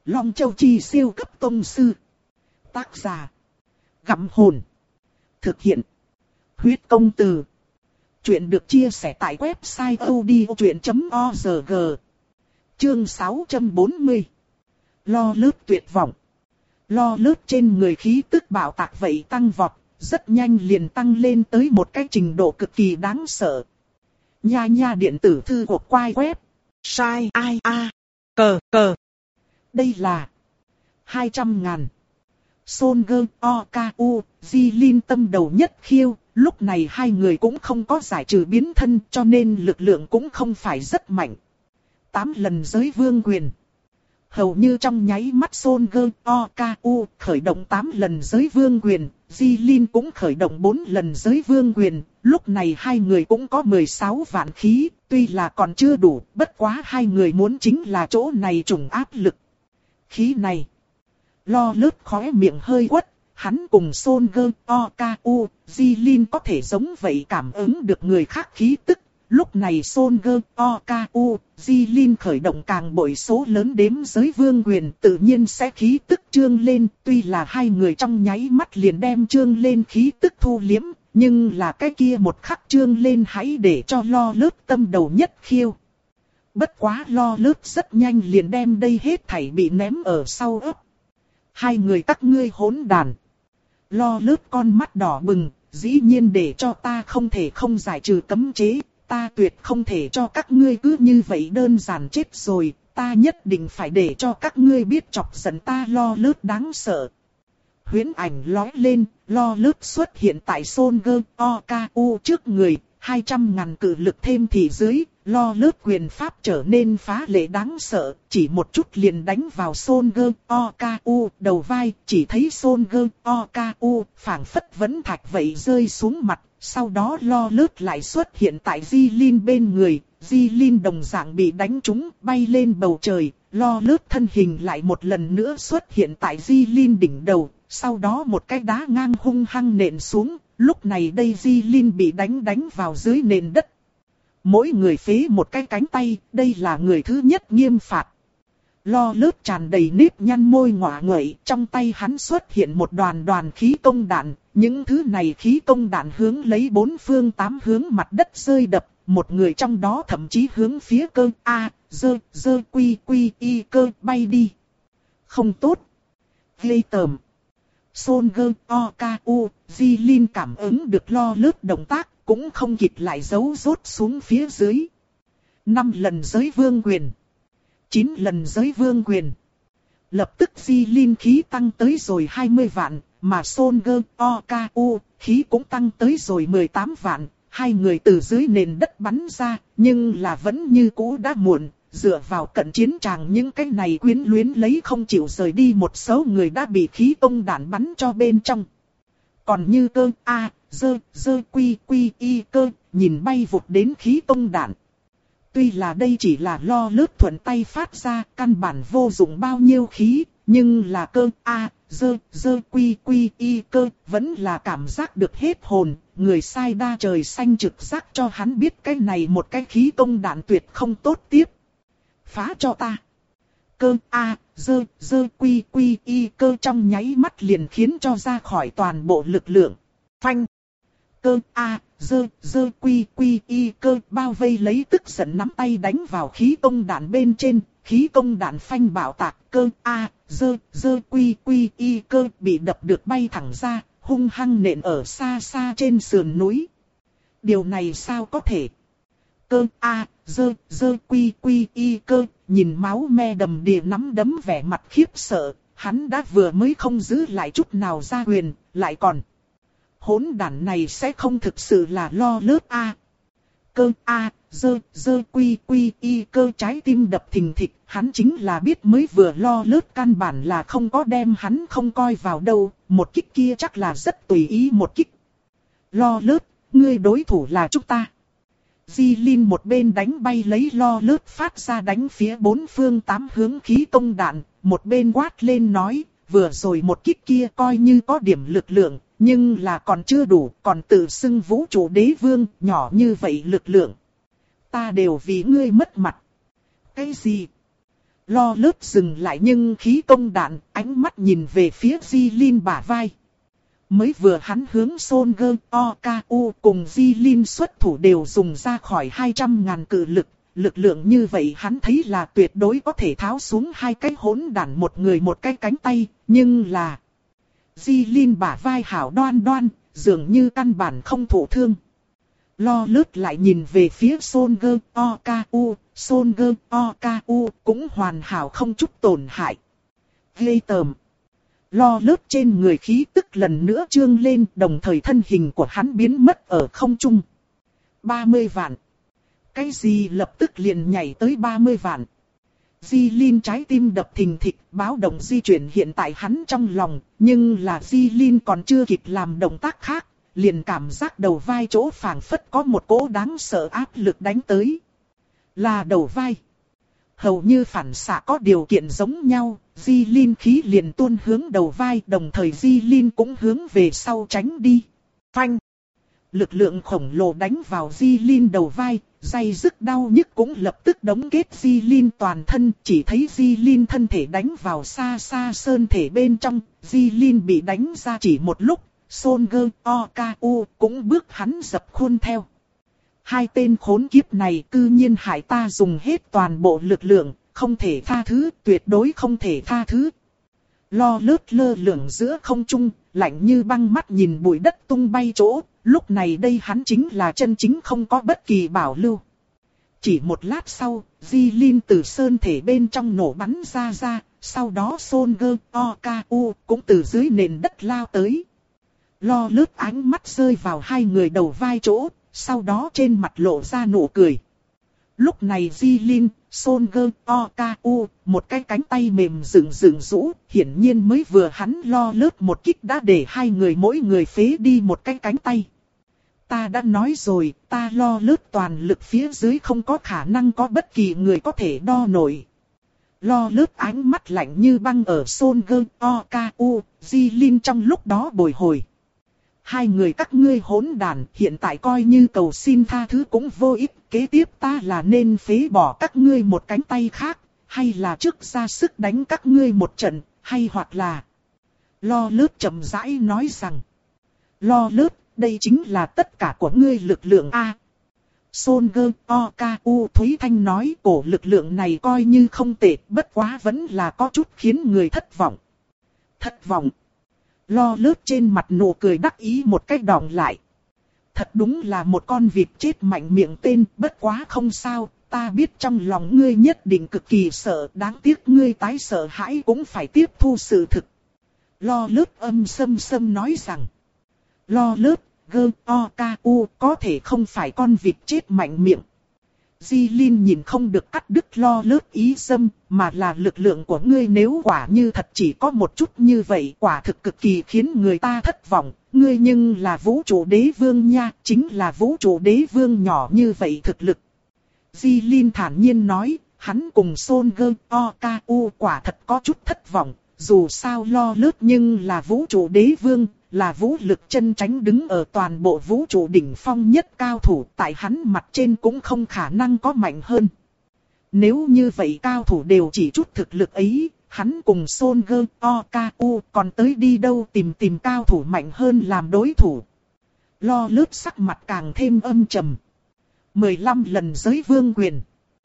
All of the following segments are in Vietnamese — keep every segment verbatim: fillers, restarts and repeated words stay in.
Long Châu Chi siêu cấp tông sư. Tác giả. Gặm hồn. Thực hiện. Huyết công từ. Chuyện được chia sẻ tại website audiochuyện chấm org. Chương sáu trăm bốn mươi. Lo lướt tuyệt vọng. Lo lướt trên người khí tức bạo tạc vậy tăng vọt, rất nhanh liền tăng lên tới một cái trình độ cực kỳ đáng sợ. Nha nha điện tử thư của quai web. Sai ai a. Cờ cờ. Đây là hai trăm ngàn. Solskjaer, Okafu, Jilin tâm đầu nhất khiêu. Lúc này hai người cũng không có giải trừ biến thân cho nên lực lượng cũng không phải rất mạnh. Tám lần giới vương quyền. Hầu như trong nháy mắt Solskjaer, Okafu khởi động tám lần giới vương quyền, Jilin cũng khởi động bốn lần giới vương quyền. Lúc này hai người cũng có mười sáu vạn khí, tuy là còn chưa đủ, bất quá hai người muốn chính là chỗ này trùng áp lực. Khí này. Lo lướt khóe miệng hơi quất, hắn cùng Solskjaer, Okafu, Jilin có thể giống vậy cảm ứng được người khác khí tức. Lúc này Solskjaer, Okafu, Jilin khởi động càng bội số lớn đếm giới vương quyền tự nhiên sẽ khí tức trương lên. Tuy là hai người trong nháy mắt liền đem trương lên khí tức thu liếm, nhưng là cái kia một khắc trương lên hãy để cho lo lướt tâm đầu nhất khiêu. Bất quá lo lướt rất nhanh liền đem đây hết thảy bị ném ở sau ấp. Hai người các ngươi hỗn đàn. Lo lướt con mắt đỏ bừng, dĩ nhiên để cho ta không thể không giải trừ cấm chế. Ta tuyệt không thể cho các ngươi cứ như vậy đơn giản chết rồi, ta nhất định phải để cho các ngươi biết chọc giận ta lo lướt đáng sợ. Huyễn ảnh lói lên, lo lướt xuất hiện tại Solskjaer, Okafu trước người, hai trăm ngàn cự lực thêm thì dưới, lo lướt quyền pháp trở nên phá lệ đáng sợ, chỉ một chút liền đánh vào Solskjaer, Okafu đầu vai, chỉ thấy Solskjaer, Okafu phảng phất vẫn thạch vậy rơi xuống mặt. Sau đó lo lướt lại xuất hiện tại Jilin bên người, Jilin đồng dạng bị đánh trúng, bay lên bầu trời, lo lướt thân hình lại một lần nữa xuất hiện tại Jilin đỉnh đầu, sau đó một cái đá ngang hung hăng nện xuống, lúc này đây Jilin bị đánh đánh vào dưới nền đất. Mỗi người phế một cái cánh tay, đây là người thứ nhất nghiêm phạt. Lo lướt tràn đầy nếp nhăn môi ngọa ngậy, trong tay hắn xuất hiện một đoàn đoàn khí công đạn. Những thứ này khí công đạn hướng lấy bốn phương tám hướng mặt đất rơi đập, một người trong đó thậm chí hướng phía cơ A, dơ, dơ quy quy y cơ bay đi. Không tốt. Ghê tởm. Solskjaer, Okafu, Jilin cảm ứng được lo lướt động tác, cũng không kịp lại giấu rốt xuống phía dưới. Năm lần giới vương quyền. Chín lần giới vương quyền. Lập tức Jilin khí tăng tới rồi hai mươi vạn. Mà Solskjaer, Okafu, khí cũng tăng tới rồi mười tám vạn, hai người từ dưới nền đất bắn ra, nhưng là vẫn như cũ đã muộn, dựa vào cận chiến tràng những cái này quyến luyến lấy không chịu rời đi một số người đã bị khí công đạn bắn cho bên trong. Còn như cơ A, dơ, dơ quy quy y cơ, nhìn bay vụt đến khí công đạn. Tuy là đây chỉ là lo lướt thuận tay phát ra, căn bản vô dụng bao nhiêu khí, nhưng là cơ A, dơ, dơ quy quy y cơ, vẫn là cảm giác được hết hồn, người sai đa trời xanh trực giác cho hắn biết cái này một cái khí công đạn tuyệt không tốt tiếp. Phá cho ta. Cơ A, dơ, dơ quy quy y cơ trong nháy mắt liền khiến cho ra khỏi toàn bộ lực lượng. Phanh. Cơ A, dơ, dơ quy quy y cơ bao vây lấy tức giận nắm tay đánh vào khí công đạn bên trên. Khí công đạn phanh bạo tạc, cơ A, dơ, dơ quy quy y cơ bị đập được bay thẳng ra, hung hăng nện ở xa xa trên sườn núi. Điều này sao có thể? Cơ A, dơ, dơ quy quy y cơ, nhìn máu me đầm đìa nắm đấm vẻ mặt khiếp sợ, hắn đã vừa mới không giữ lại chút nào ra quyền, lại còn. Hỗn đản này sẽ không thực sự là lo lướt A. Cơ A, dơ, dơ quy quy y cơ trái tim đập thình thịch, hắn chính là biết mới vừa lo lướt căn bản là không có đem hắn không coi vào đâu, một kích kia chắc là rất tùy ý một kích. Lo lướt, ngươi đối thủ là chúng ta. Jilin một bên đánh bay lấy lo lướt phát ra đánh phía bốn phương tám hướng khí công đạn, một bên quát lên nói, vừa rồi một kích kia coi như có điểm lực lượng, nhưng là còn chưa đủ, còn tự xưng vũ trụ đế vương, nhỏ như vậy lực lượng. Ta đều vì ngươi mất mặt. Cái gì? Lo lướt dừng lại nhưng khí công đạn, ánh mắt nhìn về phía Di Linh bả vai. Mới vừa hắn hướng Solskjaer, Okafu cùng Di Linh xuất thủ đều dùng ra khỏi hai trăm ngàn cự lực. Lực lượng như vậy hắn thấy là tuyệt đối có thể tháo xuống hai cái hỗn đản một người một cái cánh tay, nhưng là... Di Linh bả vai hảo đoan đoan, dường như căn bản không thụ thương. Lo lướt lại nhìn về phía Solskjaer, Okafu, Solskjaer, Okafu cũng hoàn hảo không chút tổn hại. Ghê tởm. Lo lướt trên người khí tức lần nữa trương lên, đồng thời thân hình của hắn biến mất ở không trung. ba mươi vạn. Cái gì lập tức liền nhảy tới ba mươi vạn. Di Linh trái tim đập thình thịch, báo động di chuyển hiện tại hắn trong lòng, nhưng là Di Linh còn chưa kịp làm động tác khác, liền cảm giác đầu vai chỗ phảng phất có một cỗ đáng sợ áp lực đánh tới. Là đầu vai. Hầu như phản xạ có điều kiện giống nhau, Di Linh khí liền tuôn hướng đầu vai, đồng thời Di Linh cũng hướng về sau tránh đi. Phanh. Lực lượng khổng lồ đánh vào Di Linh đầu vai, day dứt đau nhức cũng lập tức đóng kết Di Linh toàn thân, chỉ thấy Di Linh thân thể đánh vào xa xa sơn thể bên trong, Di Linh bị đánh ra chỉ một lúc, Solskjaer, Okafu cũng bước hắn dập khuôn theo. Hai tên khốn kiếp này cư nhiên hại ta dùng hết toàn bộ lực lượng, không thể tha thứ, tuyệt đối không thể tha thứ. Lo lướt lơ lửng giữa không trung, lạnh như băng mắt nhìn bụi đất tung bay chỗ, lúc này đây hắn chính là chân chính không có bất kỳ bảo lưu. Chỉ một lát sau, Di Linh từ sơn thể bên trong nổ bắn ra ra, sau đó Solskjaer, Okafu cũng từ dưới nền đất lao tới. Lo lướt ánh mắt rơi vào hai người đầu vai chỗ, sau đó trên mặt lộ ra nụ cười. Lúc này Di Linh, Solskjaer, Okafu, một cái cánh tay mềm dựng dựng rũ, hiển nhiên mới vừa hắn lo lướt một kích đã để hai người mỗi người phế đi một cái cánh tay. Ta đã nói rồi, ta lo lướt toàn lực phía dưới không có khả năng có bất kỳ người có thể đo nổi. Lo lướt ánh mắt lạnh như băng ở Solskjaer, Okafu, Di Linh trong lúc đó bồi hồi. Hai người các ngươi hỗn đàn, hiện tại coi như cầu xin tha thứ cũng vô ích, kế tiếp ta là nên phế bỏ các ngươi một cánh tay khác, hay là trước ra sức đánh các ngươi một trận, hay hoặc là... Lo lướt chậm rãi nói rằng, Lo lướt, đây chính là tất cả của ngươi lực lượng A. Solskjaer, Okafu Thúy Thanh nói cổ lực lượng này coi như không tệ, bất quá vẫn là có chút khiến người thất vọng. Thất vọng. Lo lướt trên mặt nụ cười đắc ý một cách đọng lại. Thật đúng là một con vịt chết mạnh miệng tên, bất quá không sao, ta biết trong lòng ngươi nhất định cực kỳ sợ, đáng tiếc ngươi tái sợ hãi cũng phải tiếp thu sự thực. Lo lướt âm sâm sâm nói rằng, Lo lướt, gơ, o, ca, u, có thể không phải con vịt chết mạnh miệng. Di Linh nhìn không được cắt đứt lo lướt ý xâm, mà là lực lượng của ngươi nếu quả như thật chỉ có một chút như vậy, quả thực cực kỳ khiến người ta thất vọng. Ngươi nhưng là vũ trụ đế vương nha, chính là vũ trụ đế vương nhỏ như vậy thực lực. Di Linh thản nhiên nói, hắn cùng Solskjaer, Okafu quả thật có chút thất vọng, dù sao lo lướt nhưng là vũ trụ đế vương. Là vũ lực chân tránh đứng ở toàn bộ vũ trụ đỉnh phong nhất cao thủ, tại hắn mặt trên cũng không khả năng có mạnh hơn. Nếu như vậy cao thủ đều chỉ chút thực lực ấy, hắn cùng Solskjaer, Okafu còn tới đi đâu tìm tìm cao thủ mạnh hơn làm đối thủ. Lo lướt sắc mặt càng thêm âm trầm. mười lăm lần giới vương quyền.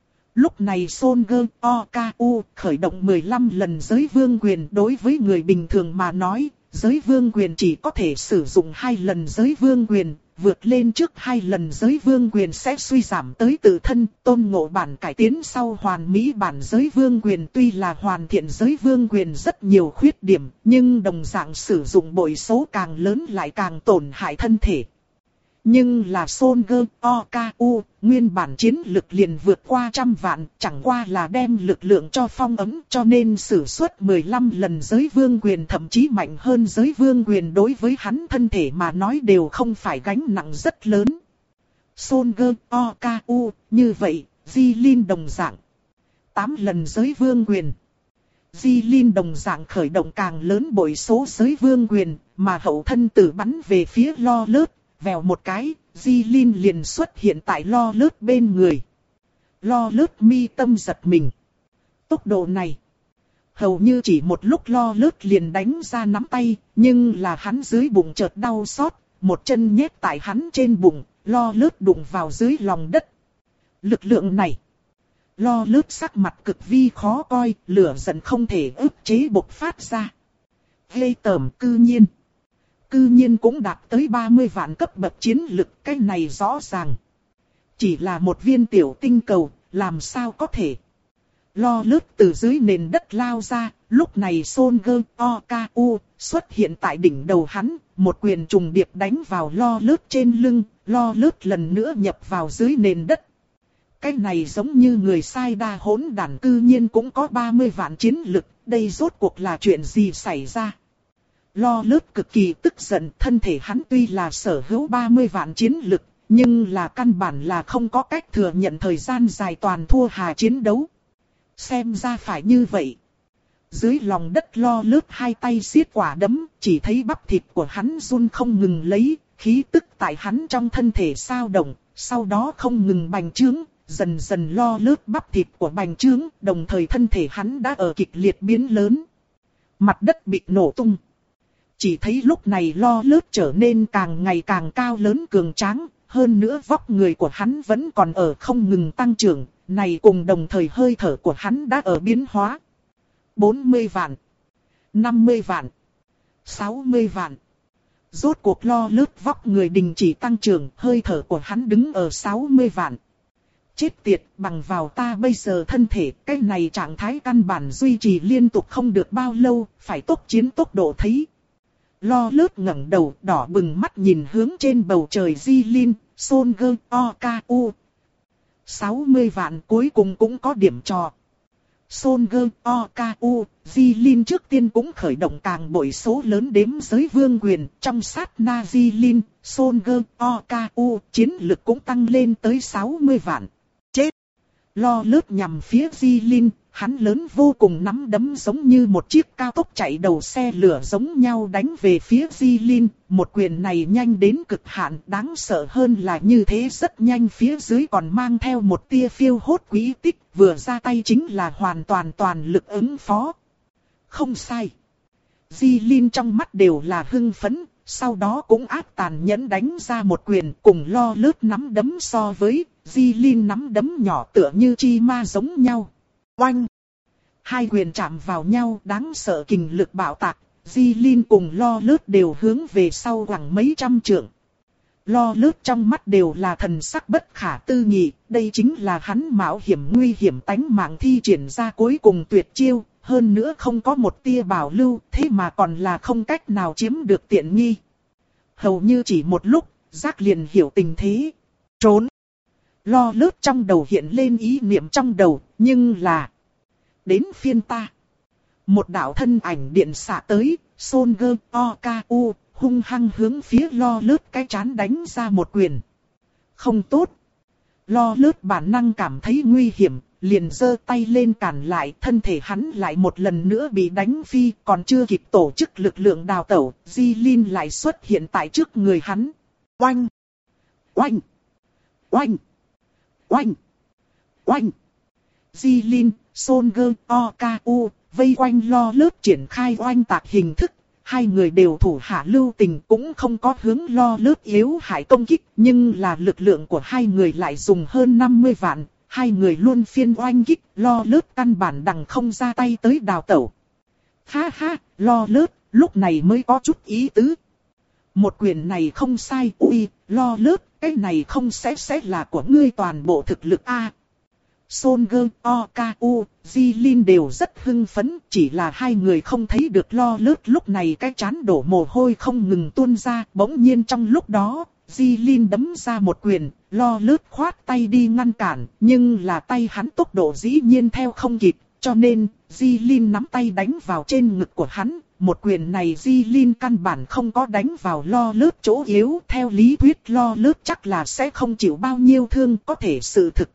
Lúc này Solskjaer, Okafu khởi động mười lăm lần giới vương quyền, đối với người bình thường mà nói. Giới vương quyền chỉ có thể sử dụng hai lần giới vương quyền, vượt lên trước hai lần giới vương quyền sẽ suy giảm tới tự thân. Tôn Ngộ bản cải tiến sau hoàn mỹ bản giới vương quyền tuy là hoàn thiện giới vương quyền rất nhiều khuyết điểm, nhưng đồng dạng sử dụng bội số càng lớn lại càng tổn hại thân thể. Nhưng là Solskjaer, Okafu, nguyên bản chiến lực liền vượt qua trăm vạn, chẳng qua là đem lực lượng cho phong ấm, cho nên sử xuất mười lăm lần giới vương quyền, thậm chí mạnh hơn giới vương quyền, đối với hắn thân thể mà nói đều không phải gánh nặng rất lớn. Solskjaer, Okafu, như vậy, Di Linh đồng dạng. tám lần giới vương quyền. Di Linh đồng dạng khởi động càng lớn bội số giới vương quyền, mà hậu thân tử bắn về phía lo lướt. Vèo một cái, Di Linh liền xuất hiện tại lo lướt bên người. Lo lướt mi tâm giật mình. Tốc độ này, hầu như chỉ một lúc Lo Lướt liền đánh ra nắm tay, nhưng là hắn dưới bụng chợt đau xót, một chân nhét tại hắn trên bụng, Lo Lướt đụng vào dưới lòng đất. Lực lượng này, Lo Lướt sắc mặt cực vi khó coi, lửa giận không thể ức chế bộc phát ra. Ghê tởm, cư nhiên. Cư nhiên cũng đạt tới ba mươi vạn cấp bậc chiến lực, cái này rõ ràng. Chỉ là một viên tiểu tinh cầu, làm sao có thể. Lo Lướt từ dưới nền đất lao ra, lúc này Son Gơ Oku xuất hiện tại đỉnh đầu hắn, một quyền trùng điệp đánh vào Lo Lướt trên lưng, Lo Lướt lần nữa nhập vào dưới nền đất. Cái này giống như người sai đa hỗn đản, cư nhiên cũng có ba mươi vạn chiến lực, đây rốt cuộc là chuyện gì xảy ra. Lo Lướt cực kỳ tức giận, thân thể hắn tuy là sở hữu ba mươi vạn chiến lực, nhưng là căn bản là không có cách thừa nhận thời gian dài toàn thua hà chiến đấu. Xem ra phải như vậy. Dưới lòng đất Lo Lướt hai tay siết quả đấm, chỉ thấy bắp thịt của hắn run không ngừng lấy, khí tức tại hắn trong thân thể sao động, sau đó không ngừng bành trướng, dần dần Lo Lướt bắp thịt của bành trướng, đồng thời thân thể hắn đã ở kịch liệt biến lớn. Mặt đất bị nổ tung. Chỉ thấy lúc này Lo Lướt trở nên càng ngày càng cao lớn cường tráng, hơn nữa vóc người của hắn vẫn còn ở không ngừng tăng trưởng, này cùng đồng thời hơi thở của hắn đã ở biến hóa. bốn mươi vạn, năm mươi vạn, sáu mươi vạn. Rốt cuộc Lo Lướt vóc người đình chỉ tăng trưởng, hơi thở của hắn đứng ở sáu mươi vạn. Chết tiệt, bằng vào ta bây giờ thân thể, cái này trạng thái căn bản duy trì liên tục không được bao lâu, phải tốc chiến tốc độ thấy. Lo Lướt ngẩng đầu, đỏ bừng mắt nhìn hướng trên bầu trời Di Linh, Son Gơ Oku. sáu mươi vạn cuối cùng cũng có điểm trò. Son Gơ Oku, Di Linh trước tiên cũng khởi động càng bội số lớn đếm giới vương quyền. Trong sát na Di Linh, Son Gơ Oku, chiến lực cũng tăng lên tới sáu mươi vạn. Chết! Lo Lướt nhằm phía Di Linh, hắn lớn vô cùng nắm đấm giống như một chiếc cao tốc chạy đầu xe lửa giống nhau đánh về phía Di Linh. Một quyền này nhanh đến cực hạn, đáng sợ hơn là như thế rất nhanh, phía dưới còn mang theo một tia phiêu hốt quý tích, vừa ra tay chính là hoàn toàn toàn lực ứng phó. Không sai. Di Linh trong mắt đều là hưng phấn, sau đó cũng ác tàn nhẫn đánh ra một quyền, cùng Lo Lướt nắm đấm so với, Di Linh nắm đấm nhỏ tựa như chi ma giống nhau. Oanh! Hai quyền chạm vào nhau, đáng sợ kình lực bạo tạc, Di Linh cùng Lo Lướt đều hướng về sau khoảng mấy trăm trượng. Lo Lướt trong mắt đều là thần sắc bất khả tư nghị, đây chính là hắn mạo hiểm nguy hiểm tánh mạng thi triển ra cuối cùng tuyệt chiêu, hơn nữa không có một tia bảo lưu, thế mà còn là không cách nào chiếm được tiện nghi. Hầu như chỉ một lúc, Giác liền hiểu tình thế. Trốn! Lo Lướt trong đầu hiện lên ý niệm trong đầu, nhưng là... Đến phiên ta. Một đạo thân ảnh điện xạ tới, Son Gơ Oku, hung hăng hướng phía Lo Lướt cái trán đánh ra một quyền. Không tốt. Lo Lướt bản năng cảm thấy nguy hiểm, liền giơ tay lên cản lại, thân thể hắn lại một lần nữa bị đánh phi, còn chưa kịp tổ chức lực lượng đào tẩu, Di Linh lại xuất hiện tại trước người hắn. Oanh! Oanh! Oanh! Oanh! Oanh! Di Linh, Son Gơ Oku, vây quanh Lo Lướt triển khai oanh tạc hình thức. Hai người đều thủ hạ lưu tình, cũng không có hướng Lo Lướt yếu hại công kích, nhưng là lực lượng của hai người lại dùng hơn năm mươi vạn. Hai người luôn phiên oanh kích, Lo Lướt căn bản đằng không ra tay tới đào tẩu. Ha ha, Lo Lướt, lúc này mới có chút ý tứ. Một quyền này không sai, ui, Lo Lướt, cái này không sẽ sẽ là của ngươi toàn bộ thực lực a. Son Gơ Oku, Di Linh đều rất hưng phấn, chỉ là hai người không thấy được Lo Lướt lúc này cái trán đổ mồ hôi không ngừng tuôn ra, bỗng nhiên trong lúc đó, Di Linh đấm ra một quyền, Lo Lướt khoát tay đi ngăn cản, nhưng là tay hắn tốc độ dĩ nhiên theo không kịp, cho nên, Di Linh nắm tay đánh vào trên ngực của hắn, một quyền này Di Linh căn bản không có đánh vào Lo Lướt chỗ yếu, theo lý thuyết Lo Lướt chắc là sẽ không chịu bao nhiêu thương, có thể sự thực.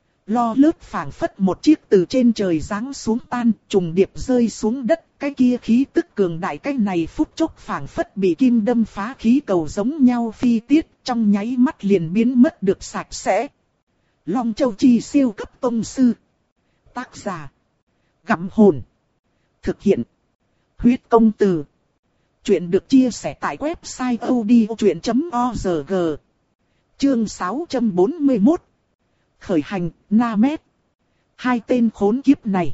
Lo Lướt phảng phất một chiếc từ trên trời giáng xuống tan, trùng điệp rơi xuống đất, cái kia khí tức cường đại cái này phút chốc phảng phất bị kim đâm phá khí cầu giống nhau phi tiết, trong nháy mắt liền biến mất được sạch sẽ. Long Châu Chi siêu cấp tông sư. Tác giả: Gặm hồn. Thực hiện. Huyết công từ. Chuyện được chia sẻ tại website odchuyện chấm org. Chương sáu trăm bốn mươi mốt. Khởi hành, Namet. Hai tên khốn kiếp này.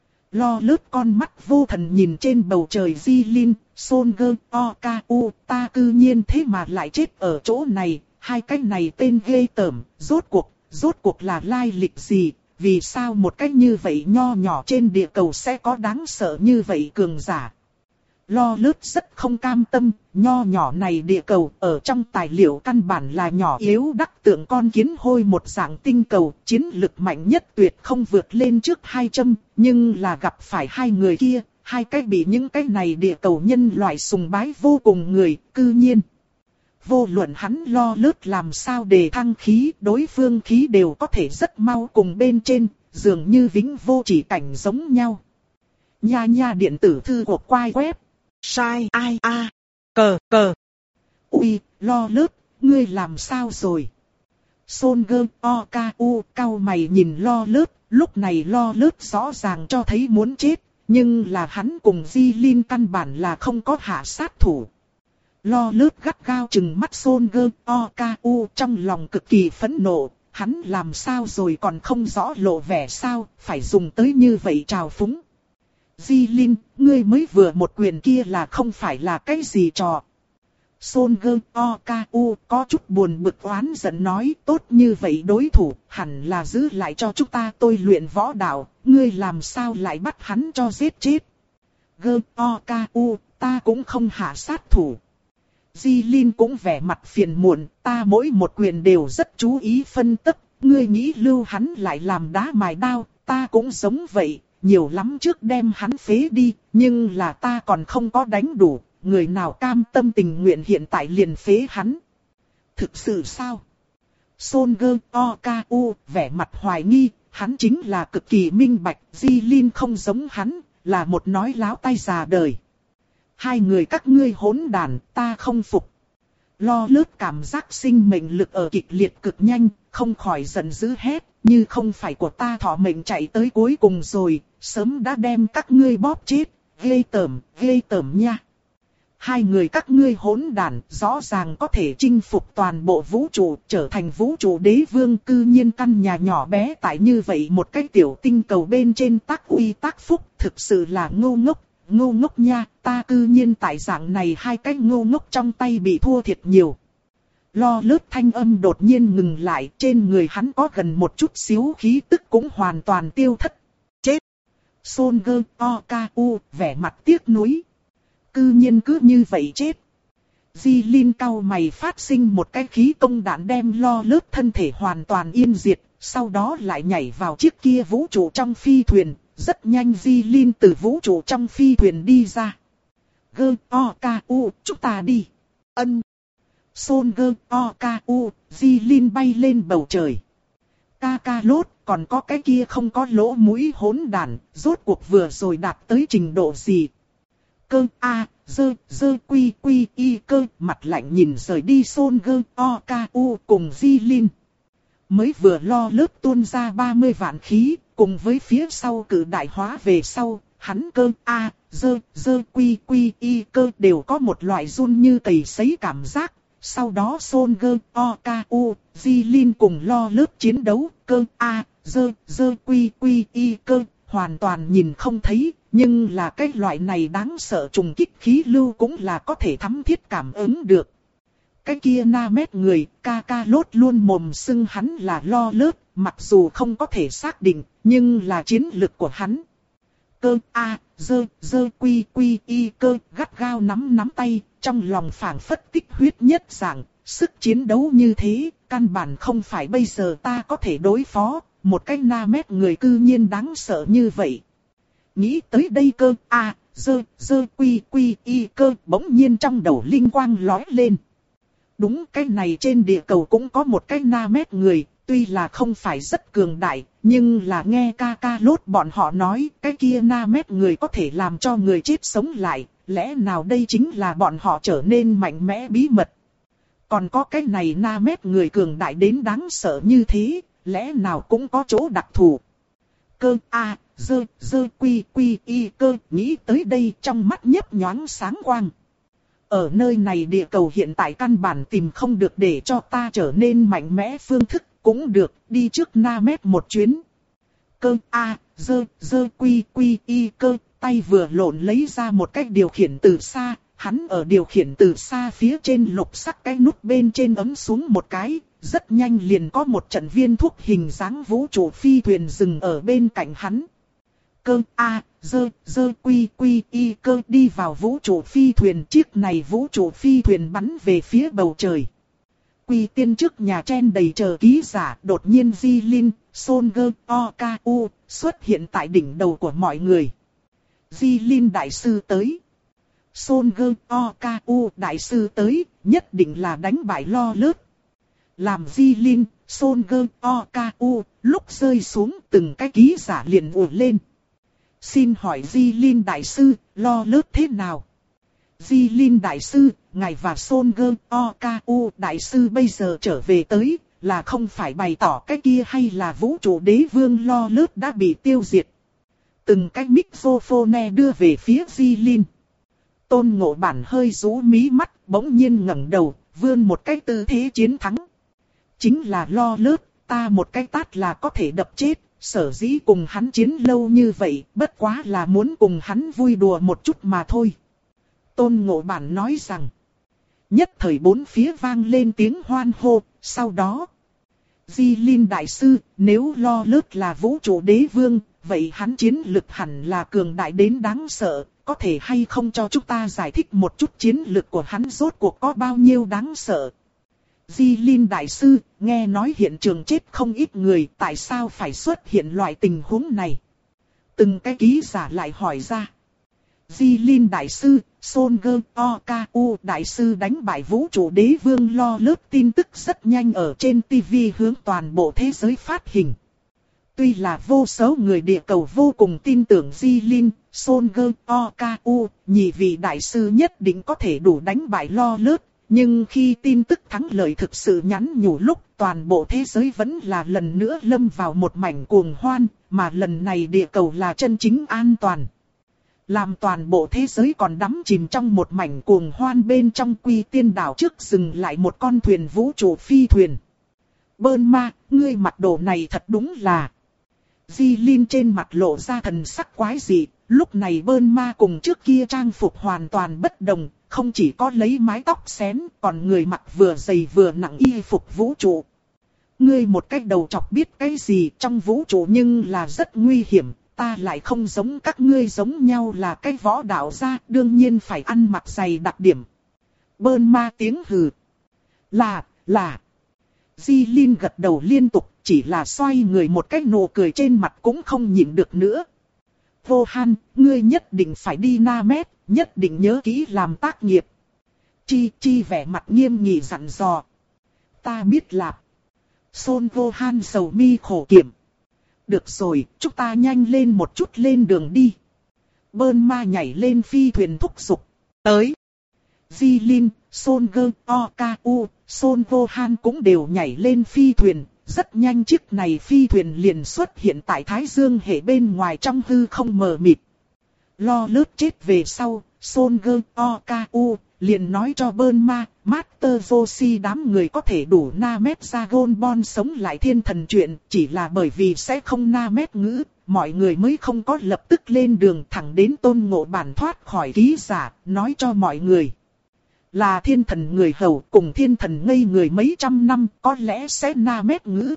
Lo lướt con mắt vô thần nhìn trên bầu trời Jilin, Solskjaer, Okafu, ta cư nhiên thế mà lại chết ở chỗ này, hai cái này tên ghê tởm, rốt cuộc, rốt cuộc là lai lịch gì, vì sao một cách như vậy nho nhỏ trên địa cầu sẽ có đáng sợ như vậy cường giả. Lo lướt rất không cam tâm, nho nhỏ này địa cầu ở trong tài liệu căn bản là nhỏ yếu đắc tượng con kiến hôi một dạng tinh cầu, chiến lực mạnh nhất tuyệt không vượt lên trước hai trăm, nhưng là gặp phải hai người kia, hai cái bị những cái này địa cầu nhân loại sùng bái vô cùng người, cư nhiên. Vô luận hắn lo lướt làm sao để thăng khí, đối phương khí đều có thể rất mau cùng bên trên, dường như vĩnh vô chỉ cảnh giống nhau. Nha nha điện tử thư của quai web. Sai ai a cờ cờ. Ui, lo lướt, ngươi làm sao rồi? Solskjaer, Okafu, cau mày nhìn lo lướt, lúc này lo lướt rõ ràng cho thấy muốn chết, nhưng là hắn cùng Jilin căn bản là không có hạ sát thủ. Lo lướt gắt gao chừng mắt Solskjaer, Okafu trong lòng cực kỳ phẫn nộ, hắn làm sao rồi còn không rõ lộ vẻ sao, phải dùng tới như vậy trào phúng. Jilin, ngươi mới vừa một quyền kia là không phải là cái gì trò. Solskjaer, Okafu có chút buồn bực oán giận nói, tốt như vậy đối thủ, hẳn là giữ lại cho chúng ta tôi luyện võ đạo, ngươi làm sao lại bắt hắn cho giết chết. Gơ, Okafu, ta cũng không hạ sát thủ. Jilin cũng vẻ mặt phiền muộn, ta mỗi một quyền đều rất chú ý phân tích, ngươi nghĩ lưu hắn lại làm đá mài đao, ta cũng giống vậy. Nhiều lắm trước đem hắn phế đi, nhưng là ta còn không có đánh đủ, người nào cam tâm tình nguyện hiện tại liền phế hắn. Thực sự sao? Solskjaer, Okafu, vẻ mặt hoài nghi, hắn chính là cực kỳ minh bạch, Jilin không giống hắn, là một nói láo tay già đời. Hai người các ngươi hỗn đàn, ta không phục. Lo lướt cảm giác sinh mệnh lực ở kịch liệt cực nhanh, không khỏi giận dữ hét, như không phải của ta thọ mệnh chạy tới cuối cùng rồi, sớm đã đem các ngươi bóp chết, ghê tởm, ghê tởm nha. Hai người các ngươi hỗn đản, rõ ràng có thể chinh phục toàn bộ vũ trụ, trở thành vũ trụ đế vương, cư nhiên căn nhà nhỏ bé tại như vậy một cái tiểu tinh cầu bên trên tác uy tác phúc, thực sự là ngu ngốc. Ngu ngốc nha, ta cư nhiên tại dạng này hai cái ngu ngốc trong tay bị thua thiệt nhiều. Lo lướt thanh âm đột nhiên ngừng lại, trên người hắn có gần một chút xíu khí tức cũng hoàn toàn tiêu thất. Chết! Solskjaer, Okafu, vẻ mặt tiếc nuối. Cư nhiên cứ như vậy chết. Jilin cau mày phát sinh một cái khí công đạn đem lo lướt thân thể hoàn toàn yên diệt, sau đó lại nhảy vào chiếc kia vũ trụ trong phi thuyền. Rất nhanh Jilin từ vũ trụ trong phi thuyền đi ra. Gơ, Okafu, chúng ta đi. Ân. Solskjaer, Okafu, Jilin bay lên bầu trời. Kakarot, còn có cái kia không có lỗ mũi hỗn đản, rốt cuộc vừa rồi đạt tới trình độ gì. Cơ, a, dơ, dơ quy quy y cơ, mặt lạnh nhìn rời đi Solskjaer, Okafu cùng Jilin. Mới vừa lo lướt tuôn ra ba mươi vạn khí, cùng với phía sau cử đại hóa về sau, hắn cơ a, dơ, dơ quy quy y cơ đều có một loại run như cầy sấy cảm giác. Sau đó Solskjaer, Okafu, Jilin cùng lo lướt chiến đấu, cơ a, dơ, dơ quy quy y cơ, hoàn toàn nhìn không thấy, nhưng là cái loại này đáng sợ trùng kích khí lưu cũng là có thể thấm thiết cảm ứng được. Cái kia Namet người, Kakarot luôn mồm xưng hắn là lo lướt, mặc dù không có thể xác định, nhưng là chiến lực của hắn. Cơ a, dơ, dơ quy quy y cơ, gắt gao nắm nắm tay, trong lòng phảng phất tích huyết nhất dạng, sức chiến đấu như thế, căn bản không phải bây giờ ta có thể đối phó, một cái Namet người cư nhiên đáng sợ như vậy. Nghĩ tới đây cơ a, dơ, dơ quy quy y cơ, bỗng nhiên trong đầu linh quang lóe lên. Đúng, cái này trên địa cầu cũng có một cái Namet người, tuy là không phải rất cường đại, nhưng là nghe Kakarot bọn họ nói, cái kia Namet người có thể làm cho người chết sống lại, lẽ nào đây chính là bọn họ trở nên mạnh mẽ bí mật. Còn có cái này Namet người cường đại đến đáng sợ như thế, lẽ nào cũng có chỗ đặc thù. cơ a, dơ, dơ quy quy y cơ, nghĩ tới đây trong mắt nhấp nhoáng sáng quang. Ở nơi này địa cầu hiện tại căn bản tìm không được để cho ta trở nên mạnh mẽ phương thức, cũng được, đi trước Namet một chuyến. Cơ a, dơ, dơ quy quy y cơ, tay vừa lộn lấy ra một cách điều khiển từ xa, hắn ở điều khiển từ xa phía trên lục sắc cái nút bên trên ấm xuống một cái, rất nhanh liền có một trận viên thuốc hình dáng vũ trụ phi thuyền dừng ở bên cạnh hắn. Cơ a, dơ, dơ quy quy y cơ đi vào vũ trụ phi thuyền, chiếc này vũ trụ phi thuyền bắn về phía bầu trời. Quy tiên trước nhà chen đầy chờ ký giả, đột nhiên Di Linh, Solger, Oku xuất hiện tại đỉnh đầu của mọi người. Di Linh đại sư tới. Solger, Oku đại sư tới, nhất định là đánh bại Lo Lớt. Làm Di Linh, Solger, Oku lúc rơi xuống từng cái ký giả liền ùa lên. Xin hỏi Di Linh đại sư, Lo Lớt thế nào? Di Linh đại sư, ngài và Solger, Oku đại sư bây giờ trở về tới, là không phải bày tỏ cái kia hay là vũ trụ đế vương Lo Lớt đã bị tiêu diệt? Từng cái microphone đưa về phía Di Linh. Tôn Ngộ Bản hơi rũ mí mắt, bỗng nhiên ngẩng đầu, vươn một cái tư thế chiến thắng. Chính là Lo Lớt, ta một cái tát là có thể đập chết, sở dĩ cùng hắn chiến lâu như vậy, bất quá là muốn cùng hắn vui đùa một chút mà thôi. Tôn Ngộ Bản nói rằng, nhất thời bốn phía vang lên tiếng hoan hô, sau đó. Di Linh đại sư, nếu Lo Lớt là vũ trụ đế vương, vậy hắn chiến lực hẳn là cường đại đến đáng sợ, có thể hay không cho chúng ta giải thích một chút chiến lực của hắn rốt cuộc có bao nhiêu đáng sợ. Di Linh đại sư, nghe nói hiện trường chết không ít người, tại sao phải xuất hiện loại tình huống này? Từng cái ký giả lại hỏi ra. Di Linh đại sư, Solger, Oku đại sư đánh bại vũ trụ đế vương Lo Lớt tin tức rất nhanh ở trên ti vi hướng toàn bộ thế giới phát hình. Tuy là vô số người địa cầu vô cùng tin tưởng Di Linh, Solger, Oku, nhị vị đại sư nhất định có thể đủ đánh bại Lo Lớt. Nhưng khi tin tức thắng lợi thực sự nhắn nhủ lúc, toàn bộ thế giới vẫn là lần nữa lâm vào một mảnh cuồng hoan, mà lần này địa cầu là chân chính an toàn. Làm toàn bộ thế giới còn đắm chìm trong một mảnh cuồng hoan bên trong, Quy Tiên đảo trước dừng lại một con thuyền vũ trụ phi thuyền. Bơn ma, ngươi mặc đồ này thật đúng là. Di Linh trên mặt lộ ra thần sắc quái dị, lúc này Bơn ma cùng trước kia trang phục hoàn toàn bất đồng. Không chỉ có lấy mái tóc xén, còn người mặc vừa dày vừa nặng y phục vũ trụ. Ngươi một cái đầu chọc biết cái gì trong vũ trụ nhưng là rất nguy hiểm, ta lại không giống các ngươi giống nhau là cái võ đạo gia, đương nhiên phải ăn mặc dày đặc điểm. Bơn ma tiếng hừ. Là, là. Di Linh gật đầu liên tục, chỉ là xoay người một cái nụ cười trên mặt cũng không nhịn được nữa. Vô Han, ngươi nhất định phải đi Namet, nhất định nhớ kỹ làm tác nghiệp. Chi Chi vẻ mặt nghiêm nghị dặn dò. Ta biết là. Son Vô Han sầu mi khổ kiểm. Được rồi, chúng ta nhanh lên một chút lên đường đi. Bơn ma nhảy lên phi thuyền thúc giục. Tới. Di Linh, Son Gơ, Oku, Son Vô Han cũng đều nhảy lên phi thuyền. Rất nhanh chiếc này phi thuyền liền xuất hiện tại Thái Dương hệ bên ngoài trong hư không mờ mịt. Lo Lớt chết về sau, Solger, Oku liền nói cho Bơn ma, Master Roshi đám người có thể đủ Namet Dragon Ball sống lại thiên thần chuyện, chỉ là bởi vì sẽ không Namet ngữ, mọi người mới không có lập tức lên đường thẳng đến Tôn Ngộ Bản thoát khỏi ký giả, nói cho mọi người. Là thiên thần người hầu cùng thiên thần ngây người mấy trăm năm có lẽ sẽ Namet ngữ.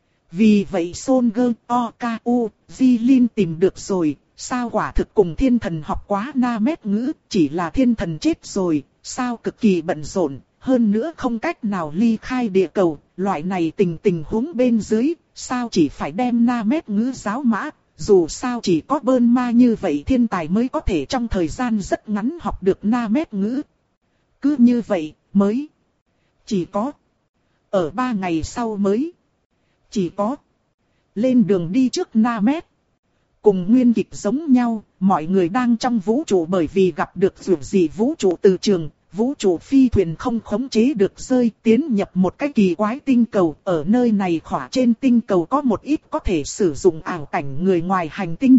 Vì vậy Solger, Oku, Di Linh tìm được rồi, sao quả thực cùng thiên thần học quá Namet ngữ, chỉ là thiên thần chết rồi, sao cực kỳ bận rộn, hơn nữa không cách nào ly khai địa cầu, loại này tình tình huống bên dưới, sao chỉ phải đem Namet ngữ giáo mã, dù sao chỉ có Bơn ma như vậy thiên tài mới có thể trong thời gian rất ngắn học được Namet ngữ. Cứ như vậy, mới chỉ có ở ba ngày sau mới chỉ có lên đường đi trước Namet. Cùng nguyên kịch giống nhau, mọi người đang trong vũ trụ bởi vì gặp được dù gì vũ trụ từ trường, vũ trụ phi thuyền không khống chế được rơi tiến nhập một cái kỳ quái tinh cầu. Ở nơi này khỏa trên tinh cầu có một ít có thể sử dụng ảo cảnh người ngoài hành tinh.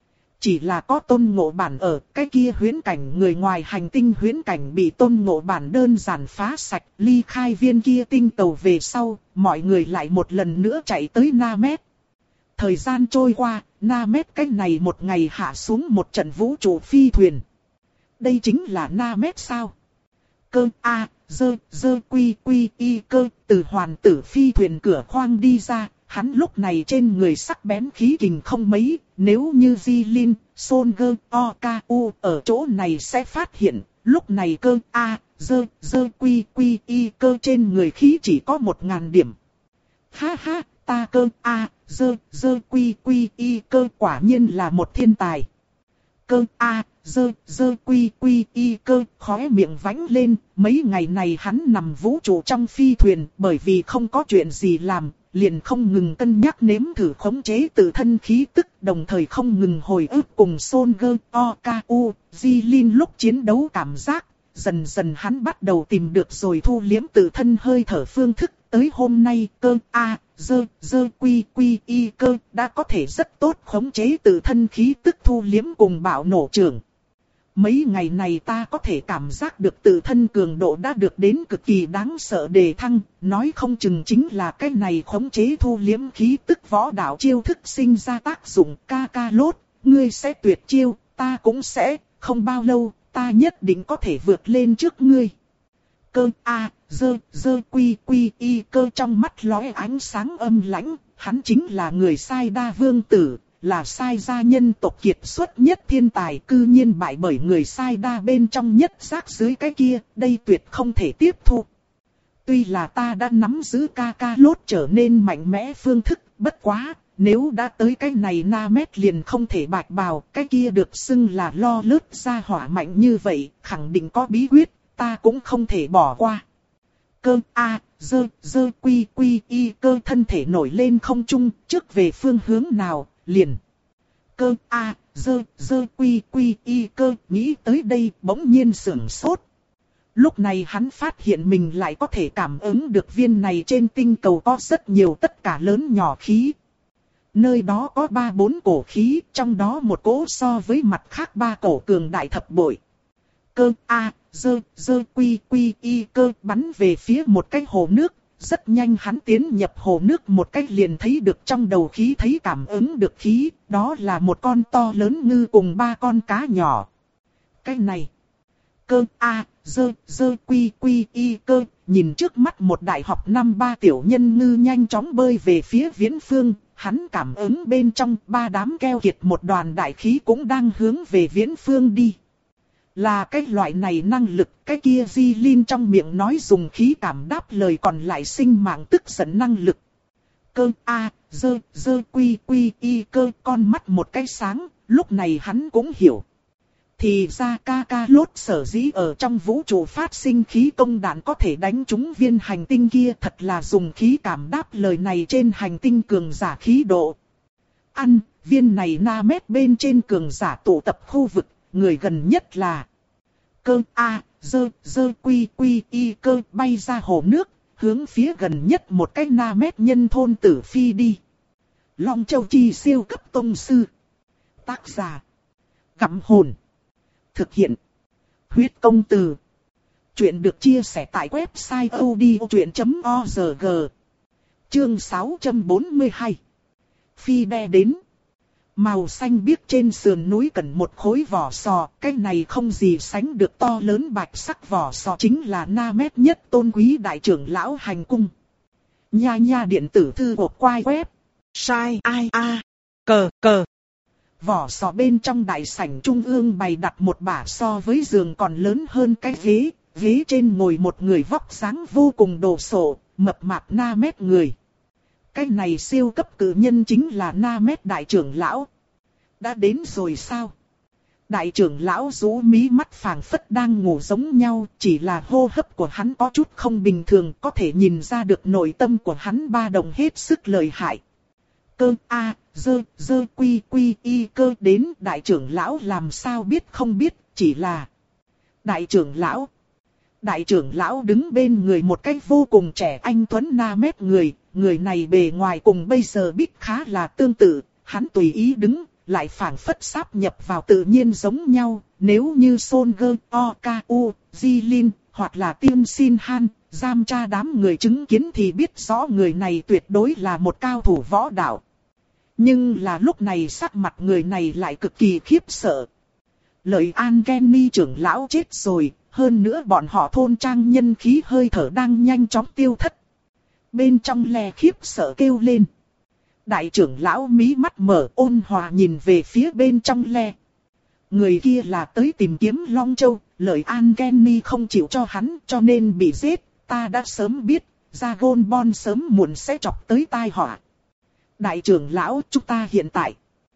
Chỉ là có Tôn Ngộ Bản ở, cái kia huyễn cảnh người ngoài hành tinh huyễn cảnh bị Tôn Ngộ Bản đơn giản phá sạch, ly khai viên kia tinh cầu về sau, mọi người lại một lần nữa chạy tới Namek. Thời gian trôi qua, Namek cách này một ngày hạ xuống một trận vũ trụ phi thuyền. Đây chính là Namek sao? Cơ A, dơ, dơ quy quy y cơ, từ hoàn tử phi thuyền cửa khoang đi ra. Hắn lúc này trên người sắc bén khí kình không mấy, nếu như Jilin, Solger, Oku ở chỗ này sẽ phát hiện, lúc này cơ A, dơ, dơ quy quy y cơ trên người khí chỉ có một ngàn điểm. Ha ha, ta cơ A, dơ, dơ quy quy y cơ quả nhiên là một thiên tài. Cơ A, dơ, dơ quy quy y cơ khóe miệng vánh lên, mấy ngày này hắn nằm vũ trụ trong phi thuyền bởi vì không có chuyện gì làm. Liền không ngừng cân nhắc nếm thử khống chế tự thân khí tức, đồng thời không ngừng hồi ức cùng Solger, Oku, Jilin lúc chiến đấu cảm giác. Dần dần hắn bắt đầu tìm được rồi thu liếm tự thân hơi thở phương thức. Tới hôm nay cơ A, dơ, dơ quy quy y cơ đã có thể rất tốt khống chế tự thân khí tức thu liếm cùng bạo nổ trưởng. Mấy ngày này ta có thể cảm giác được tự thân cường độ đã được đến cực kỳ đáng sợ đề thăng, nói không chừng chính là cái này khống chế thu liếm khí tức võ đạo chiêu thức sinh ra tác dụng. Ca ca lốt, ngươi sẽ tuyệt chiêu, ta cũng sẽ, không bao lâu, ta nhất định có thể vượt lên trước ngươi. Cơ A, dơ, dơ quy quy y cơ trong mắt lóe ánh sáng âm lãnh, hắn chính là người Sai Đa Vương Tử. Là Sai gia nhân tộc kiệt xuất nhất thiên tài, cư nhiên bại bởi người Sai Đa bên trong nhất rác dưới cái kia, đây tuyệt không thể tiếp thu. Tuy là ta đã nắm giữ ca ca lốt trở nên mạnh mẽ phương thức, bất quá, nếu đã tới cái này Namek liền không thể bạch bào, cái kia được xưng là lo lướt ra hỏa mạnh như vậy, khẳng định có bí quyết, ta cũng không thể bỏ qua. Cơ A, dơ, dơ quy quy y cơ thân thể nổi lên không trung, trước về phương hướng nào, liền. Cơ A, dơ, dơ quy quy y cơ, nghĩ tới đây bỗng nhiên sửng sốt. Lúc này hắn phát hiện mình lại có thể cảm ứng được viên này trên tinh cầu có rất nhiều tất cả lớn nhỏ khí. Nơi đó có ba bốn cổ khí, trong đó một cỗ so với mặt khác ba cổ cường đại thập bội. Cơ A, dơ, dơ quy quy y cơ bắn về phía một cái hồ nước. Rất nhanh hắn tiến nhập hồ nước một cách liền thấy được trong đầu khí thấy cảm ứng được khí, đó là một con to lớn ngư cùng ba con cá nhỏ. Cái này, cơ A, dơ, dơ quy quy y cơ, nhìn trước mắt một đại học năm ba tiểu nhân ngư nhanh chóng bơi về phía viễn phương, hắn cảm ứng bên trong ba đám keo kiệt một đoàn đại khí cũng đang hướng về viễn phương đi. Là cái loại này năng lực, cái kia Jilin trong miệng nói dùng khí cảm đáp lời còn lại sinh mạng tức giận năng lực. Cơ A, dơ, dơ quy quy y cơ con mắt một cái sáng, lúc này hắn cũng hiểu. Thì ra ca ca lốt sở dĩ ở trong vũ trụ phát sinh khí công đạn có thể đánh trúng viên hành tinh kia thật là dùng khí cảm đáp lời này trên hành tinh cường giả khí độ. Ăn, viên này Namek bên trên cường giả tụ tập khu vực. Người gần nhất là cơ A, dơ, dơ quy quy y cơ bay ra hồ nước, hướng phía gần nhất một cái Namek nhân thôn tử phi đi. Long Châu Chi siêu cấp tông sư. Tác giả Gặm Hồn. Thực hiện Huyết Công Từ. Chuyện được chia sẻ tại website odchuyện chấm org. Chương sáu trăm bốn mươi hai. Phi đe đến. Màu xanh biếc trên sườn núi cần một khối vỏ sò, cái này không gì sánh được to lớn bạch sắc vỏ sò chính là Namek nhất tôn quý đại trưởng lão hành cung. Nha nha điện tử thư của quai web. Sai ai a cờ cờ. Vỏ sò bên trong đại sảnh trung ương bày đặt một bả so với giường còn lớn hơn cái ghế, ghế trên ngồi một người vóc dáng vô cùng đồ sộ, mập mạp Namek người. Cái này siêu cấp cử nhân chính là Namek đại trưởng lão. Đã đến rồi sao? Đại trưởng lão rũ mí mắt phảng phất đang ngủ giống nhau, chỉ là hô hấp của hắn có chút không bình thường, có thể nhìn ra được nội tâm của hắn ba động hết sức lợi hại. Cơ A, dơ, dơ quy quy y cơ đến đại trưởng lão làm sao biết không biết, chỉ là đại trưởng lão. Đại trưởng lão đứng bên người một cách vô cùng trẻ anh tuấn na mét người, người này bề ngoài cùng bây giờ Bích khá là tương tự, hắn tùy ý đứng, lại phảng phất sáp nhập vào tự nhiên giống nhau, nếu như Son Gơ, O K U, Jilin, hoặc là Tiêm Xin Han, giam tra đám người chứng kiến thì biết rõ người này tuyệt đối là một cao thủ võ đạo. Nhưng là lúc này sắc mặt người này lại cực kỳ khiếp sợ. Lợi An Kenny trưởng lão chết rồi, hơn nữa bọn họ thôn trang nhân khí hơi thở đang nhanh chóng tiêu thất. Bên trong le khiếp sợ kêu lên. Đại trưởng lão mí mắt mở ôn hòa nhìn về phía bên trong le. Người kia là tới tìm kiếm Long Châu, Lợi An Kenny không chịu cho hắn cho nên bị giết, ta đã sớm biết, Dragon Ball sớm muộn sẽ chọc tới tai họa. Đại trưởng lão chúng ta hiện tại.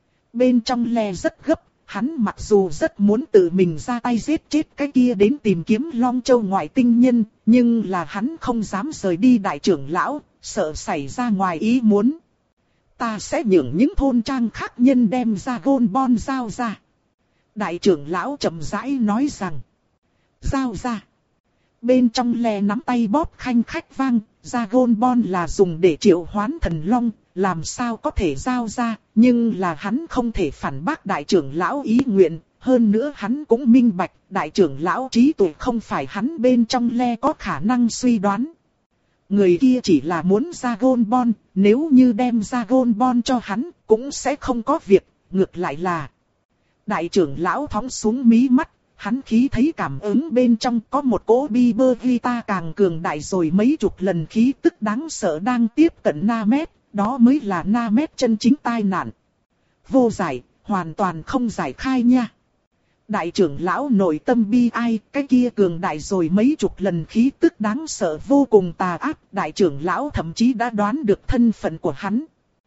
Bên trong le rất gấp, hắn mặc dù rất muốn tự mình ra tay giết chết cái kia đến tìm kiếm Long Châu ngoại tinh nhân, nhưng là hắn không dám rời đi đại trưởng lão, sợ xảy ra ngoài ý muốn. Ta sẽ nhường những thôn trang khác nhân đem Dragon Ball giao ra. Đại trưởng lão chậm rãi nói rằng. Giao ra. Bên trong le nắm tay bóp khanh khách vang, Dragon Ball là dùng để triệu hoán thần long, làm sao có thể giao ra, nhưng là hắn không thể phản bác đại trưởng lão ý nguyện, hơn nữa hắn cũng minh bạch, đại trưởng lão trí tuệ không phải hắn bên trong le có khả năng suy đoán. Người kia chỉ là muốn Dragon Ball, nếu như đem Dragon Ball cho hắn, cũng sẽ không có việc, ngược lại là. Đại trưởng lão thõng xuống mí mắt, hắn khí thấy cảm ứng bên trong có một cỗ bi bơ guitar càng cường đại rồi mấy chục lần khí tức đáng sợ đang tiếp cận Namet, đó mới là Namet chân chính tai nạn. Vô giải, hoàn toàn không giải khai nha. Đại trưởng lão nội tâm bi ai, cái kia cường đại rồi mấy chục lần khí tức đáng sợ vô cùng tà ác, đại trưởng lão thậm chí đã đoán được thân phận của hắn.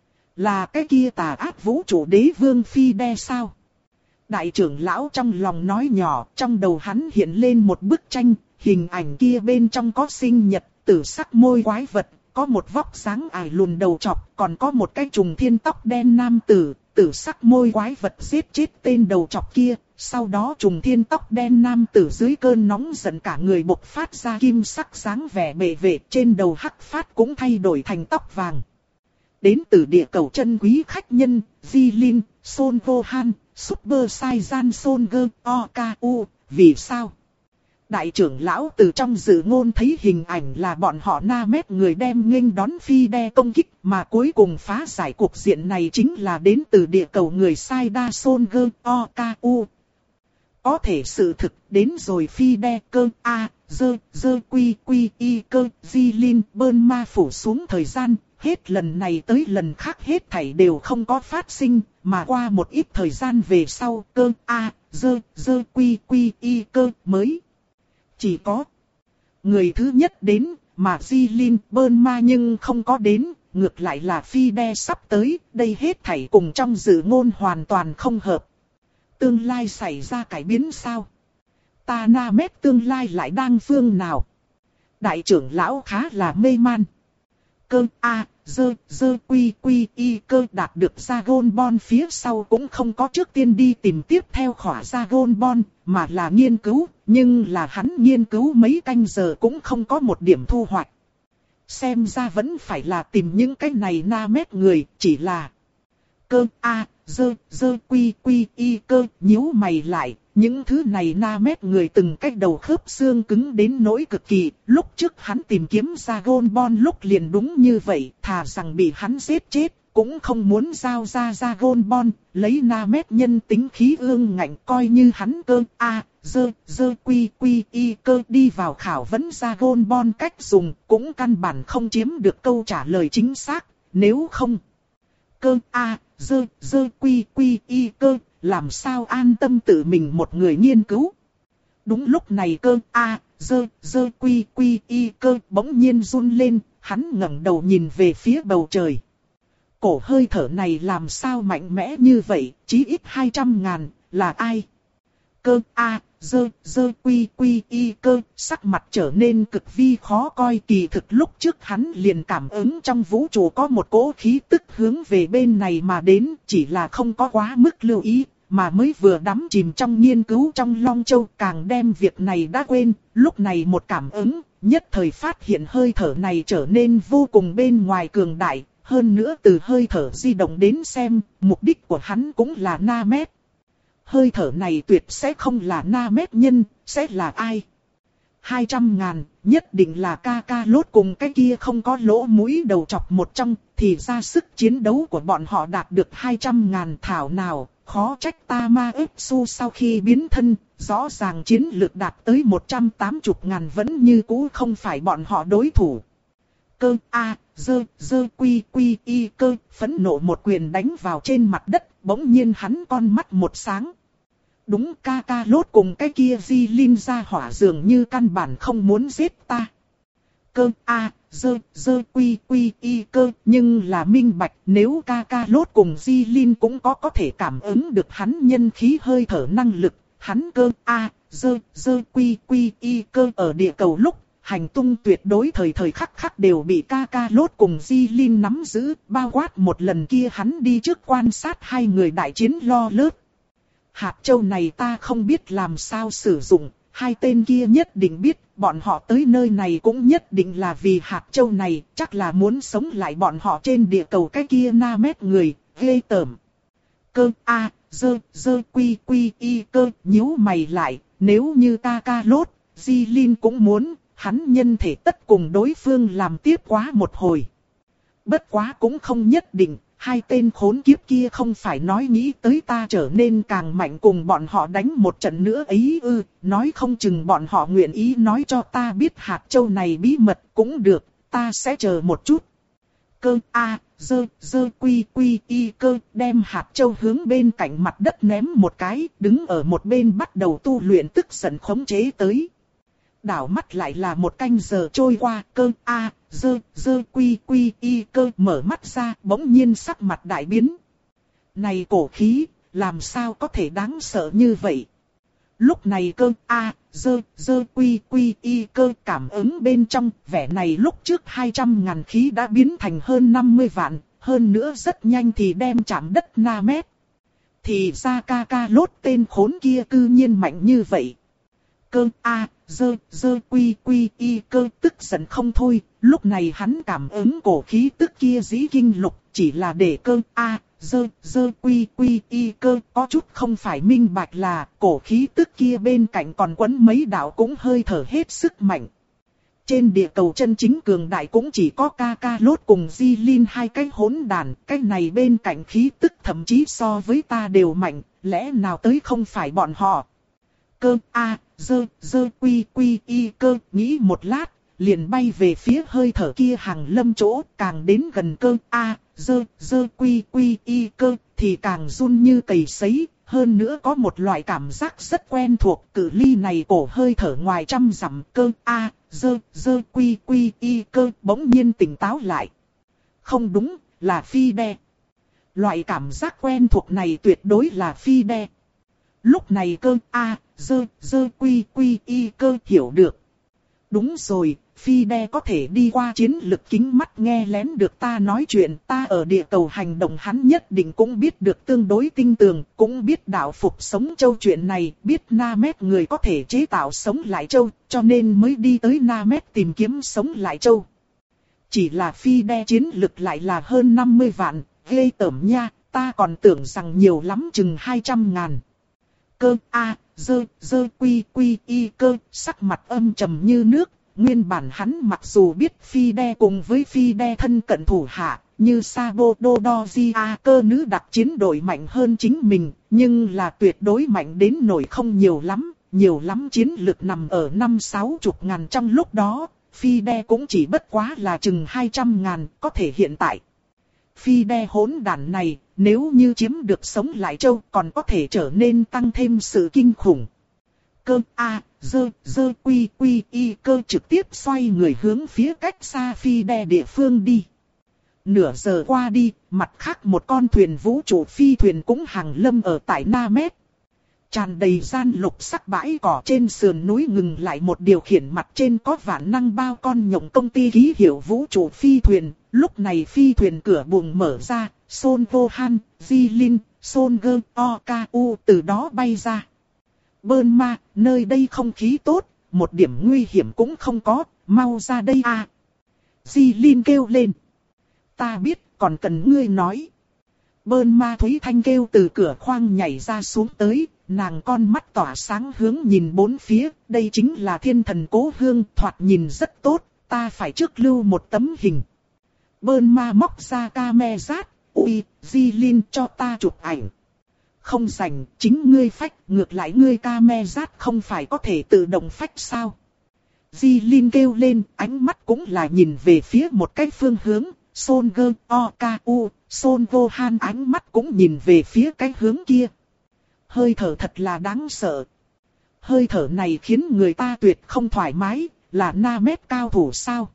Là cái kia tà ác vũ trụ đế vương Phi Đe sao? Đại trưởng lão trong lòng nói nhỏ, trong đầu hắn hiện lên một bức tranh, hình ảnh kia bên trong có sinh nhật, tử sắc môi quái vật, có một vóc dáng ải lùn đầu trọc, còn có một cái trùng thiên tóc đen nam tử, tử sắc môi quái vật giết chết tên đầu trọc kia, sau đó trùng thiên tóc đen nam tử dưới cơn nóng giận cả người bộc phát ra kim sắc dáng vẻ bệ vệ, trên đầu hắc phát cũng thay đổi thành tóc vàng. Đến từ địa cầu chân quý khách nhân, Jilin, Son Gohan, Super Saiyan Son Go, O K U, vì sao? Đại trưởng lão từ trong dự ngôn thấy hình ảnh là bọn họ Namet người đem nghênh đón Phi Đe công kích, mà cuối cùng phá giải cuộc diện này chính là đến từ địa cầu người sai đa Son Go, O K U. Có thể sự thực đến rồi Phi Đe cơ A, dơ, dơ quy quy y cơ, Jilin bơn ma phủ xuống thời gian. Hết lần này tới lần khác hết thảy đều không có phát sinh, mà qua một ít thời gian về sau cơ A, dơ, dơ quy quy y cơ mới. Chỉ có người thứ nhất đến, mà Jilin bơn ma nhưng không có đến, ngược lại là Phi Đe sắp tới, đây hết thảy cùng trong dự ngôn hoàn toàn không hợp. Tương lai xảy ra cải biến sao? Ta Namet tương lai lại đang phương nào? Đại trưởng lão khá là mê man. Cơ A, dơ, dơ quy quy y cơ đạt được Dragon Ball phía sau cũng không có trước tiên đi tìm tiếp theo khỏa Dragon Ball, mà là nghiên cứu, nhưng là hắn nghiên cứu mấy canh giờ cũng không có một điểm thu hoạch. Xem ra vẫn phải là tìm những cái này Namet người, chỉ là cơ A, dơ, dơ quy quy y cơ, nhíu mày lại. Những thứ này Namet người từng cách đầu khớp xương cứng đến nỗi cực kỳ, lúc trước hắn tìm kiếm Dragon Ball lúc liền đúng như vậy, thà rằng bị hắn giết chết, cũng không muốn giao ra Dragon Ball, lấy Namet nhân tính khí ương ngạnh coi như hắn cơ A, dơ, dơ quy quy y cơ đi vào khảo vấn Dragon Ball cách dùng, cũng căn bản không chiếm được câu trả lời chính xác, nếu không. Cơ A, dơ, dơ quy quy y cơ. Làm sao an tâm tự mình một người nghiên cứu. Đúng lúc này cơ A, dơ, dơ quy quy y cơ bỗng nhiên run lên, hắn ngẩng đầu nhìn về phía bầu trời. Cổ hơi thở này làm sao mạnh mẽ như vậy, chí ít hai trăm ngàn, là ai? Cơ A, dơ, dơ quy quy y cơ, sắc mặt trở nên cực vi khó coi, kỳ thực lúc trước hắn liền cảm ứng trong vũ trụ có một cỗ khí tức hướng về bên này mà đến, chỉ là không có quá mức lưu ý. mà mới vừa đắm chìm trong nghiên cứu trong Long Châu càng đem việc này đã quên, lúc này một cảm ứng, nhất thời phát hiện hơi thở này trở nên vô cùng bên ngoài cường đại, hơn nữa từ hơi thở di động đến xem, mục đích của hắn cũng là Nam-mét. Hơi thở này tuyệt sẽ không là Nam-mét nhân, sẽ là ai? Hai trăm ngàn, nhất định là ca ca lốt cùng cái kia không có lỗ mũi đầu chọc một trong, thì ra sức chiến đấu của bọn họ đạt được hai trăm ngàn thảo nào, khó trách Tama Epsu sau khi biến thân, rõ ràng chiến lược đạt tới một trăm tám mươi ngàn vẫn như cũ không phải bọn họ đối thủ. Cơ A, dơ, dơ quy quy y cơ, phẫn nộ một quyền đánh vào trên mặt đất, bỗng nhiên hắn con mắt một sáng. Đúng, ca ca lốt cùng cái kia Di Linh ra hỏa dường như căn bản không muốn giết ta. Cơ A, dơ, dơ quy quy y cơ, nhưng là minh bạch nếu ca ca lốt cùng Di Linh cũng có có thể cảm ứng được hắn nhân khí hơi thở năng lực. Hắn cơ A, dơ, dơ quy quy y cơ ở địa cầu lúc, hành tung tuyệt đối thời thời khắc khắc đều bị ca ca lốt cùng Di Linh nắm giữ, bao quát một lần kia hắn đi trước quan sát hai người đại chiến lo lớt. Hạt châu này ta không biết làm sao sử dụng, hai tên kia nhất định biết, bọn họ tới nơi này cũng nhất định là vì hạt châu này, chắc là muốn sống lại bọn họ trên địa cầu cái kia Nam-mét người, ghê tởm. Cơ A, dơ, dơ quy quy y cơ, nhíu mày lại, nếu như ca ca lốt, Di Linh cũng muốn, hắn nhân thể tất cùng đối phương làm tiếp quá một hồi. Bất quá cũng không nhất định. Hai tên khốn kiếp kia không phải nói nghĩ tới ta trở nên càng mạnh cùng bọn họ đánh một trận nữa ấy ư, nói không chừng bọn họ nguyện ý nói cho ta biết hạt châu này bí mật cũng được, ta sẽ chờ một chút. Cơ A, dơ, dơ quy quy y cơ, đem hạt châu hướng bên cạnh mặt đất ném một cái, đứng ở một bên bắt đầu tu luyện tức giận khống chế tới. Đảo mắt lại là một canh giờ trôi qua, cơ A, dơ, dơ quy quy y cơ mở mắt ra, bỗng nhiên sắc mặt đại biến. Này cổ khí, làm sao có thể đáng sợ như vậy? Lúc này cơ A, dơ, dơ quy quy y cơ cảm ứng bên trong, vẻ này lúc trước hai trăm ngàn khí đã biến thành hơn năm mươi vạn, hơn nữa rất nhanh thì đem chạm đất Nam-mét. Thì ra ca ca lốt tên khốn kia cư nhiên mạnh như vậy. Cơ A, dơ, dơ quy quy y cơ tức giận không thôi, lúc này hắn cảm ứng cổ khí tức kia dĩ kinh lục, chỉ là để cơ A, dơ, dơ quy quy y cơ có chút không phải minh bạch là cổ khí tức kia bên cạnh còn quấn mấy đạo cũng hơi thở hết sức mạnh. Trên địa cầu chân chính cường đại cũng chỉ có ca ca lốt cùng Di Linh hai cái hỗn đàn, cái này bên cạnh khí tức thậm chí so với ta đều mạnh, lẽ nào tới không phải bọn họ. Cơ A, dơ, dơ quy quy y cơ, nghĩ một lát, liền bay về phía hơi thở kia hàng lâm chỗ, càng đến gần cơ A, dơ, dơ quy quy y cơ, thì càng run như cầy sấy, hơn nữa có một loại cảm giác rất quen thuộc, cự ly này cổ hơi thở ngoài trăm dặm, cơ A, dơ, dơ quy quy y cơ, bỗng nhiên tỉnh táo lại. Không đúng, là phi đe. Loại cảm giác quen thuộc này tuyệt đối là phi đe. Lúc này cơ A, dơ, dơ quy quy y cơ hiểu được. Đúng rồi, phi đe có thể đi qua chiến lực kính mắt nghe lén được ta nói chuyện. Ta ở địa cầu hành động hắn nhất định cũng biết được tương đối tinh tường. Cũng biết đạo phục sống châu chuyện này. Biết Nam-mét người có thể chế tạo sống lại châu. Cho nên mới đi tới Nam-mét tìm kiếm sống lại châu. Chỉ là phi đe chiến lực lại là hơn năm mươi vạn. Ghê tởm nha, ta còn tưởng rằng nhiều lắm chừng hai trăm ngàn. Cơ A, dơ, dơ quy quy y cơ, sắc mặt âm trầm như nước. Nguyên bản hắn mặc dù biết phi đe cùng với phi đe thân cận thủ hạ, như Sabo Dodoria cơ nữ đặc chiến đội mạnh hơn chính mình, nhưng là tuyệt đối mạnh đến nổi không nhiều lắm, nhiều lắm chiến lực nằm ở năm sáu chục ngàn trong lúc đó, phi đe cũng chỉ bất quá là chừng hai trăm ngàn, có thể hiện tại. Phi đe hỗn đản này, nếu như chiếm được sống lại châu còn có thể trở nên tăng thêm sự kinh khủng. Cơ A, dơ, dơ quy quy y cơ trực tiếp xoay người hướng phía cách xa phi đe địa phương đi. Nửa giờ qua đi, mặt khác một con thuyền vũ trụ phi thuyền cũng hàng lâm ở tại Nam-mét. Tràn đầy gian lục sắc bãi cỏ trên sườn núi ngừng lại một điều khiển mặt trên có vạn năng bao con nhộng công ty ký hiệu vũ trụ phi thuyền. Lúc này phi thuyền cửa buồng mở ra, Son Vô Han, Di Linh, Son Gơ O Ca U từ đó bay ra. Bơn ma, nơi đây không khí tốt, một điểm nguy hiểm cũng không có, mau ra đây à. Di Linh kêu lên. Ta biết, còn cần ngươi nói. Bơn ma Thúy Thanh kêu từ cửa khoang nhảy ra xuống tới, nàng con mắt tỏa sáng hướng nhìn bốn phía, đây chính là thiên thần cố hương, thoạt nhìn rất tốt, ta phải trước lưu một tấm hình. Bơn ma móc ra camera, ui, Di Linh cho ta chụp ảnh. Không rảnh, chính ngươi phách, ngược lại ngươi camera không phải có thể tự động phách sao? Di Linh kêu lên, ánh mắt cũng là nhìn về phía một cái phương hướng, Son Gơ O Ca U, Son Vô Han ánh mắt cũng nhìn về phía cái hướng kia. Hơi thở thật là đáng sợ. Hơi thở này khiến người ta tuyệt không thoải mái, là Namet cao thủ sao?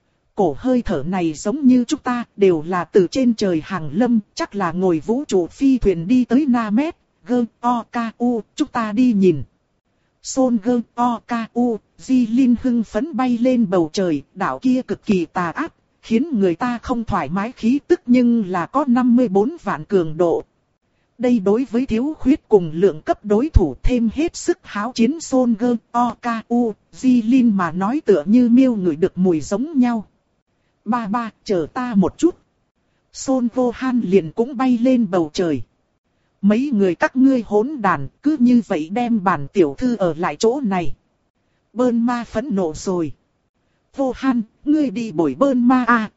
Cổ hơi thở này giống như chúng ta, đều là từ trên trời hàng lâm, chắc là ngồi vũ trụ phi thuyền đi tới Namet, Gơ O Ca U, chúng ta đi nhìn. Son Gơ O Ca U, Di Linh hưng phấn bay lên bầu trời, đảo kia cực kỳ tà ác, khiến người ta không thoải mái khí tức nhưng là có năm mươi bốn vạn cường độ. Đây đối với thiếu khuyết cùng lượng cấp đối thủ thêm hết sức háo chiến Son Gơ O Ca U, Di Linh mà nói tựa như miêu ngửi được mùi giống nhau. Ba ba, chờ ta một chút. Son Vô Han liền cũng bay lên bầu trời. Mấy người các ngươi hỗn đàn, cứ như vậy đem bản tiểu thư ở lại chỗ này. Bơn ma phẫn nộ rồi. Vô Han, ngươi đi bồi bơn ma à.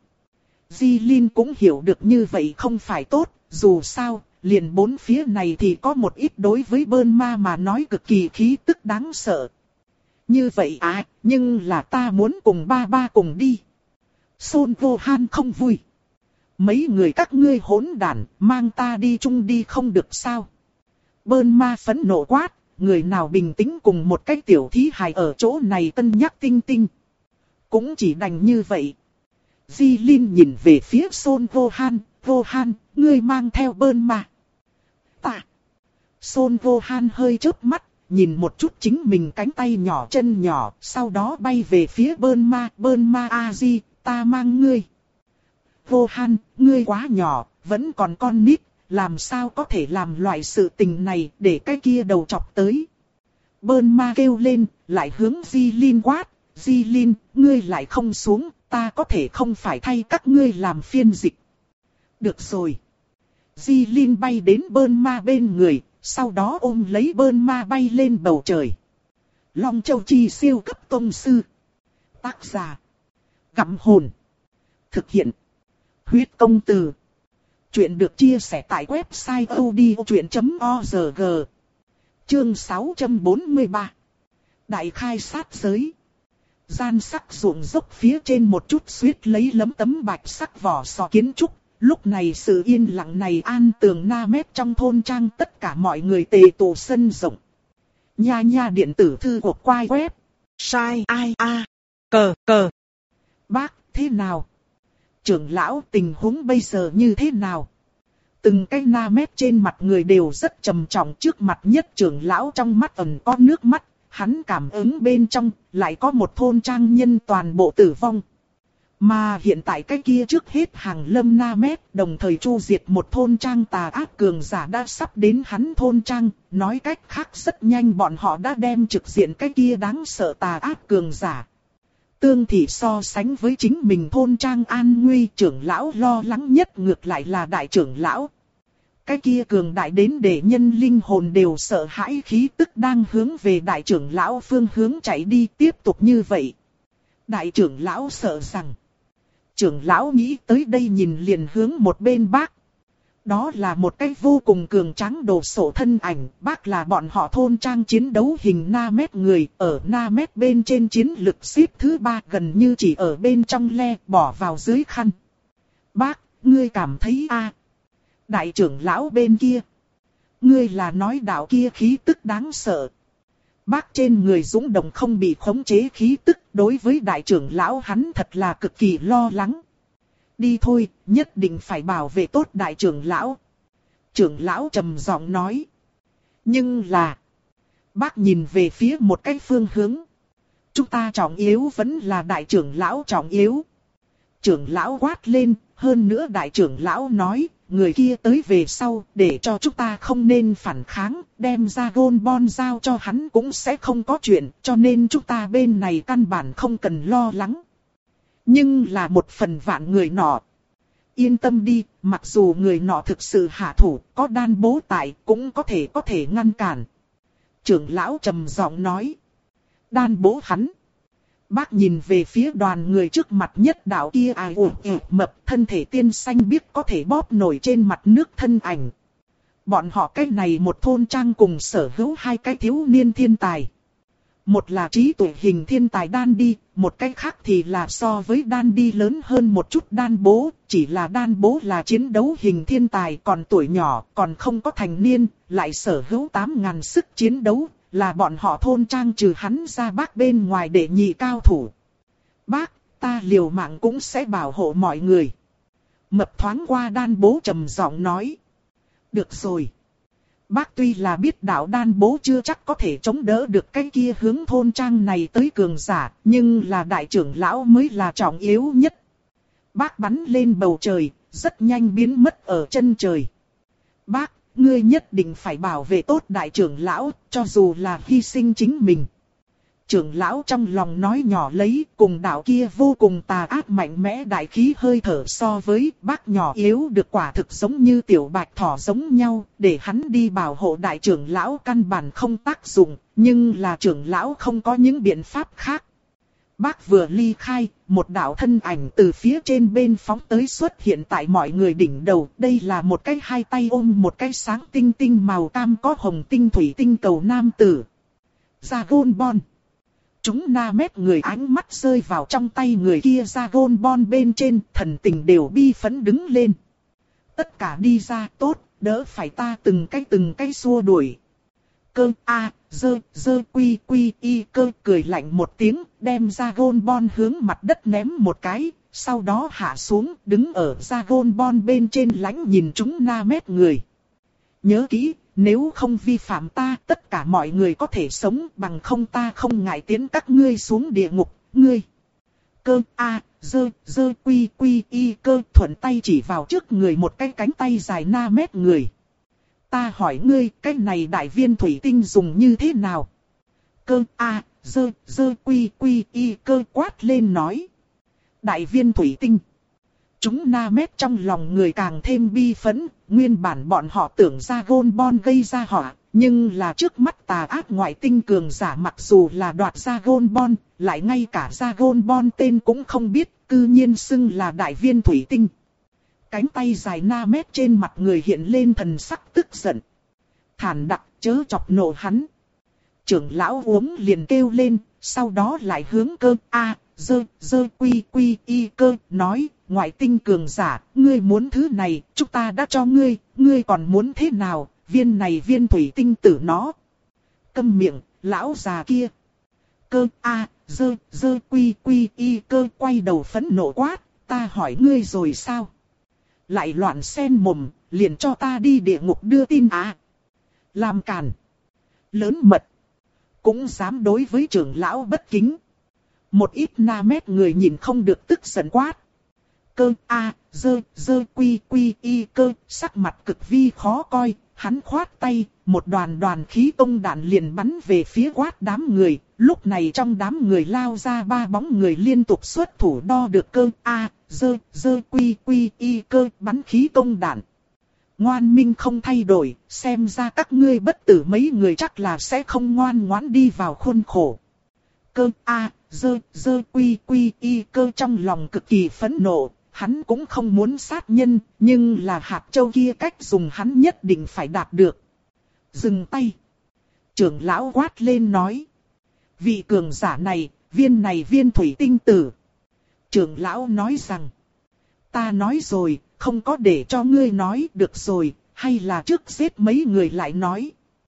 Di Linh cũng hiểu được như vậy không phải tốt, dù sao, liền bốn phía này thì có một ít đối với bơn ma mà nói cực kỳ khí tức đáng sợ. Như vậy à, nhưng là ta muốn cùng ba ba cùng đi. Son Vô Han không vui. Mấy người các ngươi hỗn đản, mang ta đi chung đi không được sao? Bơn ma phẫn nộ quát, người nào bình tĩnh cùng một cái tiểu thí hài ở chỗ này cân nhắc tinh tinh. Cũng chỉ đành như vậy. Di Linh nhìn về phía Son Vô Han, Vô Han, ngươi mang theo bơn ma. Ta. Son Vô Han hơi chớp mắt, nhìn một chút chính mình cánh tay nhỏ chân nhỏ, sau đó bay về phía bơn ma, bơn ma A-di, ta mang ngươi. Vô Han, ngươi quá nhỏ, vẫn còn con nít, làm sao có thể làm loại sự tình này để cái kia đầu chọc tới. Bơn ma kêu lên, lại hướng Di Linh quát, Di Linh, ngươi lại không xuống, ta có thể không phải thay các ngươi làm phiên dịch. Được rồi. Di Linh bay đến bơn ma bên người, sau đó ôm lấy bơn ma bay lên bầu trời. Long Châu Chi siêu cấp tông sư. Tác giả. Gặm hồn. Thực hiện. Huyết công từ. Chuyện được chia sẻ tại website odchuyện chấm org. Chương sáu trăm bốn mươi ba. Đại khai sát giới. Gian sắc ruộng dốc phía trên một chút suýt lấy lấm tấm bạch sắc vỏ sò kiến trúc. Lúc này sự yên lặng này an tường Namet trong thôn trang tất cả mọi người tề tụ sân rộng. Nha nha điện tử thư của quai web. Sai ai a. Cờ cờ. Bác, thế nào? Trưởng lão tình huống bây giờ như thế nào? Từng cái Namet trên mặt người đều rất trầm trọng, trước mặt nhất trưởng lão trong mắt ẩn có nước mắt, hắn cảm ứng bên trong lại có một thôn trang nhân toàn bộ tử vong. Mà hiện tại cái kia trước hết hàng lâm Namet đồng thời chu diệt một thôn trang tà ác cường giả đã sắp đến hắn thôn trang, nói cách khác rất nhanh bọn họ đã đem trực diện cái kia đáng sợ tà ác cường giả. Tương thị so sánh với chính mình thôn trang an nguy, trưởng lão lo lắng nhất ngược lại là đại trưởng lão. Cái kia cường đại đến để nhân linh hồn đều sợ hãi khí tức đang hướng về đại trưởng lão phương hướng chạy đi, tiếp tục như vậy. Đại trưởng lão sợ rằng. Trưởng lão nghĩ tới đây nhìn liền hướng một bên bác. Đó là một cái vô cùng cường tráng đồ sộ thân ảnh, bác là bọn họ thôn trang chiến đấu hình Namet người, ở Namet bên trên chiến lực xếp thứ ba gần như chỉ ở bên trong le, bỏ vào dưới khăn. Bác, ngươi cảm thấy a? Đại trưởng lão bên kia. Ngươi là nói đạo kia khí tức đáng sợ. Bác trên người dũng động không bị khống chế khí tức, đối với đại trưởng lão hắn thật là cực kỳ lo lắng. Đi thôi, nhất định phải bảo vệ tốt đại trưởng lão. Trưởng lão trầm giọng nói. Nhưng là. Bác nhìn về phía một cái phương hướng. Chúng ta trọng yếu vẫn là đại trưởng lão trọng yếu. Trưởng lão quát lên, hơn nữa đại trưởng lão nói, người kia tới về sau, để cho chúng ta không nên phản kháng, đem Dragon Ball giao cho hắn cũng sẽ không có chuyện, cho nên chúng ta bên này căn bản không cần lo lắng. Nhưng là một phần vạn người nọ. Yên tâm đi, mặc dù người nọ thực sự hạ thủ, có đan bố tại, cũng có thể có thể ngăn cản. Trưởng lão trầm giọng nói. Đan bố hắn. Bác nhìn về phía đoàn người trước mặt nhất đạo kia ai ủ ủ mập, thân thể tiên xanh biếc có thể bóp nổi trên mặt nước thân ảnh. Bọn họ cái này một thôn trang cùng sở hữu hai cái thiếu niên thiên tài. Một là trí tuệ hình thiên tài đan đi, một cái khác thì là so với đan đi lớn hơn một chút đan bố, chỉ là đan bố là chiến đấu hình thiên tài còn tuổi nhỏ, còn không có thành niên, lại sở hữu tám ngàn sức chiến đấu, là bọn họ thôn trang trừ hắn ra bác bên ngoài để nhị cao thủ. Bác, ta liều mạng cũng sẽ bảo hộ mọi người. Mập thoáng qua đan bố trầm giọng nói. Được rồi. Bác tuy là biết đạo đan bố chưa chắc có thể chống đỡ được cái kia hướng thôn trang này tới cường giả, nhưng là đại trưởng lão mới là trọng yếu nhất. Bác bắn lên bầu trời, rất nhanh biến mất ở chân trời. Bác, ngươi nhất định phải bảo vệ tốt đại trưởng lão, cho dù là hy sinh chính mình. Trưởng lão trong lòng nói nhỏ lấy, cùng đạo kia vô cùng tà ác mạnh mẽ đại khí hơi thở so với bác nhỏ yếu được quả thực giống như tiểu bạch thỏ giống nhau, để hắn đi bảo hộ đại trưởng lão căn bản không tác dụng, nhưng là trưởng lão không có những biện pháp khác. Bác vừa ly khai, một đạo thân ảnh từ phía trên bên phóng tới xuất hiện tại mọi người đỉnh đầu. Đây là một cái hai tay ôm một cái sáng tinh tinh màu cam có hồng tinh thủy tinh cầu nam tử. Dragon Ball. Chúng na mét người ánh mắt rơi vào trong tay người kia Dragon Ball bên trên, thần tình đều bi phấn đứng lên. Tất cả đi ra tốt, đỡ phải ta từng cái từng cái xua đuổi. Cơ a dơ dơ quy quy y cơ cười lạnh một tiếng, đem Dragon Ball hướng mặt đất ném một cái, sau đó hạ xuống, đứng ở Dragon Ball bên trên lãnh nhìn chúng na mét người. Nhớ kỹ, nếu không vi phạm ta, tất cả mọi người có thể sống, bằng không ta không ngại tiến các ngươi xuống địa ngục, ngươi. Cơ a dơ dơ quy quy y cơ thuận tay chỉ vào trước người một cái cánh tay dài na mét người. Ta hỏi ngươi, cái này đại viên thủy tinh dùng như thế nào? Cơ a dơ dơ quy quy y cơ quát lên nói. Đại viên thủy tinh. Chúng na mét trong lòng người càng thêm bi phẫn, nguyên bản bọn họ tưởng Dragon Ball gây ra họa, nhưng là trước mắt tà ác ngoại tinh cường giả mặc dù là đoạt Dragon Ball, lại ngay cả Dragon Ball tên cũng không biết, cư nhiên xưng là đại viên thủy tinh. Cánh tay dài na mét trên mặt người hiện lên thần sắc tức giận. Thản đặc chớ chọc nộ hắn. Trưởng lão uống liền kêu lên, sau đó lại hướng cơ a dơ dơ quy quy y cơ nói, ngoại tinh cường giả, ngươi muốn thứ này, chúng ta đã cho ngươi, ngươi còn muốn thế nào, viên này viên thủy tinh tử nó. Câm miệng, lão già kia. Cơ a dơ dơ quy quy y cơ quay đầu phẫn nộ quát, ta hỏi ngươi rồi sao? Lại loạn sen mồm, liền cho ta đi địa ngục đưa tin à. Làm càn. Lớn mật. Cũng dám đối với trưởng lão bất kính. Một ít na mét người nhìn không được tức giận quát. Cơ a dơ dơ quy quy y cơ sắc mặt cực vi khó coi. Hắn khoát tay, một đoàn đoàn khí công đạn liền bắn về phía quát đám người. Lúc này trong đám người lao ra ba bóng người liên tục xuất thủ đo được cơ a dơ dơ quy quy y cơ bắn khí công đạn. Ngoan minh không thay đổi, xem ra các ngươi bất tử mấy người chắc là sẽ không ngoan ngoãn đi vào khuôn khổ. Cơ a dơ dơ quy quy y cơ trong lòng cực kỳ phẫn nộ. Hắn cũng không muốn sát nhân, nhưng là hạt châu kia cách dùng hắn nhất định phải đạt được. Dừng tay. Trưởng lão quát lên nói. Vị cường giả này, viên này viên thủy tinh tử. Trưởng lão nói rằng. Ta nói rồi, không có để cho ngươi nói được rồi, hay là trước giết mấy người lại nói.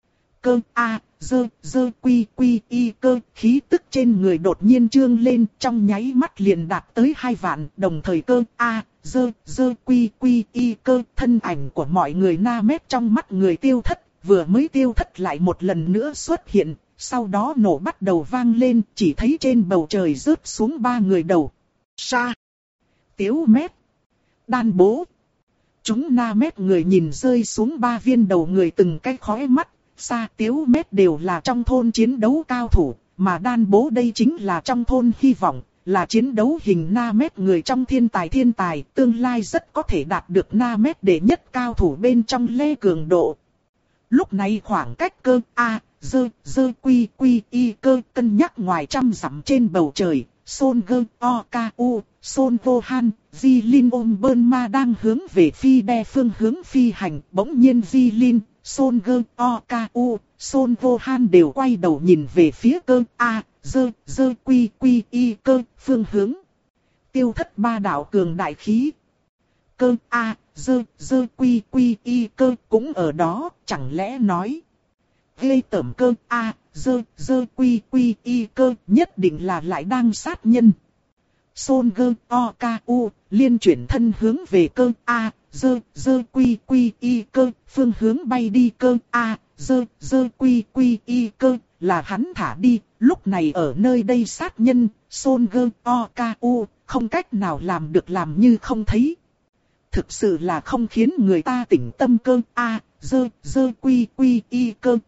Cơ a dơ dơ quy quy y cơ khí tức trên người đột nhiên trương lên trong nháy mắt liền đạt tới hai vạn, đồng thời cơ a dơ dơ quy quy y cơ thân ảnh của mọi người na mét trong mắt người tiêu thất, vừa mới tiêu thất lại một lần nữa xuất hiện, sau đó nổ bắt đầu vang lên, chỉ thấy trên bầu trời rớt xuống ba người đầu. Sa, Tiếu Mét, Đan Bố. Chúng na mét người nhìn rơi xuống ba viên đầu người từng cái khóe mắt, xa tiếu mét đều là trong thôn chiến đấu cao thủ, mà đan bố đây chính là trong thôn hy vọng, là chiến đấu hình na mét người trong thiên tài thiên tài, tương lai rất có thể đạt được na mét đệ nhất cao thủ bên trong lê cường độ. Lúc này khoảng cách cơ A, dơ, dơ quy quy y cơ cân nhắc ngoài trăm dặm trên bầu trời, Son gơ o ca u, Son vô han, Di Linh ôm bơn ma đang hướng về phi đe phương hướng phi hành, bỗng nhiên Di Linh, Son gơ o ca u, Son vô han đều quay đầu nhìn về phía cơ A, dơ, dơ quy quy y cơ phương hướng. Tiêu thất ba đạo cường đại khí. Cơ A, dơ, dơ quy quy y cơ cũng ở đó, chẳng lẽ nói. Ghê tởm cơ A, dơ, dơ quy quy y cơ nhất định là lại đang sát nhân. Son gơ o ca u, liên chuyển thân hướng về cơ A, dơ, dơ quy quy y cơ, phương hướng bay đi cơ A, dơ, dơ quy quy y cơ, là hắn thả đi, lúc này ở nơi đây sát nhân, Son gơ o ca u, không cách nào làm được làm như không thấy. Thực sự là không khiến người ta tỉnh tâm cơ A, dơ, dơ quy quy y cơ.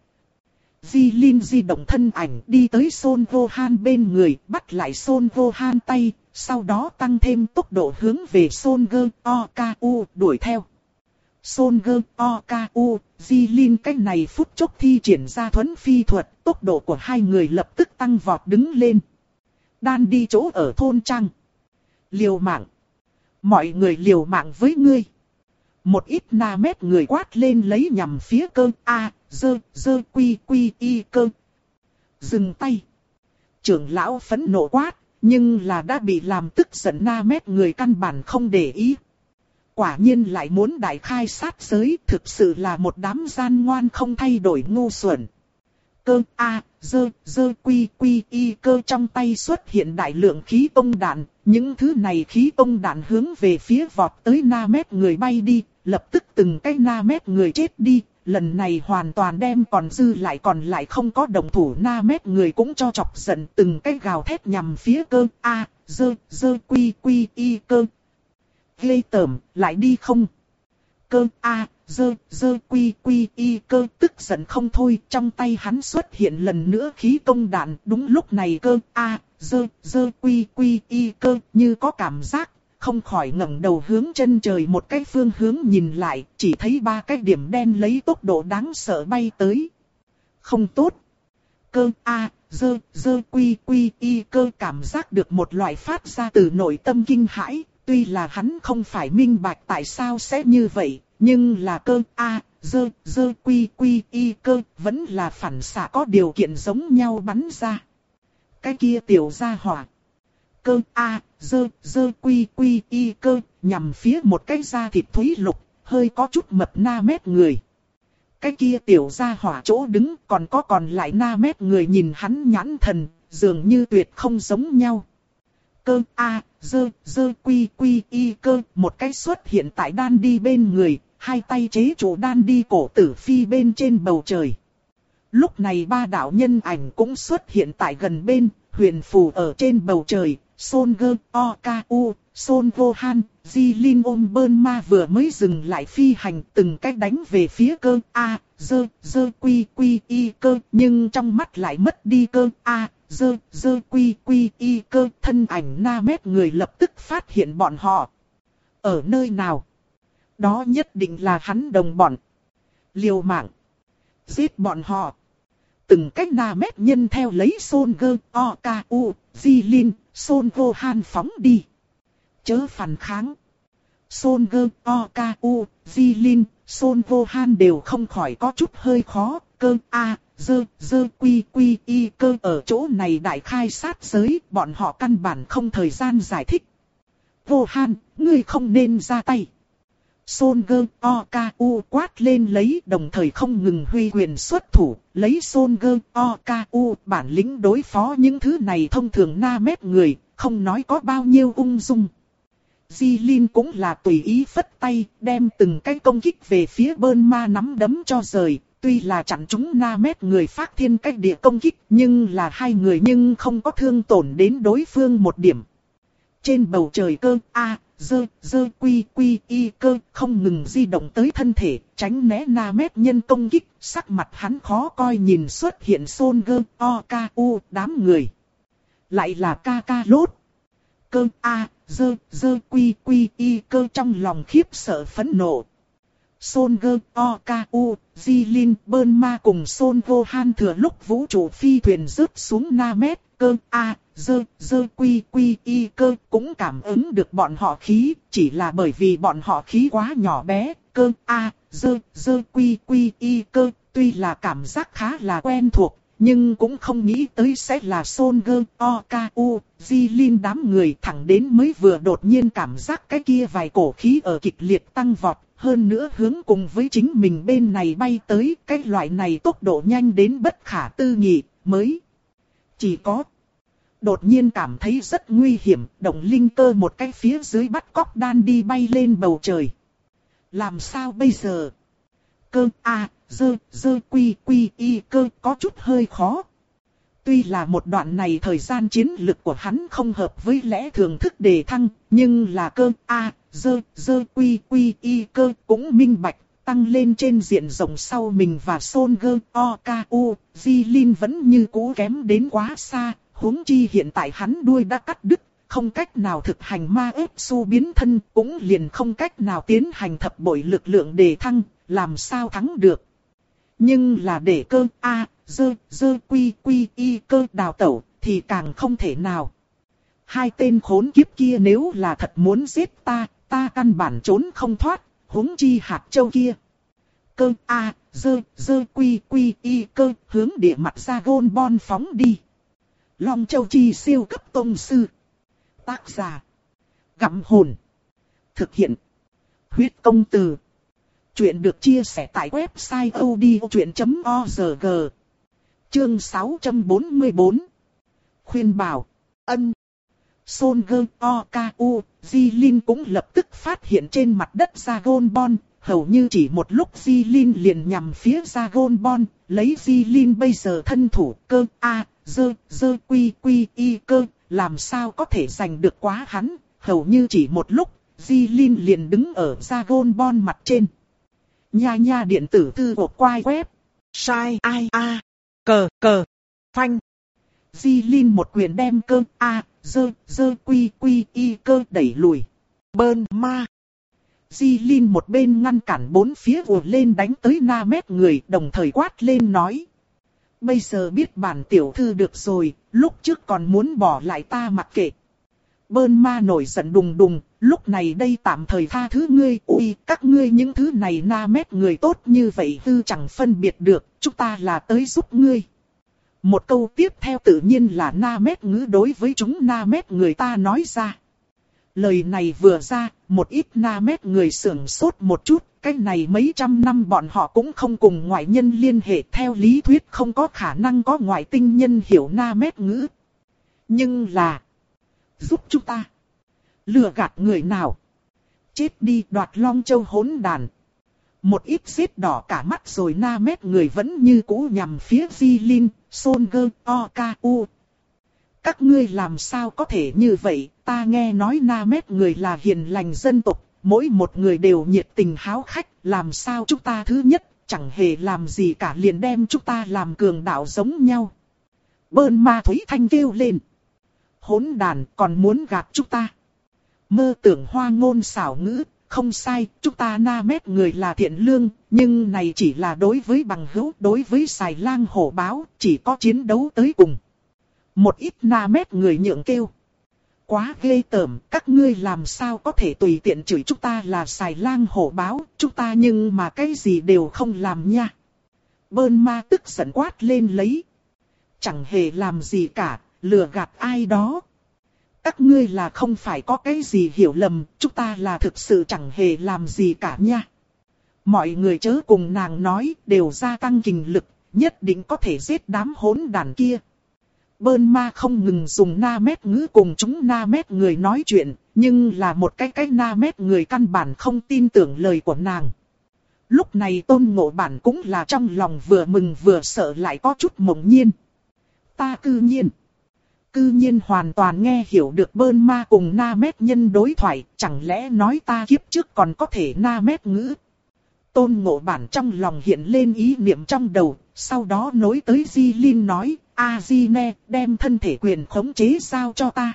Di Linh di động thân ảnh đi tới Son vô han bên người, bắt lại Son vô han tay, sau đó tăng thêm tốc độ hướng về Son gơ o ca u đuổi theo. Son gơ o ca u, Di Linh cách này phút chốc thi triển ra thuấn phi thuật, tốc độ của hai người lập tức tăng vọt đứng lên. Đan đi chỗ ở thôn trang. Liều mạng. Mọi người liều mạng với ngươi. Một ít na mét người quát lên lấy nhằm phía cơ A, dơ, dơ quy quy y cơ. Dừng tay. Trưởng lão phẫn nộ quát, nhưng là đã bị làm tức giận na mét người căn bản không để ý. Quả nhiên lại muốn đại khai sát giới, thực sự là một đám gian ngoan không thay đổi ngu xuẩn. Cơ A, dơ, dơ quy quy y cơ trong tay xuất hiện đại lượng khí ông đạn, những thứ này khí ông đạn hướng về phía vọt tới na mét người bay đi, lập tức từng cái na mét người chết đi, lần này hoàn toàn đem còn dư lại còn lại không có đồng thủ na mét người cũng cho chọc giận từng cái gào thét nhằm phía cơ A, dơ, dơ quy quy y cơ. Ghê tởm, lại đi không? Cơ A, dơ, dơ quy quy y cơ tức giận không thôi, trong tay hắn xuất hiện lần nữa khí công đạn, đúng lúc này cơ A, dơ, dơ quy quy y cơ như có cảm giác, không khỏi ngẩng đầu hướng chân trời một cái phương hướng nhìn lại, chỉ thấy ba cái điểm đen lấy tốc độ đáng sợ bay tới. Không tốt. Cơ A, dơ, dơ quy quy y cơ cảm giác được một loại phát ra từ nội tâm kinh hãi, tuy là hắn không phải minh bạch tại sao sẽ như vậy, nhưng là cơ A, dơ, dơ quy quy y cơ vẫn là phản xạ có điều kiện giống nhau bắn ra. Cái kia tiểu gia hỏa. Cơ A, dơ, dơ quy quy y cơ, nhằm phía một cái da thịt thúy lục, hơi có chút mập na mét người. Cái kia tiểu gia hỏa chỗ đứng còn có còn lại na mét người nhìn hắn nhãn thần, dường như tuyệt không giống nhau. Cơ A, dơ, dơ quy quy y cơ, một cái xuất hiện tại đan đi bên người, hai tay chế trụ đan đi cổ tử phi bên trên bầu trời. Lúc này ba đạo nhân ảnh cũng xuất hiện tại gần bên, huyền phù ở trên bầu trời, Son gơ o ca u, Son vô han, Di Linh ôm bơn ma vừa mới dừng lại phi hành từng cách đánh về phía cơ A, dơ, dơ quy quy y cơ, nhưng trong mắt lại mất đi cơ A, dơ, dơ quy quy y cơ, thân ảnh na mét người lập tức phát hiện bọn họ. Ở nơi nào? Đó nhất định là hắn đồng bọn. Liều mạng. Giết bọn họ. Từng cách na mét nhân theo lấy Son gơ o ca u, Di Linh, Son vô han phóng đi. Chớ phản kháng. Son gơ o ca u, Di Linh, Son vô han đều không khỏi có chút hơi khó. Cơ A, dơ, dơ quy quy y cơ ở chỗ này đại khai sát giới, bọn họ căn bản không thời gian giải thích. Vô han, ngươi không nên ra tay. Son gơ o ca u quát lên lấy, đồng thời không ngừng huy quyền xuất thủ, lấy Son gơ o ca u bản lĩnh đối phó những thứ này thông thường na mét người, không nói có bao nhiêu ung dung. Di Linh cũng là tùy ý phất tay, đem từng cái công kích về phía bơn ma nắm đấm cho rời, tuy là chặn chúng na mét người phát thiên cách địa công kích, nhưng là hai người nhưng không có thương tổn đến đối phương một điểm. Trên bầu trời cơ A, dơ, dơ quy quy y cơ không ngừng di động tới thân thể, tránh né Na Mét nhân công kích, sắc mặt hắn khó coi nhìn xuất hiện Son Gơ, O, Ca, U, đám người. Lại là ca ca lốt. Cơ A, dơ, dơ quy quy y cơ trong lòng khiếp sợ phẫn nộ. Son Gơ, O, Ca, U, Jilin, Burnma cùng Son Gohan thừa lúc vũ trụ phi thuyền rớt xuống Na Mét, cơ A, dơ, dơ quy quy y cơ cũng cảm ứng được bọn họ khí, chỉ là bởi vì bọn họ khí quá nhỏ bé, cơ A, dơ, dơ quy quy y cơ, tuy là cảm giác khá là quen thuộc, nhưng cũng không nghĩ tới sẽ là Son Gơ, O, Ca, U, Jilin đám người thẳng đến mới vừa đột nhiên cảm giác cái kia vài cổ khí ở kịch liệt tăng vọt. Hơn nữa hướng cùng với chính mình bên này bay tới, cái loại này tốc độ nhanh đến bất khả tư nghị, mới chỉ có đột nhiên cảm thấy rất nguy hiểm, động linh cơ một cái phía dưới bắt cóc đan đi bay lên bầu trời. Làm sao bây giờ? Cơ A, dơ, dơ quy quy y cơ có chút hơi khó. Tuy là một đoạn này thời gian chiến lực của hắn không hợp với lẽ thường thức đề thăng, nhưng là cơ A, dơ, dơ quy quy y cơ cũng minh bạch, tăng lên trên diện rộng sau mình và Son Gơ, O, Ca, U, Jilin vẫn như cũ kém đến quá xa, huống chi hiện tại hắn đuôi đã cắt đứt, không cách nào thực hành ma ếp su biến thân, cũng liền không cách nào tiến hành thập bội lực lượng đề thăng, làm sao thắng được. Nhưng là để cơ A, dơ, dơ quy quy y cơ đào tẩu, thì càng không thể nào. Hai tên khốn kiếp kia nếu là thật muốn giết ta, ta căn bản trốn không thoát, huống chi hạt châu kia. Cơ A, dơ, dơ quy quy y cơ hướng địa mặt ra gôn bon phóng đi. Long Châu Chi siêu cấp tông sư. Tác giả. Gặm hồn. Thực hiện. Huyết công từ. Chuyện được chia sẻ tại website odchuyện chấm org. Chương sáu trăm bốn mươi bốn. Khuyên bảo. Ân. Son Gơ, O, Ca, U, Jilin cũng lập tức phát hiện trên mặt đất Dragon Ball. Hầu như chỉ một lúc Jilin liền nhằm phía Dragon Ball, lấy Jilin bây giờ thân thủ cơ A, dơ, dơ quy quy y cơ, làm sao có thể giành được quá hắn. Hầu như chỉ một lúc, Jilin liền đứng ở Dragon Ball mặt trên. Nha nha điện tử thư của quai web. Sai ai a. Cờ cờ. Phanh. Jilin một quyền đem cơ A, dơ, dơ quy quy y cơ đẩy lùi. Bơn ma. Jilin một bên ngăn cản bốn phía ùa lên đánh tới Na Mét người, đồng thời quát lên nói. Bây giờ biết bản tiểu thư được rồi, lúc trước còn muốn bỏ lại ta mặc kệ. Bơn ma nổi giận đùng đùng, lúc này đây tạm thời tha thứ ngươi. Ui, các ngươi những thứ này Na Mét người tốt như vậy hư chẳng phân biệt được, chúng ta là tới giúp ngươi. Một câu tiếp theo tự nhiên là Na Mét ngữ đối với chúng Na Mét người ta nói ra. Lời này vừa ra, một ít Na Mét người sưởng sốt một chút, cái này mấy trăm năm bọn họ cũng không cùng ngoại nhân liên hệ, theo lý thuyết không có khả năng có ngoại tinh nhân hiểu Na Mét ngữ. Nhưng là, giúp chúng ta, lừa gạt người nào, chết đi đoạt Long Châu hỗn đàn. Một ít xếp đỏ cả mắt rồi Na Mét người vẫn như cũ nhằm phía Jilin, Son Gơ, O, Ca, U. Các ngươi làm sao có thể như vậy, ta nghe nói Na Mét người là hiền lành dân tộc, mỗi một người đều nhiệt tình háo khách, làm sao chúng ta thứ nhất, chẳng hề làm gì cả liền đem chúng ta làm cường đạo giống nhau. Bơn ma Thúy Thanh kêu lên. Hỗn đàn còn muốn gạt chúng ta. Mơ tưởng hoa ngôn xảo ngữ, không sai, chúng ta Na Mét người là thiện lương, nhưng này chỉ là đối với bằng hữu, đối với xài lang hổ báo, chỉ có chiến đấu tới cùng. Một ít Na Mét người nhượng kêu. Quá ghê tởm, các ngươi làm sao có thể tùy tiện chửi chúng ta là xài lang hổ báo, chúng ta nhưng mà cái gì đều không làm nha. Bơn ma tức giận quát lên lấy. Chẳng hề làm gì cả, lừa gạt ai đó. Các ngươi là không phải có cái gì hiểu lầm, chúng ta là thực sự chẳng hề làm gì cả nha. Mọi người chớ cùng nàng nói, đều gia tăng kình lực, nhất định có thể giết đám hỗn đàn kia. Bơn ma không ngừng dùng Na Mét ngữ cùng chúng Na Mét người nói chuyện, nhưng là một cái cái Na Mét người căn bản không tin tưởng lời của nàng. Lúc này Tôn Ngộ Bản cũng là trong lòng vừa mừng vừa sợ lại có chút mộng nhiên. Ta cư nhiên Cư nhiên hoàn toàn nghe hiểu được Bơn Ma cùng Na Mét nhân đối thoại, chẳng lẽ nói ta kiếp trước còn có thể Na Mét ngữ. Tôn Ngộ Bản trong lòng hiện lên ý niệm trong đầu, sau đó nối tới Di Linh nói, A Di Ne, đem thân thể quyền khống chế giao cho ta.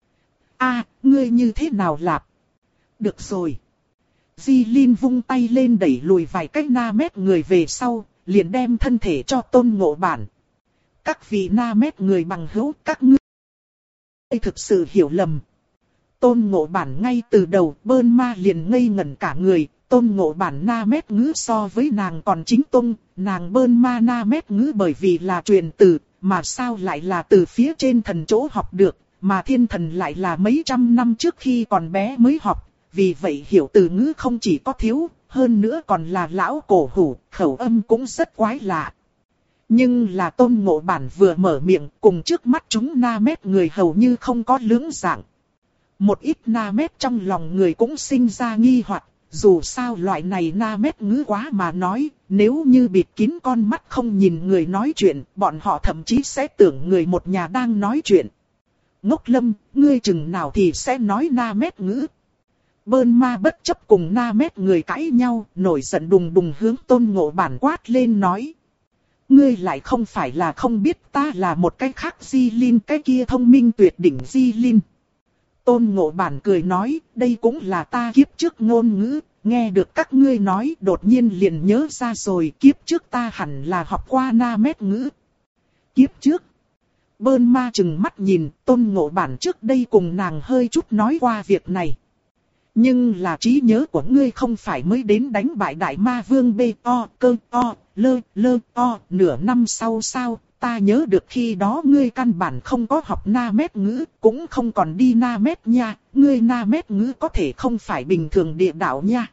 A, ngươi như thế nào lạp? Được rồi. Di Linh vung tay lên đẩy lùi vài cách Na Mét người về sau, liền đem thân thể cho Tôn Ngộ Bản. Các vị Na Mét người bằng hữu, các ngươi thực sự hiểu lầm. Tôn Ngộ Bản ngay từ đầu Bơn Ma liền ngây ngẩn cả người. Tôn Ngộ Bản Na Mét ngữ so với nàng còn chính tông, nàng Bơn Ma Na Mét ngữ bởi vì là truyền từ, mà sao lại là từ phía trên thần chỗ học được, mà thiên thần lại là mấy trăm năm trước khi còn bé mới học, vì vậy hiểu từ ngữ không chỉ có thiếu, hơn nữa còn là lão cổ hủ, khẩu âm cũng rất quái lạ. Nhưng là Tôn Ngộ Bản vừa mở miệng, cùng trước mắt chúng Na Mét người hầu như không có lưỡng dạng. Một ít Na Mét trong lòng người cũng sinh ra nghi hoặc, dù sao loại này Na Mét ngữ quá mà nói, nếu như bịt kín con mắt không nhìn người nói chuyện, bọn họ thậm chí sẽ tưởng người một nhà đang nói chuyện. Ngốc Lâm, ngươi chừng nào thì sẽ nói Na Mét ngữ. Bơn Ma bất chấp cùng Na Mét người cãi nhau, nổi giận đùng đùng hướng Tôn Ngộ Bản quát lên nói. Ngươi lại không phải là không biết ta là một cái khác Di Linh, cái kia thông minh tuyệt đỉnh Di Linh. Tôn Ngộ Bản cười nói, đây cũng là ta kiếp trước ngôn ngữ, nghe được các ngươi nói đột nhiên liền nhớ ra rồi, kiếp trước ta hẳn là học qua Na Mét ngữ. Kiếp trước, Bơn Ma chừng mắt nhìn, Tôn Ngộ Bản trước đây cùng nàng hơi chút nói qua việc này. Nhưng là trí nhớ của ngươi không phải mới đến đánh bại Đại Ma Vương bê o cơ o lơ lơ o nửa năm sau sao? Ta nhớ được khi đó ngươi căn bản không có học Na Mét ngữ, cũng không còn đi Na Mét nha, ngươi Na Mét ngữ có thể không phải bình thường địa đạo nha.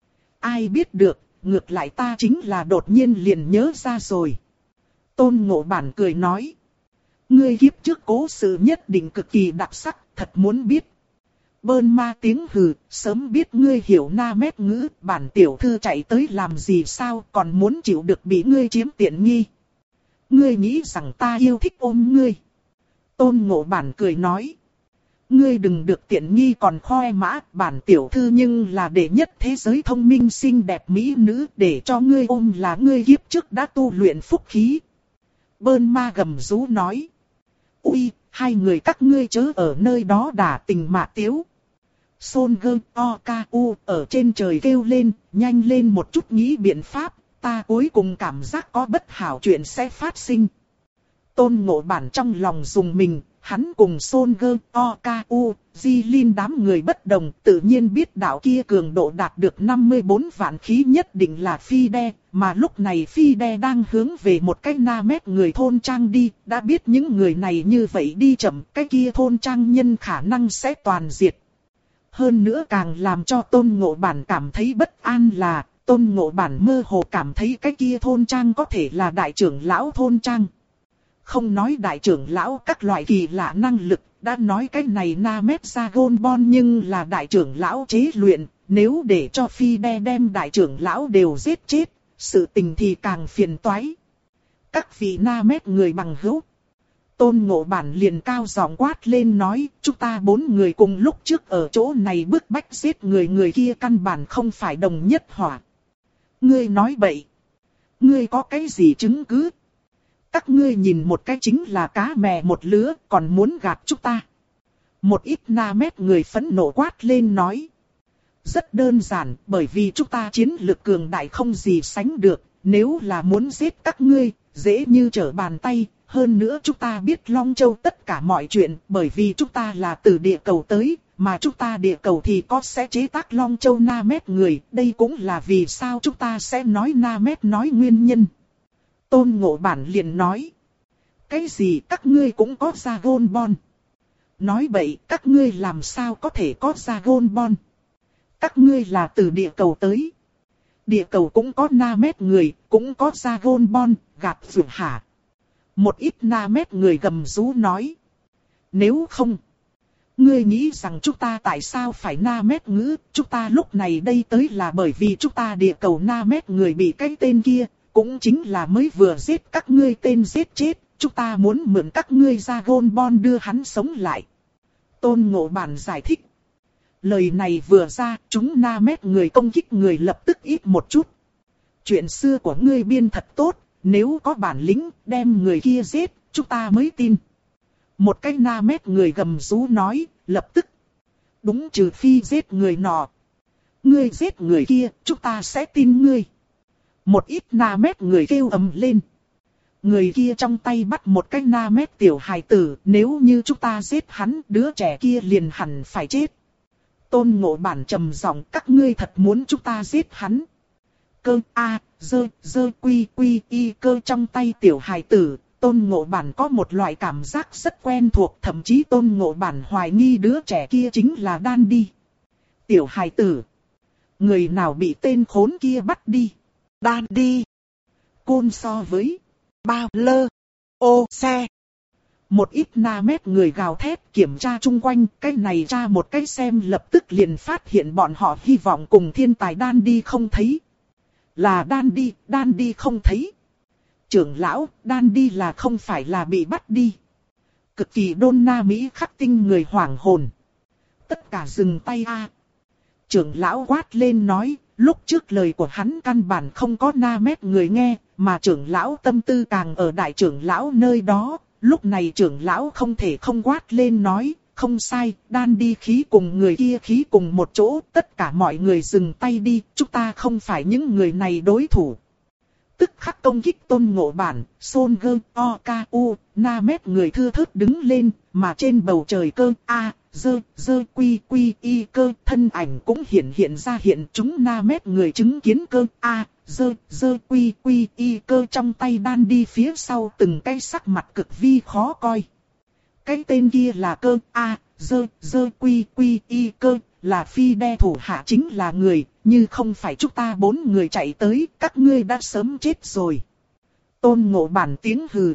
Ai biết được, ngược lại ta chính là đột nhiên liền nhớ ra rồi. Tôn Ngộ Bản cười nói. Ngươi kiếp trước cố sự nhất định cực kỳ đặc sắc, thật muốn biết. Bơn Ma tiếng hừ, sớm biết ngươi hiểu Na Mét ngữ, bản tiểu thư chạy tới làm gì sao, còn muốn chịu được bị ngươi chiếm tiện nghi. Ngươi nghĩ rằng ta yêu thích ôm ngươi. Tôn Ngộ Bản cười nói. Ngươi đừng được tiện nghi còn khoe mã, bản tiểu thư nhưng là đệ nhất thế giới thông minh xinh đẹp mỹ nữ, để cho ngươi ôm là ngươi kiếp trước đã tu luyện phúc khí. Bơn Ma gầm rú nói. Ui, hai người các ngươi chớ ở nơi đó đả tình mạ tiếu. Son Gơ O Ca U ở trên trời kêu lên, nhanh lên một chút nghĩ biện pháp, ta cuối cùng cảm giác có bất hảo chuyện sẽ phát sinh. Tôn Ngộ Bản trong lòng dùng mình, hắn cùng Son Gơ O Ca U, Di Linh đám người bất đồng, tự nhiên biết đạo kia cường độ đạt được năm mươi bốn vạn khí nhất định là Phi Đe, mà lúc này Phi Đe đang hướng về một cái Na Mét người thôn trang đi, đã biết những người này như vậy đi chậm, cái kia thôn trang nhân khả năng sẽ toàn diệt. Hơn nữa càng làm cho Tôn Ngộ Bản cảm thấy bất an là, Tôn Ngộ Bản mơ hồ cảm thấy cái kia thôn trang có thể là đại trưởng lão thôn trang. Không nói đại trưởng lão các loại kỳ lạ năng lực, đã nói cái này Na Mét Dragon Ball nhưng là đại trưởng lão chế luyện, nếu để cho Phi Đe đem đại trưởng lão đều giết chết, sự tình thì càng phiền toái. Các vị Na Mét người bằng hữu. Tôn Ngộ Bản liền cao giọng quát lên nói, chúng ta bốn người cùng lúc trước ở chỗ này bức bách giết người người kia căn bản không phải đồng nhất hỏa. Ngươi nói bậy. Ngươi có cái gì chứng cứ? Các ngươi nhìn một cái chính là cá mè một lứa, còn muốn gạt chúng ta. Một ít Na Mét người phẫn nộ quát lên nói. Rất đơn giản, bởi vì chúng ta chiến lực cường đại không gì sánh được, nếu là muốn giết các ngươi, dễ như trở bàn tay. Hơn nữa chúng ta biết Long Châu tất cả mọi chuyện, bởi vì chúng ta là từ địa cầu tới, mà chúng ta địa cầu thì có sẽ chế tác Long Châu Na Mét người, đây cũng là vì sao chúng ta sẽ nói Na Mét nói nguyên nhân. Tôn Ngộ Bản liền nói, cái gì các ngươi cũng có Dragon Ball. Nói bậy, các ngươi làm sao có thể có Dragon Ball. Các ngươi là từ địa cầu tới. Địa cầu cũng có Na Mét người, cũng có Dragon Ball, gạt vượt hả. Một ít Na Mét người gầm rú nói. Nếu không, ngươi nghĩ rằng chúng ta tại sao phải Na Mét ngữ, chúng ta lúc này đây tới là bởi vì chúng ta địa cầu Na Mét người bị cái tên kia, cũng chính là mới vừa giết các ngươi tên giết chết, chúng ta muốn mượn các ngươi ra gôn bon đưa hắn sống lại. Tôn Ngộ Bản giải thích. Lời này vừa ra, chúng na mét người công kích người lập tức ít một chút. Chuyện xưa của ngươi biên thật tốt, nếu có bản lĩnh đem người kia giết, chúng ta mới tin. Một cái na mét người gầm rú nói, lập tức. Đúng, trừ phi giết người nọ. Ngươi giết người kia, chúng ta sẽ tin ngươi. Một ít na mét người kêu ầm lên. Người kia trong tay bắt một cái na mét tiểu hài tử, nếu như chúng ta giết hắn, đứa trẻ kia liền hẳn phải chết. Tôn Ngộ Bản trầm giọng, các ngươi thật muốn chúng ta giết hắn. Cơ a dơ dơ quy quy y cơ trong tay tiểu hài tử. Tôn Ngộ Bản có một loại cảm giác rất quen thuộc, thậm chí Tôn Ngộ Bản hoài nghi đứa trẻ kia chính là Đan Đi. Tiểu hài tử. Người nào bị tên khốn kia bắt đi? Đan Đi. Côn so với bao lơ, ô xe. Một ít na mét người gào thét kiểm tra chung quanh, cái này tra một cái xem lập tức liền phát hiện bọn họ hy vọng cùng thiên tài Đan Đi không thấy. Là Đan Đi, Đan Đi không thấy. Trưởng lão, Đan Đi là không phải là bị bắt đi. Cực kỳ đôn na Mỹ khắc tinh người hoảng hồn. Tất cả dừng tay a. Trưởng lão quát lên nói, lúc trước lời của hắn căn bản không có na mét người nghe, mà trưởng lão tâm tư càng ở đại trưởng lão nơi đó. Lúc này trưởng lão không thể không quát lên nói, không sai, Đan Đi khí cùng người kia khí cùng một chỗ, tất cả mọi người dừng tay đi, chúng ta không phải những người này đối thủ. Tức khắc công kích Tôn Ngộ Bản, Son Gơ, O K U, na mét người thưa thớt đứng lên, mà trên bầu trời cơ, A, dơ, dơ quy quy y cơ, thân ảnh cũng hiện hiện ra hiện chúng na mét người chứng kiến cơ, A, dơ, dơ quy quy y cơ trong tay Đan Đi phía sau từng cái sắc mặt cực vi khó coi. Cái tên kia là cơ, A, dơ, dơ quy quy y cơ, là phi đe thủ hạ chính là người, như không phải chúng ta bốn người chạy tới, các ngươi đã sớm chết rồi. Tôn Ngộ Bản tiếng hừ.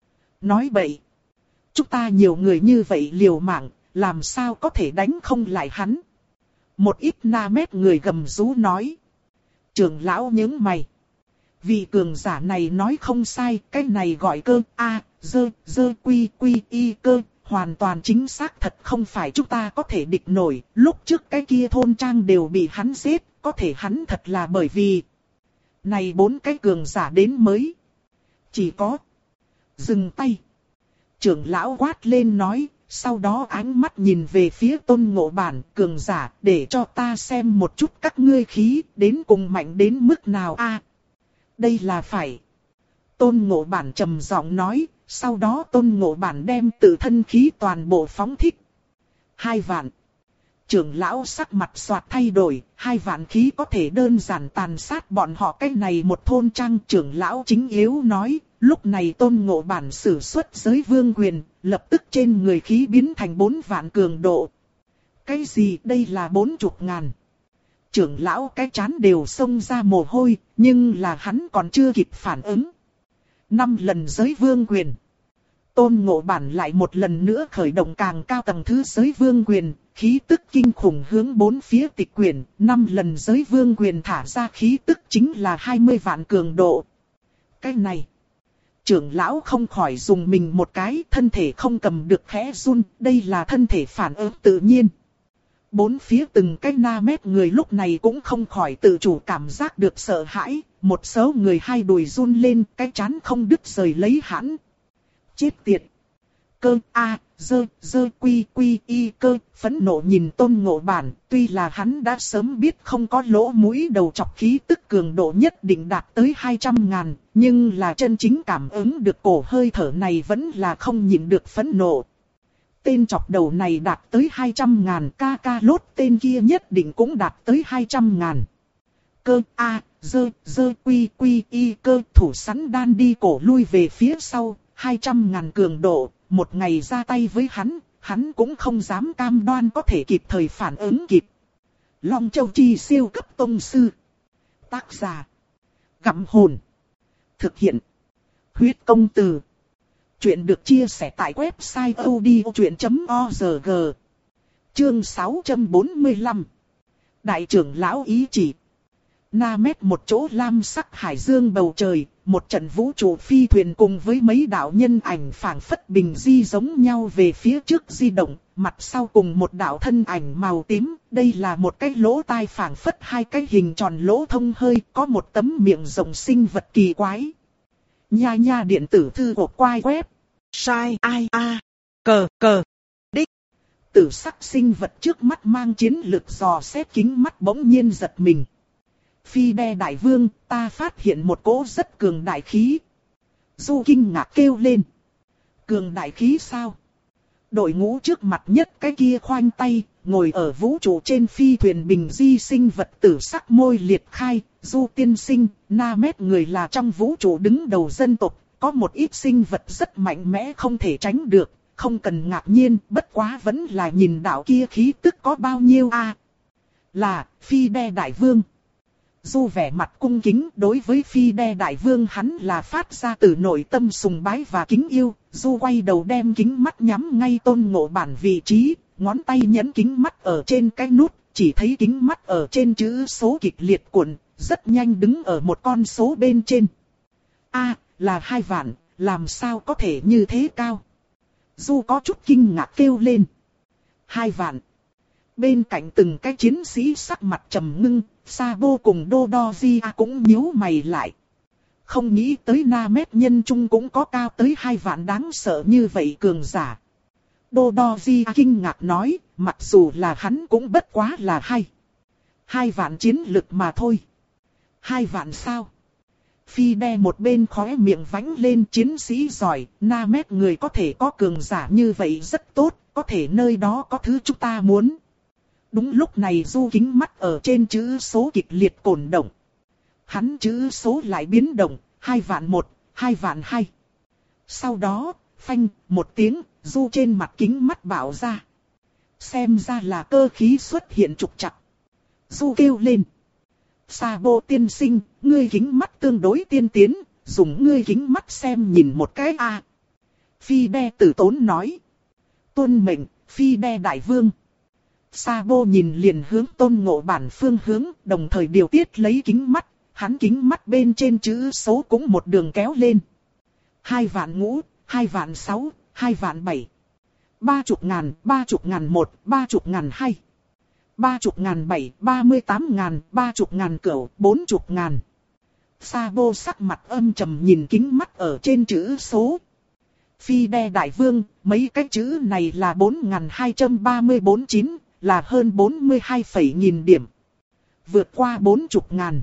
Nói bậy. Chúng ta nhiều người như vậy liều mạng, làm sao có thể đánh không lại hắn. Một ít na mét người gầm rú nói. Trưởng lão nhướng mày. Vị cường giả này nói không sai, cái này gọi cơ, a, dơ, dơ quy quy y cơ. Hoàn toàn chính xác, thật không phải chúng ta có thể địch nổi, lúc trước cái kia thôn trang đều bị hắn giết, có thể hắn thật là bởi vì này bốn cái cường giả đến mới. Chỉ có dừng tay. Trưởng lão quát lên nói, sau đó ánh mắt nhìn về phía Tôn Ngộ Bản, cường giả, để cho ta xem một chút các ngươi khí, đến cùng mạnh đến mức nào a. Đây là phải. Tôn Ngộ Bản trầm giọng nói. Sau đó Tôn Ngộ Bản đem tự thân khí toàn bộ phóng thích. Hai vạn. Trưởng lão sắc mặt xoạt thay đổi, hai vạn khí có thể đơn giản tàn sát bọn họ cái này một thôn trang. Trưởng lão chính yếu nói, lúc này Tôn Ngộ Bản sử xuất giới vương quyền, lập tức trên người khí biến thành bốn vạn cường độ. Cái gì đây là bốn chục ngàn. Trưởng lão cái chán đều xông ra mồ hôi, nhưng là hắn còn chưa kịp phản ứng. Năm lần giới vương quyền. Tôn Ngộ Bản lại một lần nữa khởi động càng cao tầng thứ giới vương quyền, khí tức kinh khủng hướng bốn phía tịch quyển, năm lần giới vương quyền thả ra khí tức chính là hai mươi vạn cường độ. Cái này, trưởng lão không khỏi dùng mình một cái, thân thể không cầm được khẽ run, đây là thân thể phản ứng tự nhiên. Bốn phía từng cái na mét người lúc này cũng không khỏi tự chủ cảm giác được sợ hãi, một số người hai đùi run lên, cái chán không đứt rời lấy hãn. Chết tiệt. Cơ a dơ dơ quy quy y cơ phẫn nộ nhìn Tôn Ngộ Bản, tuy là hắn đã sớm biết không có lỗ mũi đầu chọc khí tức cường độ nhất định đạt tới hai trăm ngàn, nhưng là chân chính cảm ứng được cổ hơi thở này vẫn là không nhịn được phẫn nộ. Tên chọc đầu này đạt tới hai trăm ngàn, ca ca lốt tên kia nhất định cũng đạt tới hai trăm ngàn. Cơ a dơ dơ quy quy y cơ thủ sẵn Đan Đi cổ lui về phía sau. hai trăm ngàn cường độ, một ngày ra tay với hắn, hắn cũng không dám cam đoan có thể kịp thời phản ứng kịp. Long Châu Chi siêu cấp tông sư. Tác giả. Gặm hồn. Thực hiện. Huyết công từ. Chuyện được chia sẻ tại website odchuyện chấm org. Chương sáu trăm bốn mươi lăm. Đại trưởng lão ý chỉ. Na mét một chỗ lam sắc hải dương bầu trời, một trận vũ trụ phi thuyền cùng với mấy đạo nhân ảnh phảng phất bình di giống nhau về phía trước di động, mặt sau cùng một đạo thân ảnh màu tím, đây là một cái lỗ tai phảng phất hai cái hình tròn lỗ thông hơi, có một tấm miệng rộng sinh vật kỳ quái. Nha nha điện tử thư của quai web, sai ai a, cờ cờ, đích. Tử sắc sinh vật trước mắt mang chiến lực dò xét kính mắt bỗng nhiên giật mình. Phi đe đại vương, ta phát hiện một cỗ rất cường đại khí. Du kinh ngạc kêu lên. Cường đại khí sao? Đội ngũ trước mặt nhất cái kia khoanh tay, ngồi ở vũ trụ trên phi thuyền bình di sinh vật tử sắc môi liệt khai. Du tiên sinh, Na mét người là trong vũ trụ đứng đầu dân tộc, có một ít sinh vật rất mạnh mẽ không thể tránh được, không cần ngạc nhiên, bất quá vẫn là nhìn đạo kia khí tức có bao nhiêu a? À, là, phi đe đại vương. Du vẻ mặt cung kính, đối với phi đe đại vương hắn là phát ra từ nội tâm sùng bái và kính yêu. Du quay đầu đem kính mắt nhắm ngay Tôn Ngộ Bản vị trí, ngón tay nhấn kính mắt ở trên cái nút, chỉ thấy kính mắt ở trên chữ số kịch liệt cuộn, rất nhanh đứng ở một con số bên trên. A, à, là hai vạn, làm sao có thể như thế cao? Du có chút kinh ngạc kêu lên. Hai vạn. Bên cạnh từng cái chiến sĩ sắc mặt trầm ngưng, Sabo cùng Dodoria cũng nhíu mày lại. Không nghĩ tới Na mét nhân trung cũng có cao tới hai vạn đáng sợ như vậy cường giả. Dodoria kinh ngạc nói, mặc dù là hắn cũng bất quá là hai. Hai vạn chiến lực mà thôi. Hai vạn sao? Phi đe một bên khóe miệng vánh lên, chiến sĩ giỏi, Na mét người có thể có cường giả như vậy rất tốt, có thể nơi đó có thứ chúng ta muốn. Đúng lúc này Du kính mắt ở trên chữ số kịch liệt cổn động. Hắn chữ số lại biến động, hai vạn một, hai vạn hai. Sau đó, phanh, một tiếng, Du trên mặt kính mắt bảo ra. Xem ra là cơ khí xuất hiện trục trặc. Du kêu lên. Sabo tiên sinh, ngươi kính mắt tương đối tiên tiến, dùng ngươi kính mắt xem nhìn một cái a. À. Phi đe tử tốn nói. Tuân mệnh, phi đe đại vương. Sabo nhìn liền hướng Tôn Ngộ Bản phương hướng, đồng thời điều tiết lấy kính mắt, hắn kính mắt bên trên chữ số cũng một đường kéo lên. Hai vạn ngũ, hai vạn sáu, hai vạn bảy. Ba chục ngàn, ba chục ngàn một, ba chục ngàn hai. Ba chục ngàn bảy, ba mươi tám ngàn, ba chục ngàn cửu, bốn chục ngàn. Sabo sắc mặt âm trầm nhìn kính mắt ở trên chữ số. Phi đe đại vương, mấy cái chữ này là bốn nghìn hai trăm ba mươi bốn chín, là hơn bốn mươi hai phẩy nghìn điểm. Vượt qua bốn chục ngàn.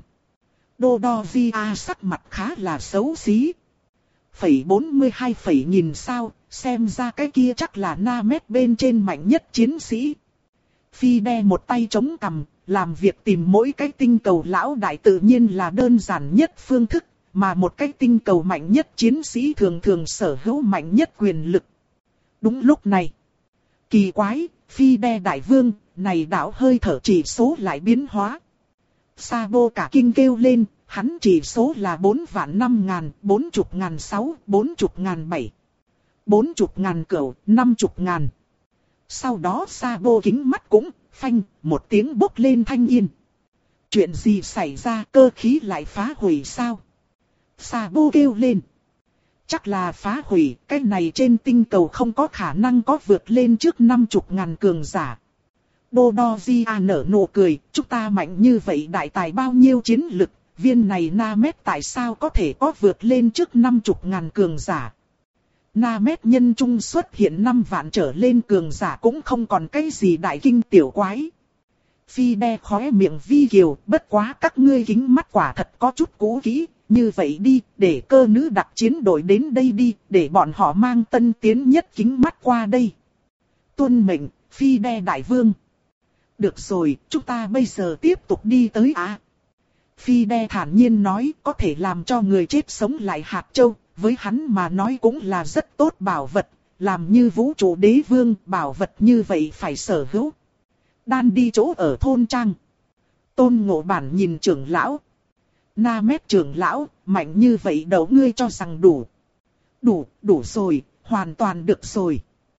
Dodoria sắc mặt khá là xấu xí. Phẩy bốn mươi hai phẩy nghìn sao, xem ra cái kia chắc là Na mét bên trên mạnh nhất chiến sĩ. Phi đe một tay chống cằm, làm việc tìm mỗi cái tinh cầu lão đại tự nhiên là đơn giản nhất phương thức, mà một cái tinh cầu mạnh nhất chiến sĩ thường thường sở hữu mạnh nhất quyền lực. Đúng lúc này, kỳ quái, phi đe đại vương, này đảo hơi thở chỉ số lại biến hóa. Sabo cả kinh kêu lên, hắn chỉ số là bốn vạn năm ngàn, bốn chục ngàn sáu, bốn chục ngàn bảy, bốn chục ngàn cửu, năm chục ngàn. Sau đó Sabo kính mắt cũng, phanh, một tiếng bốc lên thanh yên. Chuyện gì xảy ra, cơ khí lại phá hủy sao? Sabo kêu lên. Chắc là phá hủy, cái này trên tinh cầu không có khả năng có vượt lên trước năm chục ngàn cường giả. Dodoria nở nụ cười, chúng ta mạnh như vậy đại tài bao nhiêu chiến lực, viên này Na mét tại sao có thể có vượt lên trước năm chục ngàn cường giả. Na mét nhân trung xuất hiện năm vạn trở lên cường giả cũng không còn cái gì đại kinh tiểu quái. Phi đe khóe miệng vi kiều, bất quá các ngươi kính mắt quả thật có chút cũ kỹ, như vậy đi, để cơ nữ đặc chiến đội đến đây đi, để bọn họ mang tân tiến nhất kính mắt qua đây. Tuân mệnh, phi đe đại vương. Được rồi, chúng ta bây giờ tiếp tục đi tới á. Phi đe thản nhiên nói, có thể làm cho người chết sống lại hạt châu, với hắn mà nói cũng là rất tốt bảo vật, làm như vũ trụ đế vương, bảo vật như vậy phải sở hữu. Đan đi chỗ ở thôn trang. Tôn Ngộ Bản nhìn trưởng lão. Na mét trưởng lão, mạnh như vậy đâu ngươi cho rằng đủ. Đủ, đủ rồi, hoàn toàn được rồi.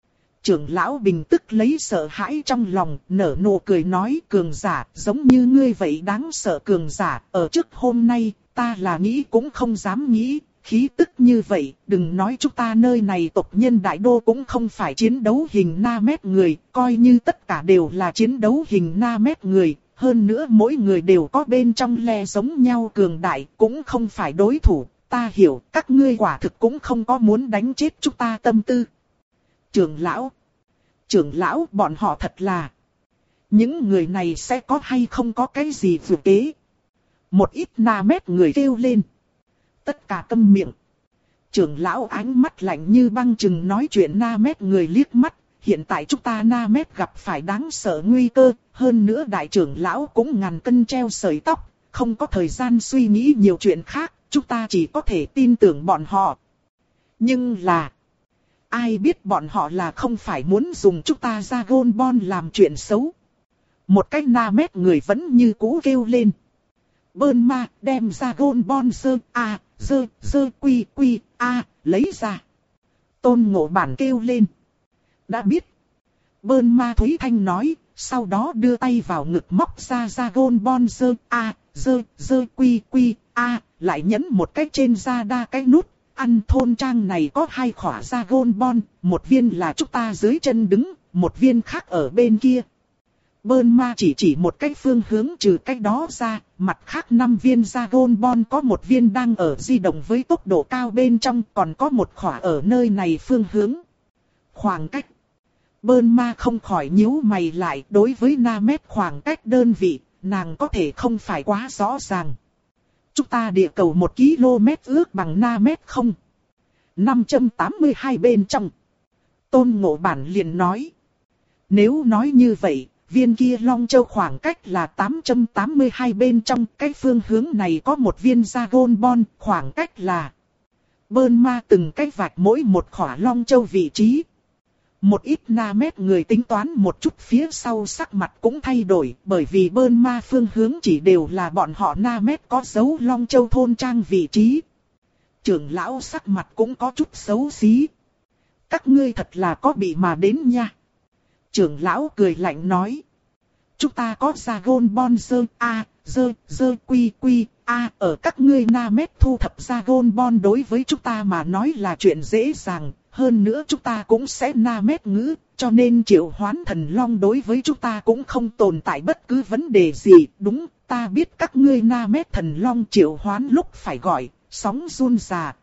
Trưởng lão bình tức lấy sợ hãi trong lòng, nở nụ cười nói, cường giả, giống như ngươi vậy đáng sợ cường giả, ở trước hôm nay, ta là nghĩ cũng không dám nghĩ, khí tức như vậy, đừng nói chúng ta nơi này tộc nhân đại đô cũng không phải chiến đấu hình na mét người, coi như tất cả đều là chiến đấu hình na mét người, hơn nữa mỗi người đều có bên trong le giống nhau cường đại, cũng không phải đối thủ, ta hiểu, các ngươi quả thực cũng không có muốn đánh chết chúng ta tâm tư. Trưởng lão, trưởng lão bọn họ thật là, những người này sẽ có hay không có cái gì vừa kế. Một ít na mét người kêu lên. Tất cả câm miệng. Trưởng lão ánh mắt lạnh như băng chừng nói chuyện na mét người liếc mắt. Hiện tại chúng ta na mét gặp phải đáng sợ nguy cơ. Hơn nữa đại trưởng lão cũng ngàn cân treo sợi tóc. Không có thời gian suy nghĩ nhiều chuyện khác. Chúng ta chỉ có thể tin tưởng bọn họ. Nhưng là, ai biết bọn họ là không phải muốn dùng chúng ta ra gôn bon làm chuyện xấu. Một cái na mét người vẫn như cũ kêu lên. Bơn ma đem ra gôn bon dơ a dơ dơ quy quy a lấy ra. Tôn Ngộ Bản kêu lên. Đã biết. Bơn ma Thúy Thanh nói. Sau đó đưa tay vào ngực móc ra ra gôn bon dơ a dơ dơ quy quy a lại nhấn một cái trên da đa cái nút. Ăn thôn trang này có hai khỏa ra gôn bon. Một viên là chúng ta dưới chân đứng. Một viên khác ở bên kia. Bơn ma chỉ chỉ một cái phương hướng trừ cách đó ra, mặt khác năm viên Dragon Ball có một viên đang ở di động với tốc độ cao bên trong, còn có một khỏa ở nơi này phương hướng. Khoảng cách. Bơn ma không khỏi nhíu mày lại, đối với na mét khoảng cách đơn vị, nàng có thể không phải quá rõ ràng. Chúng ta địa cầu một ki lô mét ước bằng na mét không? năm trăm tám mươi hai bên trong. Tôn Ngộ Bản liền nói. Nếu nói như vậy, viên kia Long Châu khoảng cách là tám trăm tám mươi hai bên trong, cái phương hướng này có một viên Dragon Ball, khoảng cách là. Bơn ma từng cách vạch mỗi một khỏa Long Châu vị trí. Một ít na mét người tính toán một chút phía sau sắc mặt cũng thay đổi, bởi vì bơn ma phương hướng chỉ đều là bọn họ na mét có dấu Long Châu thôn trang vị trí. Trưởng lão sắc mặt cũng có chút xấu xí. Các ngươi thật là có bị mà đến nha. Trưởng lão cười lạnh nói. Chúng ta có Dragon Ball dơ a dơ dơ quy quy a ở các ngươi na mét thu thập Dragon Ball đối với chúng ta mà nói là chuyện dễ dàng. Hơn nữa chúng ta cũng sẽ na mét ngữ, cho nên triệu hoán thần long đối với chúng ta cũng không tồn tại bất cứ vấn đề gì. Đúng, ta biết các ngươi na mét thần long triệu hoán lúc phải gọi, sóng run già.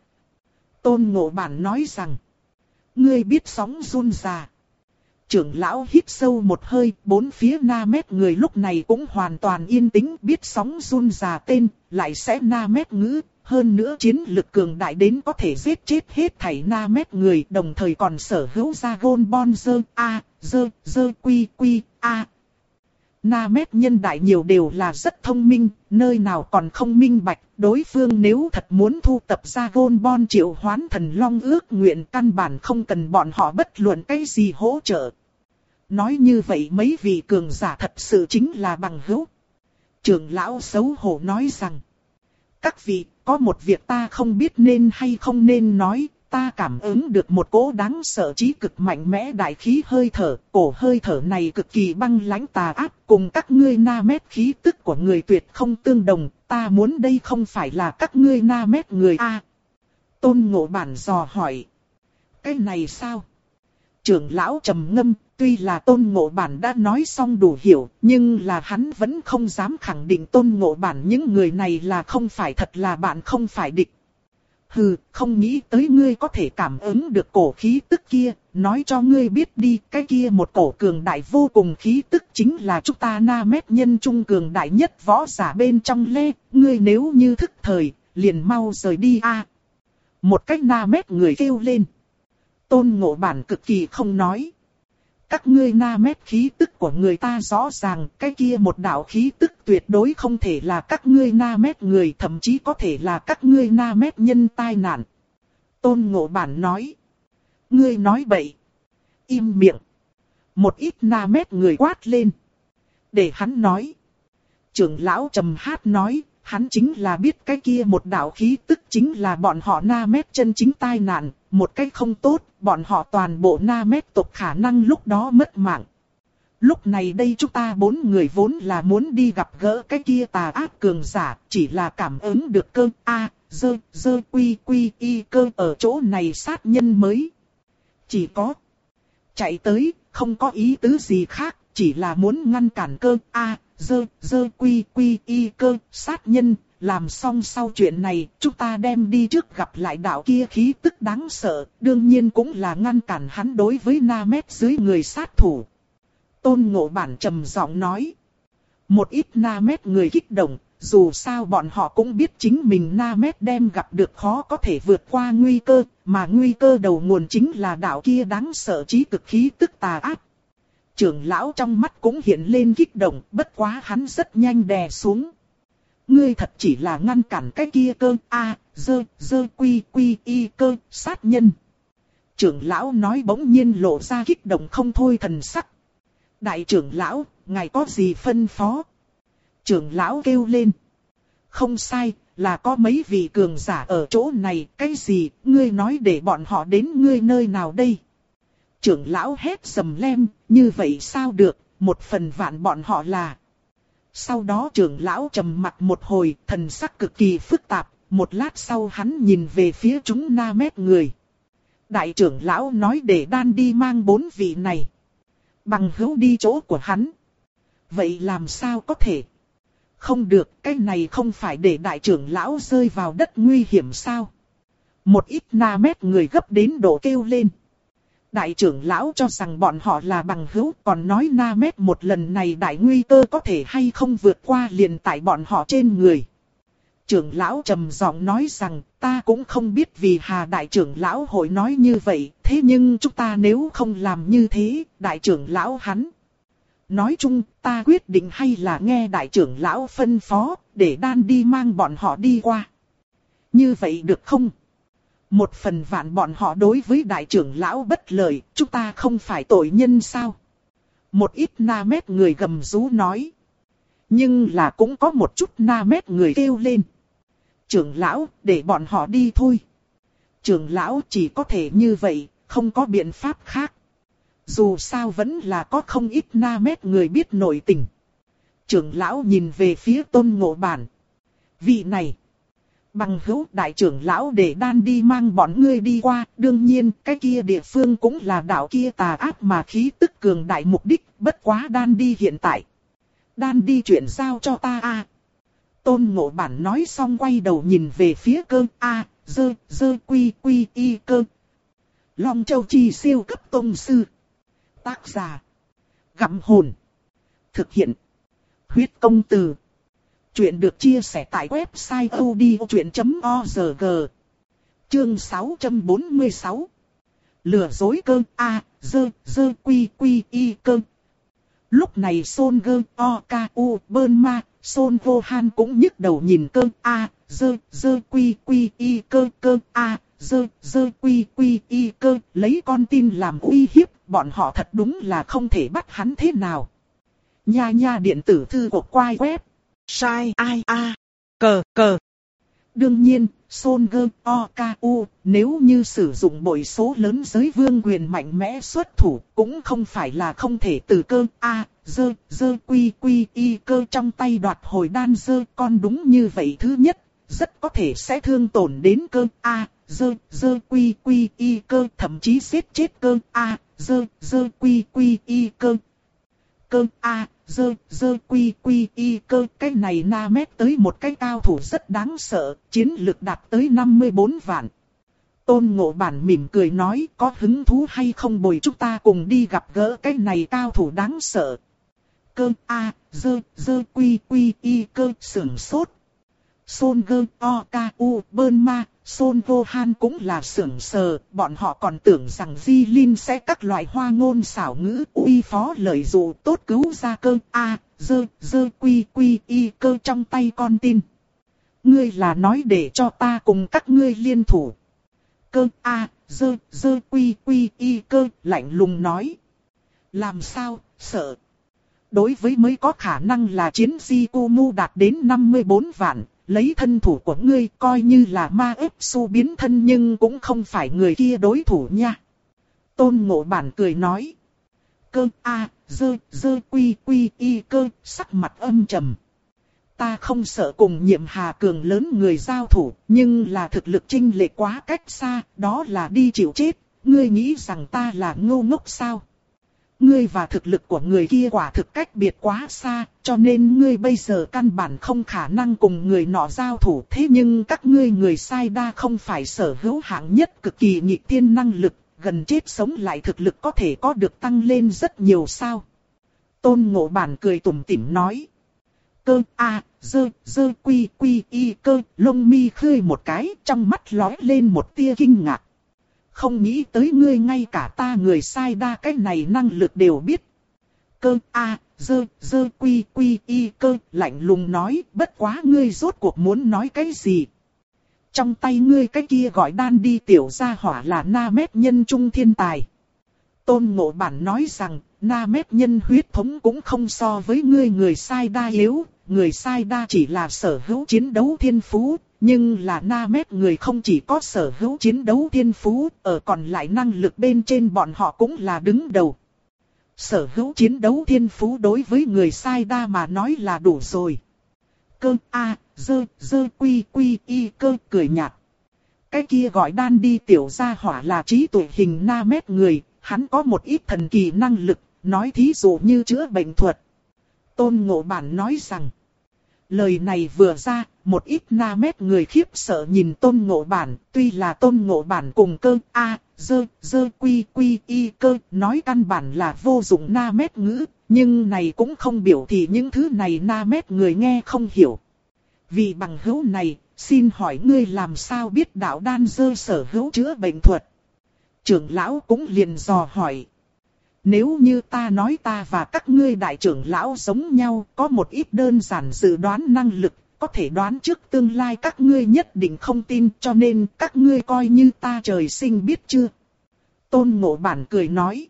Tôn Ngộ Bản nói rằng, ngươi biết sóng run già. Trưởng lão hít sâu một hơi, bốn phía na mét người lúc này cũng hoàn toàn yên tĩnh, biết sóng run già tên, lại sẽ na mét ngữ, hơn nữa chiến lực cường đại đến có thể giết chết hết thảy na mét người, đồng thời còn sở hữu Dragon Ball dơ a dơ dơ quy quy a. Na mét nhân đại nhiều đều là rất thông minh, nơi nào còn không minh bạch, đối phương nếu thật muốn thu tập Dragon Ball triệu hoán thần long ước nguyện căn bản không cần bọn họ bất luận cái gì hỗ trợ. Nói như vậy mấy vị cường giả thật sự chính là bằng hữu. Trưởng lão xấu hổ nói rằng, các vị, có một việc ta không biết nên hay không nên nói, ta cảm ứng được một cỗ đáng sợ trí cực mạnh mẽ đại khí hơi thở, cổ hơi thở này cực kỳ băng lãnh tà ác, cùng các ngươi na mét khí tức của người tuyệt không tương đồng, ta muốn đây không phải là các ngươi na mét người a. À, Tôn Ngộ Bản dò hỏi, cái này sao? Trưởng lão trầm ngâm, tuy là Tôn Ngộ Bản đã nói xong đủ hiểu, nhưng là hắn vẫn không dám khẳng định Tôn Ngộ Bản những người này là không phải thật là bạn không phải địch. Hừ, không nghĩ tới ngươi có thể cảm ứng được cổ khí tức kia, nói cho ngươi biết đi, cái kia một cổ cường đại vô cùng khí tức chính là chúng ta na mét nhân trung cường đại nhất võ giả bên trong lê, ngươi nếu như thức thời, liền mau rời đi a. À, một cách na mét người kêu lên. Tôn Ngộ Bản cực kỳ không nói. Các ngươi na mét khí tức của người ta rõ ràng, cái kia một đạo khí tức tuyệt đối không thể là các ngươi na mét người, thậm chí có thể là các ngươi na mét nhân tai nạn. Tôn Ngộ Bản nói. Ngươi nói bậy. Im miệng. Một ít na mét người quát lên. Để hắn nói. Trưởng lão trầm hát nói, hắn chính là biết cái kia một đạo khí tức chính là bọn họ Nam chân chính tai nạn, một cách không tốt, bọn họ toàn bộ Nam tộc khả năng lúc đó mất mạng. Lúc này đây chúng ta bốn người vốn là muốn đi gặp gỡ cái kia tà ác cường giả, chỉ là cảm ứng được cơ A, dơ, dơ quy quy y cơ ở chỗ này sát nhân mới. Chỉ có chạy tới, không có ý tứ gì khác, chỉ là muốn ngăn cản cơ A, dơ, dơ quy quy y cơ sát nhân. Làm xong sau chuyện này, chúng ta đem đi trước gặp lại đạo kia khí tức đáng sợ, đương nhiên cũng là ngăn cản hắn đối với Nam dưới người sát thủ. Tôn Ngộ Bản trầm giọng nói. Một ít Nam người kích động, dù sao bọn họ cũng biết chính mình Nam đem gặp được khó có thể vượt qua nguy cơ, mà nguy cơ đầu nguồn chính là đạo kia đáng sợ chí cực khí tức tà ác. Trưởng lão trong mắt cũng hiện lên kích động, bất quá hắn rất nhanh đè xuống. Ngươi thật chỉ là ngăn cản cái kia cơ A, dơ, dơ quy quy y cơ, sát nhân. Trưởng lão nói bỗng nhiên lộ ra kích động không thôi thần sắc. Đại trưởng lão, ngài có gì phân phó? Trưởng lão kêu lên. Không sai, là có mấy vị cường giả ở chỗ này, cái gì, ngươi nói để bọn họ đến ngươi nơi nào đây? Trưởng lão hét sầm lem, như vậy sao được, một phần vạn bọn họ là. Sau đó trưởng lão trầm mặt một hồi, thần sắc cực kỳ phức tạp, một lát sau hắn nhìn về phía chúng Na Mét người. Đại trưởng lão nói để đan đi mang bốn vị này. Bằng hữu đi chỗ của hắn. Vậy làm sao có thể? Không được, cái này không phải để đại trưởng lão rơi vào đất nguy hiểm sao? Một ít Na Mét người gấp đến độ kêu lên. Đại trưởng lão cho rằng bọn họ là bằng hữu, còn nói Na Mét một lần này đại nguy cơ có thể hay không vượt qua liền tại bọn họ trên người. Trưởng lão trầm giọng nói rằng, ta cũng không biết vì hà đại trưởng lão hội nói như vậy, thế nhưng chúng ta nếu không làm như thế, đại trưởng lão hắn. Nói chung, ta quyết định hay là nghe đại trưởng lão phân phó, để đan đi mang bọn họ đi qua. Như vậy được không? Một phần vạn bọn họ đối với đại trưởng lão bất lợi, chúng ta không phải tội nhân sao? Một ít Na Mét người gầm rú nói. Nhưng là cũng có một chút Na Mét người kêu lên. Trưởng lão, để bọn họ đi thôi. Trưởng lão chỉ có thể như vậy, không có biện pháp khác. Dù sao vẫn là có không ít Na Mét người biết nội tình. Trưởng lão nhìn về phía Tôn Ngộ Bản. Vị này. Bằng hữu đại trưởng lão để đan đi mang bọn ngươi đi qua, đương nhiên cái kia địa phương cũng là đạo kia tà ác mà khí tức cường đại mục đích, bất quá đan đi hiện tại. Đan đi chuyện giao cho ta a. Tôn Ngộ Bản nói xong quay đầu nhìn về phía cơ a, dơ, dơ quy quy y cơ. Long Châu Chi siêu cấp tông sư. Tác giả. Gặm hồn. Thực hiện. Huyết công từ. Chuyện được chia sẻ tại website odchuyện chấm org. Chương sáu trăm bốn mươi sáu. Lừa dối cơ A, dơ, dơ quy quy y cơ. Lúc này Son Gơ, O, K, U, Bơn Ma, Son Vô Han cũng nhức đầu nhìn cơ A, dơ, dơ quy quy y cơ cơ A, dơ, dơ quy quy y cơ. Lấy con tin làm uy hiếp, bọn họ thật đúng là không thể bắt hắn thế nào. Nha nha điện tử thư của quai web. Sai ai a cờ cờ. Đương nhiên, Son Gơ O K U nếu như sử dụng bội số lớn giới vương quyền mạnh mẽ xuất thủ cũng không phải là không thể từ cơ A, dơ, dơ quy quy y cơ trong tay đoạt hồi đan dơ con đúng như vậy thứ nhất, rất có thể sẽ thương tổn đến cơ A, dơ, dơ quy quy y cơ thậm chí giết chết cơ A, dơ, dơ quy quy y cơ. Cơ A, dơ, dơ quy quy y cơ, cái này Na Mét tới một cái cao thủ rất đáng sợ, chiến lực đạt tới năm mươi bốn vạn. Tôn Ngộ Bản mỉm cười nói, có hứng thú hay không bồi chúng ta cùng đi gặp gỡ cái này cao thủ đáng sợ. Cơ A, dơ, dơ quy quy y cơ sưởng sốt. Son Gơ O K U Bơn Ma, Son Vô Han cũng là sưởng sờ, bọn họ còn tưởng rằng Di Linh sẽ các loại hoa ngôn xảo ngữ uy phó lời dụ tốt cứu ra cơ A, dơ, dơ quy quy y cơ trong tay con tin. Ngươi là nói để cho ta cùng các ngươi liên thủ. Cơ A, dơ, dơ quy quy y cơ lạnh lùng nói. Làm sao, sợ. Đối với mới có khả năng là chiến di cô mu đạt đến năm mươi bốn vạn, lấy thân thủ của ngươi coi như là ma ếp su biến thân nhưng cũng không phải người kia đối thủ nha. Tôn Ngộ Bản cười nói. Cơ a dơ dơ quy quy y cơ sắc mặt âm trầm. Ta không sợ cùng Nhiệm Hà cường lớn người giao thủ, nhưng là thực lực chênh lệch quá cách xa, đó là đi chịu chết. Ngươi nghĩ rằng ta là ngu ngốc sao? Ngươi và thực lực của người kia quả thực cách biệt quá xa, cho nên ngươi bây giờ căn bản không khả năng cùng người nọ giao thủ. Thế nhưng các ngươi người sai đa không phải sở hữu hạng nhất cực kỳ nghịch thiên năng lực, gần chết sống lại thực lực có thể có được tăng lên rất nhiều sao? Tôn Ngộ Bản cười tủm tỉm nói. Cơ a dơ dơ quy quy y cơ, lông mi khơi một cái, trong mắt lóe lên một tia kinh ngạc. Không nghĩ tới ngươi ngay cả ta người sai đa cái này năng lực đều biết. Cơ a dơ dơ quy quy y cơ, lạnh lùng nói, bất quá ngươi rốt cuộc muốn nói cái gì? Trong tay ngươi cái kia gọi đan đi tiểu gia hỏa là Na Mét nhân trung thiên tài. Tôn Ngộ Bản nói rằng, Na Mét nhân huyết thống cũng không so với ngươi người sai đa yếu, người sai đa chỉ là sở hữu chiến đấu thiên phú, nhưng là Na Mét người không chỉ có sở hữu chiến đấu thiên phú, ở còn lại năng lực bên trên bọn họ cũng là đứng đầu. Sở hữu chiến đấu thiên phú đối với người sai đa mà nói là đủ rồi. Cơ a dơ dơ quy quy y cơ cười nhạt. Cái kia gọi đan đi tiểu gia hỏa là trí tuệ hình Na Mét người, hắn có một ít thần kỳ năng lực, nói thí dụ như chữa bệnh thuật. Tôn Ngộ Bản nói rằng, lời này vừa ra, một ít Na Mét người khiếp sợ nhìn Tôn Ngộ Bản, tuy là Tôn Ngộ Bản cùng cơ a dơ dơ quy quy y cơ nói căn bản là vô dụng Na Mét ngữ, nhưng này cũng không biểu thị những thứ này Na Mét người nghe không hiểu. Vì bằng hữu này, xin hỏi ngươi làm sao biết đạo đan dơ sở hữu chữa bệnh thuật? Trưởng lão cũng liền dò hỏi. Nếu như ta nói ta và các ngươi đại trưởng lão giống nhau, có một ít đơn giản dự đoán năng lực, có thể đoán trước tương lai các ngươi nhất định không tin, cho nên các ngươi coi như ta trời sinh biết chưa? Tôn Ngộ Bản cười nói.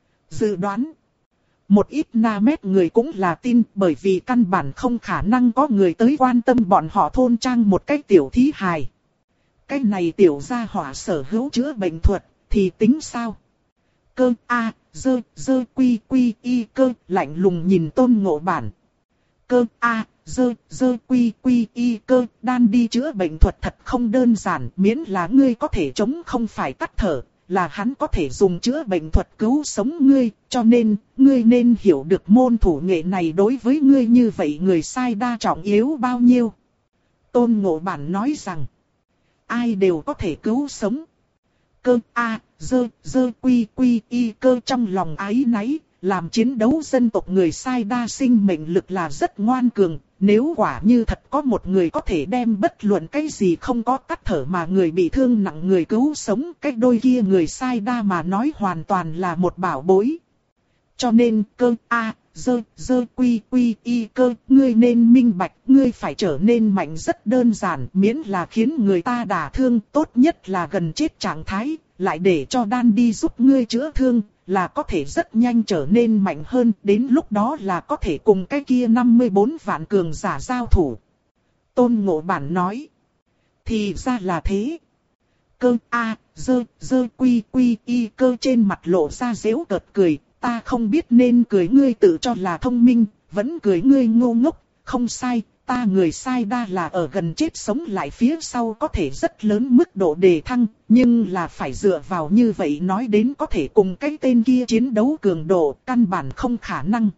Dự đoán. Một ít Na Mét người cũng là tin, bởi vì căn bản không khả năng có người tới quan tâm bọn họ thôn trang một cách tiểu thí hài. Cái này tiểu gia hỏa sở hữu chữa bệnh thuật, thì tính sao? Cơ a dơ dơ quy quy y cơ, lạnh lùng nhìn Tôn Ngộ Bản. Cơ a dơ dơ quy quy y cơ, đan đi chữa bệnh thuật thật không đơn giản, miễn là ngươi có thể chống không phải tắt thở, là hắn có thể dùng chữa bệnh thuật cứu sống ngươi, cho nên, ngươi nên hiểu được môn thủ nghệ này đối với ngươi như vậy người sai đa trọng yếu bao nhiêu. Tôn Ngộ Bản nói rằng, ai đều có thể cứu sống. Cơ a dơ dơ quy quy y cơ trong lòng ái náy, làm chiến đấu dân tộc người sai đa sinh mệnh lực là rất ngoan cường. Nếu quả như thật có một người có thể đem bất luận cái gì không có tắt thở mà người bị thương nặng người cứu sống, cái đôi kia người sai đa mà nói hoàn toàn là một bảo bối. Cho nên cơ a dơ dơ quy quy y cơ, ngươi nên minh bạch, ngươi phải trở nên mạnh rất đơn giản, miễn là khiến người ta đả thương, tốt nhất là gần chết trạng thái, lại để cho đan đi giúp ngươi chữa thương, là có thể rất nhanh trở nên mạnh hơn, đến lúc đó là có thể cùng cái kia năm mươi bốn vạn cường giả giao thủ. Tôn Ngộ Bản nói, thì ra là thế. Cơ a dơ dơ quy quy y cơ trên mặt lộ ra giễu cợt cười, ta không biết nên cười ngươi tự cho là thông minh, vẫn cười ngươi ngu ngốc, không sai, ta người sai đa là ở gần chết sống lại phía sau có thể rất lớn mức độ đề thăng, nhưng là phải dựa vào như vậy nói đến có thể cùng cái tên kia chiến đấu cường độ, căn bản không khả năng.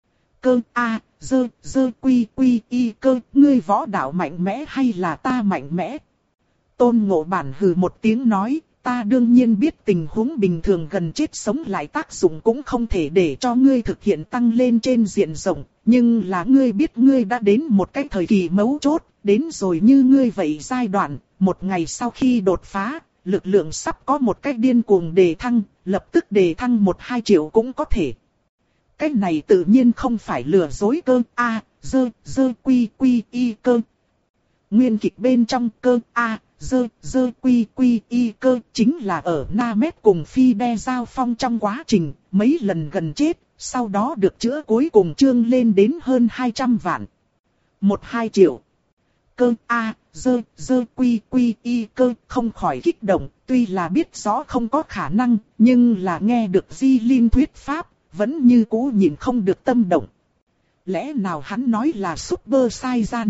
Cơ a dơ dơ quy quy y cơ, ngươi võ đạo mạnh mẽ hay là ta mạnh mẽ? Tôn Ngộ Bản hừ một tiếng nói, ta đương nhiên biết tình huống bình thường gần chết sống lại tác dụng cũng không thể để cho ngươi thực hiện tăng lên trên diện rộng, nhưng là ngươi biết ngươi đã đến một cái thời kỳ mấu chốt, đến rồi như ngươi vậy giai đoạn, một ngày sau khi đột phá, lực lượng sắp có một cách điên cuồng đề thăng, lập tức đề thăng một hai triệu cũng có thể. Cái này tự nhiên không phải lừa dối cơ a dơ dơ quy quy y cơ. Nguyên kịch bên trong cơ a dơ dơ quy quy y cơ chính là ở Na Mét cùng Phi Đe giao phong trong quá trình, mấy lần gần chết, sau đó được chữa cuối cùng trương lên đến hơn hai trăm vạn. Một hai triệu. cơ a dơ dơ quy quy y cơ không khỏi kích động, tuy là biết rõ không có khả năng, nhưng là nghe được Di Linh thuyết pháp, vẫn như cũ nhìn không được tâm động. Lẽ nào hắn nói là Super Saiyan?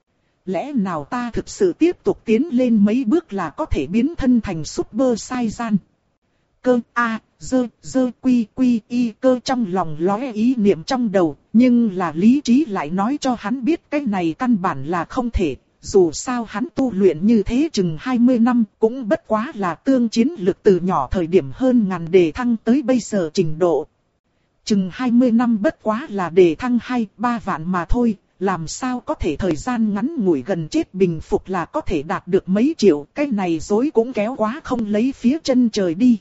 Lẽ nào ta thực sự tiếp tục tiến lên mấy bước là có thể biến thân thành Super Saiyan? Cơ a dơ dơ quy quy y cơ trong lòng lóe ý niệm trong đầu, nhưng là lý trí lại nói cho hắn biết cái này căn bản là không thể. Dù sao hắn tu luyện như thế chừng hai mươi năm, cũng bất quá là tương chiến lực từ nhỏ thời điểm hơn ngàn đề thăng tới bây giờ trình độ. Chừng hai mươi năm bất quá là đề thăng hai ba vạn mà thôi, làm sao có thể thời gian ngắn ngủi gần chết bình phục là có thể đạt được mấy triệu, cái này dối cũng kéo quá không lấy phía chân trời đi.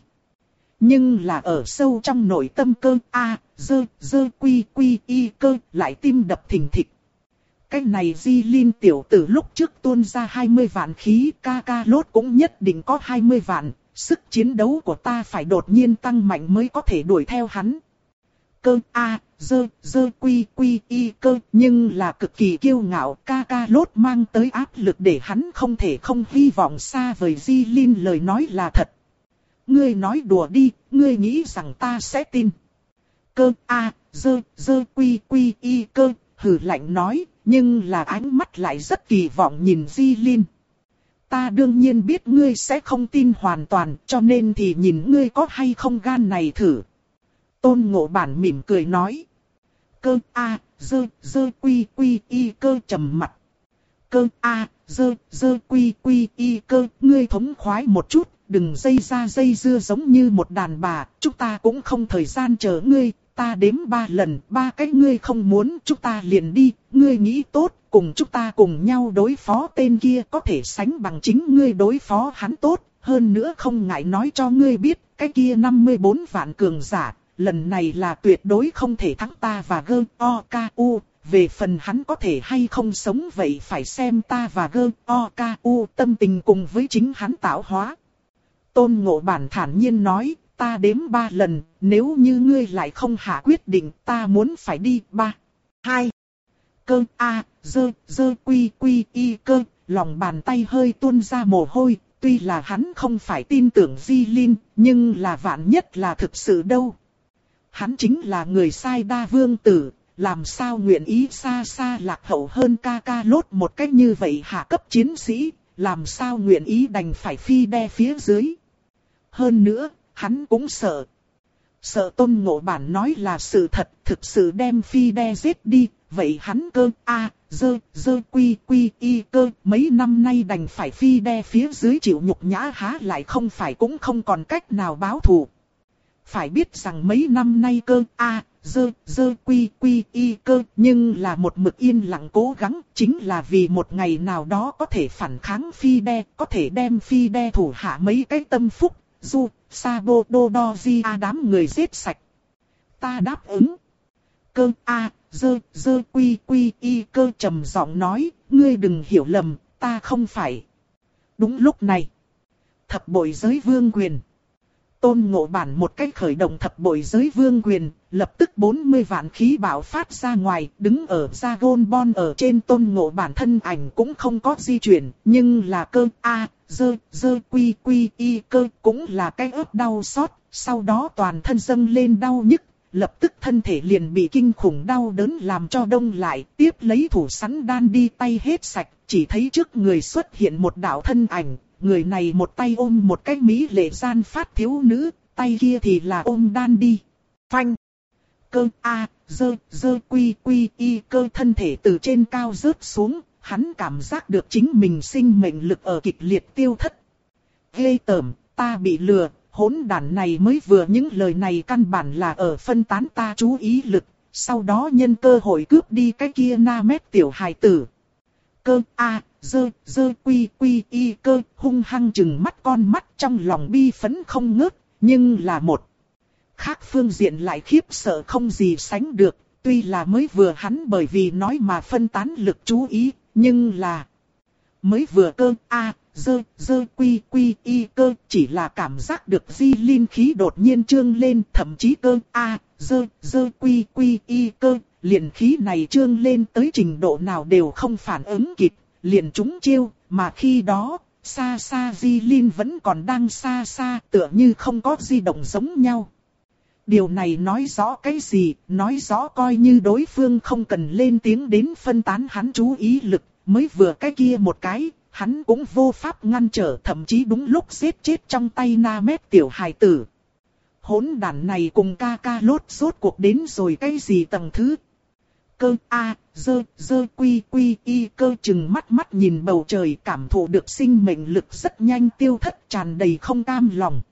Nhưng là ở sâu trong nội tâm cơ a dơ dơ quy quy y cơ lại tim đập thình thịch. Cái này Di Linh tiểu tử lúc trước tuôn ra hai mươi vạn khí, ca ca lốt cũng nhất định có hai mươi vạn, sức chiến đấu của ta phải đột nhiên tăng mạnh mới có thể đuổi theo hắn. Cơ a dơ dơ quy quy y cơ, nhưng là cực kỳ kiêu ngạo, ca ca lốt mang tới áp lực để hắn không thể không hy vọng xa vời. Di Linh lời nói là thật. Ngươi nói đùa đi, ngươi nghĩ rằng ta sẽ tin. Cơ a dơ dơ quy quy y cơ hừ lạnh nói, nhưng là ánh mắt lại rất kỳ vọng nhìn Di Linh. Ta đương nhiên biết ngươi sẽ không tin hoàn toàn, cho nên thì nhìn ngươi có hay không gan này thử. Tôn Ngộ Bản mỉm cười nói. Cơ a dơ dơ quy quy y cơ trầm mặt. Cơ a dơ dơ quy quy y cơ, ngươi thống khoái một chút, đừng dây ra dây dưa giống như một đàn bà, chúng ta cũng không thời gian chờ ngươi. Ta đếm ba lần, ba cái ngươi không muốn, chúng ta liền đi, ngươi nghĩ tốt, cùng chúng ta cùng nhau đối phó tên kia, có thể sánh bằng chính ngươi đối phó hắn tốt, hơn nữa không ngại nói cho ngươi biết, cái kia năm mươi bốn vạn cường giả, lần này là tuyệt đối không thể thắng ta và Gơ O K U, về phần hắn có thể hay không sống vậy phải xem ta và Gơ O K U tâm tình cùng với chính hắn tạo hóa. Tôn Ngộ Bản thản nhiên nói. Ta đếm ba lần, nếu như ngươi lại không hạ quyết định, ta muốn phải đi. Ba, hai, cơ a dơ dơ quy quy y cơ, lòng bàn tay hơi tuôn ra mồ hôi. Tuy là hắn không phải tin tưởng Di Linh, nhưng là vạn nhất là thực sự đâu. Hắn chính là người sai đa vương tử, làm sao nguyện ý xa xa lạc hậu hơn ca ca lốt một cách như vậy hạ cấp chiến sĩ, làm sao nguyện ý đành phải phi đe phía dưới. Hơn nữa, hắn cũng sợ. Sợ Tôn Ngộ Bản nói là sự thật, thực sự đem phi đe giết đi, vậy hắn cơ a dơ dơ quy quy y cơ mấy năm nay đành phải phi đe phía dưới chịu nhục nhã há lại không phải cũng không còn cách nào báo thù. Phải biết rằng mấy năm nay cơ a dơ dơ quy quy y cơ nhưng là một mực yên lặng cố gắng, chính là vì một ngày nào đó có thể phản kháng phi đe, có thể đem phi đe thủ hạ mấy cái tâm phúc. Du, Sabo Dodoji đám người giết sạch. Ta đáp ứng. Cơ a dơ dơ quy quy y cơ trầm giọng nói, ngươi đừng hiểu lầm, ta không phải. Đúng lúc này, thập bội giới vương quyền. Tôn Ngộ Bản một cách khởi động thập bội giới vương quyền, lập tức bốn mươi vạn khí bạo phát ra ngoài, đứng ở Dragon Ball ở trên Tôn Ngộ Bản thân ảnh cũng không có di chuyển, nhưng là cơ a dơ dơ quy quy y cơ cũng là cái ớt đau xót, sau đó toàn thân dâng lên đau nhức, lập tức thân thể liền bị kinh khủng đau đớn làm cho đông lại, tiếp lấy thủ sắn đan đi tay hết sạch, chỉ thấy trước người xuất hiện một đạo thân ảnh. Người này một tay ôm một cái mỹ lệ gian phát thiếu nữ, tay kia thì là ôm đan đi. Phanh. Cơ a dơ dơ quy quy y cơ thân thể từ trên cao rớt xuống, hắn cảm giác được chính mình sinh mệnh lực ở kịch liệt tiêu thất. Ghê tởm, ta bị lừa, hỗn đản này mới vừa những lời này căn bản là ở phân tán ta chú ý lực, sau đó nhân cơ hội cướp đi cái kia na mét tiểu hài tử. Cơ a dơ dơ quy quy y cơ hung hăng chừng mắt con mắt, trong lòng bi phẫn không ngớt, nhưng là một khác phương diện lại khiếp sợ không gì sánh được. Tuy là mới vừa hắn bởi vì nói mà phân tán lực chú ý, nhưng là mới vừa cơ a dơ dơ quy quy y cơ chỉ là cảm giác được Di Linh khí đột nhiên trương lên, thậm chí cơ a dơ dơ quy quy y cơ liền khí này trương lên tới trình độ nào đều không phản ứng kịp, liền trúng chiêu, mà khi đó, xa xa Di Linh vẫn còn đang xa xa, tựa như không có di động giống nhau. Điều này nói rõ cái gì? Nói rõ coi như đối phương không cần lên tiếng đến phân tán hắn chú ý lực, mới vừa cái kia một cái, hắn cũng vô pháp ngăn trở, thậm chí đúng lúc giết chết trong tay Na Mét tiểu hài tử. Hỗn đản này cùng ca ca lốt rốt cuộc đến rồi cái gì tầng thứ? Cơ a dơ dơ quy quy y cơ chừng mắt mắt nhìn bầu trời, cảm thụ được sinh mệnh lực rất nhanh tiêu thất, tràn đầy không cam lòng.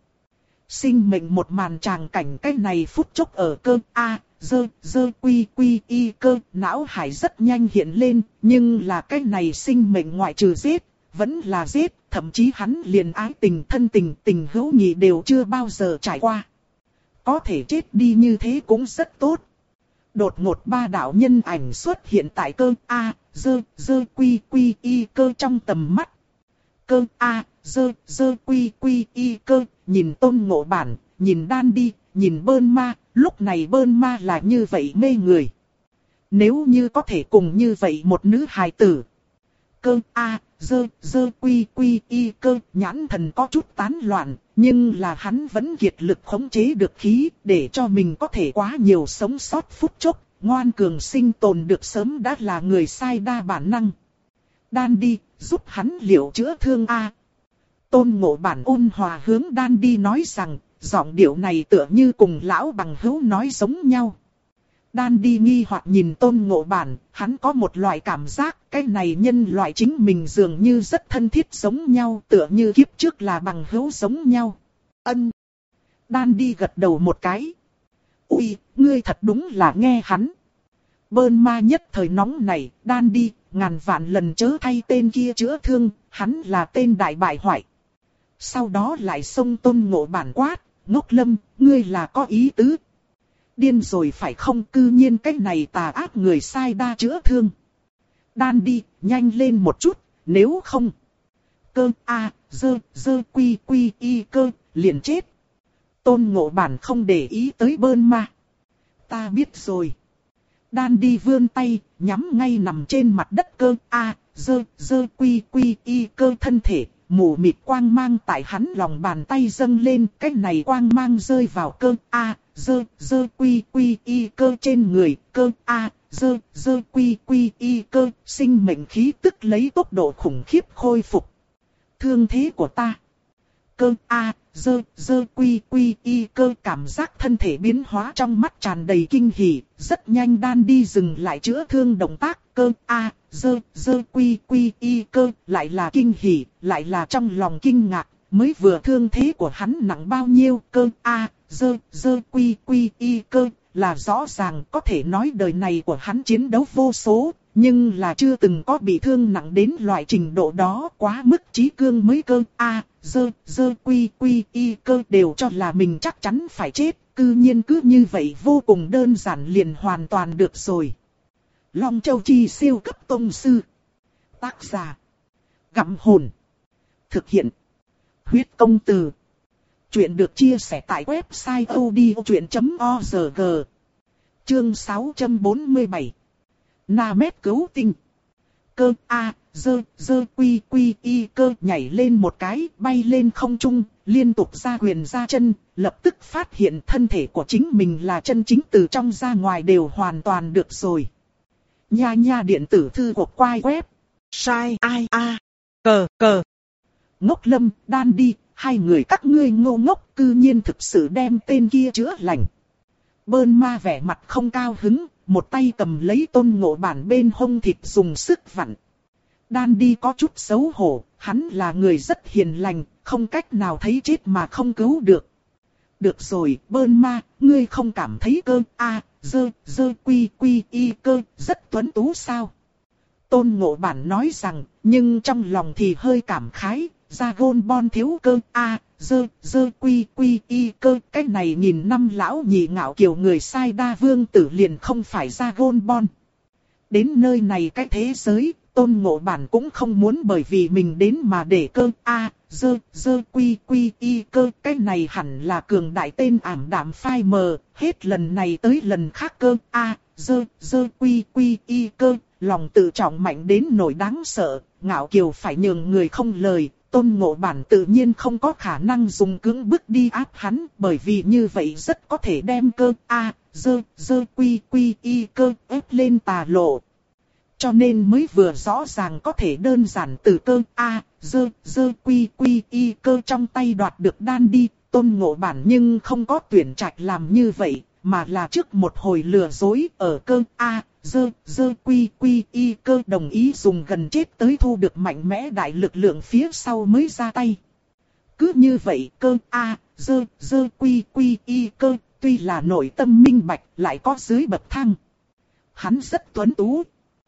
Sinh mệnh một màn tràng cảnh cái này phút chốc ở cơ a dơ dơ quy quy y cơ, não hải rất nhanh hiện lên, nhưng là cái này sinh mệnh ngoại trừ giết, vẫn là giết, thậm chí hắn liền ái tình thân tình tình hữu nghị đều chưa bao giờ trải qua. Có thể chết đi như thế cũng rất tốt. Đột ngột ba đạo nhân ảnh xuất hiện tại cơ a dơ dơ quy quy y cơ trong tầm mắt. Cơ a dơ dơ quy quy y cơ, nhìn Tôn Ngộ Bản, nhìn Đan Đi, nhìn Bơn Ma, lúc này Bơn Ma là như vậy mê người. Nếu như có thể cùng như vậy một nữ hài tử. Cơ a dơ dơ quy quy y cơ, nhãn thần có chút tán loạn, nhưng là hắn vẫn kiệt lực khống chế được khí, để cho mình có thể quá nhiều sống sót phút chốc, ngoan cường sinh tồn được sớm đã là người sai đa bản năng. Đan Đi, giúp hắn liệu chữa thương a. Tôn Ngộ Bản ôn hòa hướng Đan Đi nói rằng, giọng điệu này tựa như cùng lão bằng hữu nói giống nhau. Đan Đi nghi hoặc nhìn Tôn Ngộ Bản, hắn có một loại cảm giác, cái này nhân loại chính mình dường như rất thân thiết giống nhau, tựa như kiếp trước là bằng hữu giống nhau. Ân. Đan Đi gật đầu một cái. Ui, ngươi thật đúng là nghe hắn. Bơn Ma nhất thời nóng này, Đan Đi, ngàn vạn lần chớ thay tên kia chữa thương, hắn là tên đại bại hoại. Sau đó lại xông Tôn Ngộ Bản quát, Ngốc Lâm, ngươi là có ý tứ. Điên rồi phải không, cư nhiên cái này tà ác người sai đa chữa thương. Đan Đi, nhanh lên một chút, nếu không. Cơ a dơ dơ quy quy y cơ, liền chết. Tôn Ngộ Bản không để ý tới Bơn Ma. Ta biết rồi. Đan Đi vươn tay, nhắm ngay nằm trên mặt đất cơ a dơ dơ quy quy y cơ thân thể. Mù mịt quang mang tại hắn lòng bàn tay dâng lên, cái này quang mang rơi vào cơ a dơ dơ quy quy y cơ trên người, cơ a dơ dơ quy quy y cơ, sinh mệnh khí tức lấy tốc độ khủng khiếp khôi phục. Thương thế của ta. Cơ a dơ dơ quy quy y cơ, cảm giác thân thể biến hóa trong mắt tràn đầy kinh hỉ, rất nhanh Đan Đi dừng lại chữa thương động tác. Cơ a dơ dơ quy quy y cơ, lại là kinh hỉ, lại là trong lòng kinh ngạc, mới vừa thương thế của hắn nặng bao nhiêu. Cơ a dơ dơ quy quy y cơ, là rõ ràng có thể nói đời này của hắn chiến đấu vô số, nhưng là chưa từng có bị thương nặng đến loại trình độ đó, quá mức chí cương mới. Cơ a dơ dơ quy quy y cơ đều cho là mình chắc chắn phải chết, cư nhiên cứ như vậy vô cùng đơn giản liền hoàn toàn được rồi. Long Châu Chi siêu cấp tông sư. Tác giả Gặm Hồn. Thực hiện Huyết Công Từ. Chuyện được chia sẻ tại website odchuyện chấm org. Chương sáu trăm bốn mươi bảy. Na Mét cứu tinh. Cơ a dơ dơ quy quy y cơ, nhảy lên một cái, bay lên không trung, liên tục ra quyền ra chân, lập tức phát hiện thân thể của chính mình là chân chính từ trong ra ngoài đều hoàn toàn được rồi. Nha nha điện tử thư của quai web. Sai ai a cờ cờ. Ngốc Lâm, Đan Đi, hai người các ngươi ngô ngốc, cư nhiên thực sự đem tên kia chữa lành. Bơn Ma vẻ mặt không cao hứng, một tay cầm lấy Tôn Ngộ Bản bên hông thịt dùng sức vặn. Đan Đi có chút xấu hổ, hắn là người rất hiền lành, không cách nào thấy chết mà không cứu được. Được rồi, Bơn Ma, ngươi không cảm thấy cơ a dơ dơ quy quy y cơ rất tuấn tú sao? Tôn Ngộ Bản nói rằng, nhưng trong lòng thì hơi cảm khái, Dragon Ball thiếu cơ a dơ dơ quy quy y cơ, cái này nghìn năm lão nhị ngạo kiều người sai đa vương tử liền không phải Dragon Ball. Đến nơi này cái thế giới, Tôn Ngộ Bản cũng không muốn bởi vì mình đến mà để cơ a dơ dơ quy quy y cơ, cái này hẳn là cường đại tên ảm đạm phai mờ, hết lần này tới lần khác cơ a dơ dơ quy quy y cơ, lòng tự trọng mạnh đến nỗi đáng sợ, ngạo kiều phải nhường người không lời. Tôn Ngộ Bản tự nhiên không có khả năng dùng cưỡng bức đi áp hắn, bởi vì như vậy rất có thể đem cơ a, dơ, dơ quy quy y cơ ép lên tà lộ. Cho nên mới vừa rõ ràng có thể đơn giản từ cơ a, dơ, dơ quy quy y cơ trong tay đoạt được đan đi. Tôn Ngộ Bản nhưng không có tuyển trạch làm như vậy, mà là trước một hồi lừa dối ở cơ a, dơ, dơ quy quy y cơ đồng ý dùng gần chết tới thu được mạnh mẽ đại lực lượng phía sau mới ra tay. Cứ như vậy cơ a, dơ, dơ quy quy y cơ, tuy là nội tâm minh bạch lại có dưới bậc thang. Hắn rất tuấn tú.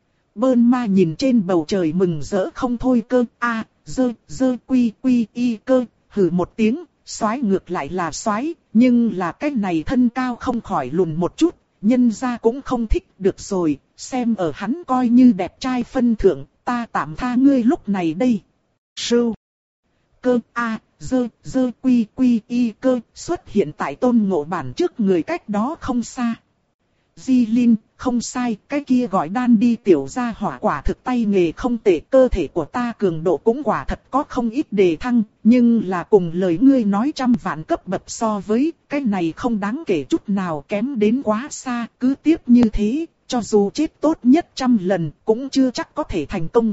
Bơn ma nhìn trên bầu trời mừng rỡ không thôi cơ a, dơ, dơ quy quy y cơ, hừ một tiếng, soái ngược lại là soái, nhưng là cái này thân cao không khỏi lùn một chút. Nhân gia cũng không thích, được rồi, xem ở hắn coi như đẹp trai phân thượng, ta tạm tha ngươi lúc này đây. Sưu. Cơ a, dơ, dơ quy quy y cơ xuất hiện tại Tôn Ngộ Bản trước người cách đó không xa. Di Linh, không sai, cái kia gọi đan đi tiểu gia hỏa quả thực tay nghề không tệ, cơ thể của ta cường độ cũng quả thật có không ít đề thăng, nhưng là cùng lời ngươi nói trăm vạn cấp bậc so với, cái này không đáng kể chút nào, kém đến quá xa, cứ tiếp như thế, cho dù chết tốt nhất trăm lần, cũng chưa chắc có thể thành công.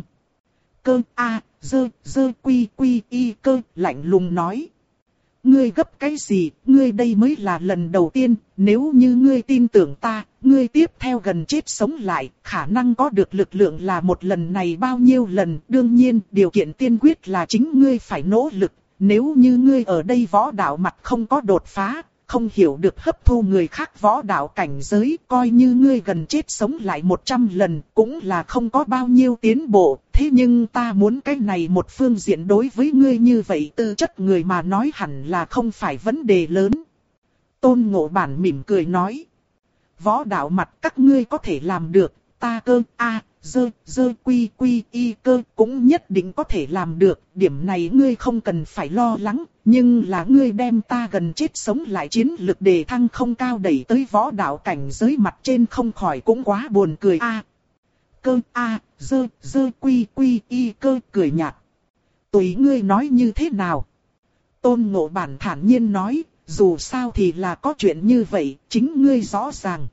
Cơ a, dơ, dơ quy quy y cơ, lạnh lùng nói. Ngươi gấp cái gì, ngươi đây mới là lần đầu tiên, nếu như ngươi tin tưởng ta, ngươi tiếp theo gần chết sống lại, khả năng có được lực lượng là một lần này bao nhiêu lần, đương nhiên, điều kiện tiên quyết là chính ngươi phải nỗ lực, nếu như ngươi ở đây võ đạo mặt không có đột phá, không hiểu được hấp thu người khác võ đạo cảnh giới, coi như ngươi gần chết sống lại một trăm lần, cũng là không có bao nhiêu tiến bộ, thế nhưng ta muốn cái này một phương diện đối với ngươi như vậy tư chất người mà nói hẳn là không phải vấn đề lớn. Tôn Ngộ Bản mỉm cười nói, võ đạo mặt các ngươi có thể làm được, ta cơ a, dơ, dơ quy quy y cơ cũng nhất định có thể làm được, điểm này ngươi không cần phải lo lắng, nhưng là ngươi đem ta gần chết sống lại chiến lực đề thăng không cao đẩy tới võ đạo cảnh giới mặt trên không khỏi cũng quá buồn cười a. Cơ a, dơ, dơ quy quy y cơ cười nhạt. Tùy ngươi nói như thế nào. Tôn Ngộ Bản thản nhiên nói, dù sao thì là có chuyện như vậy, chính ngươi rõ ràng.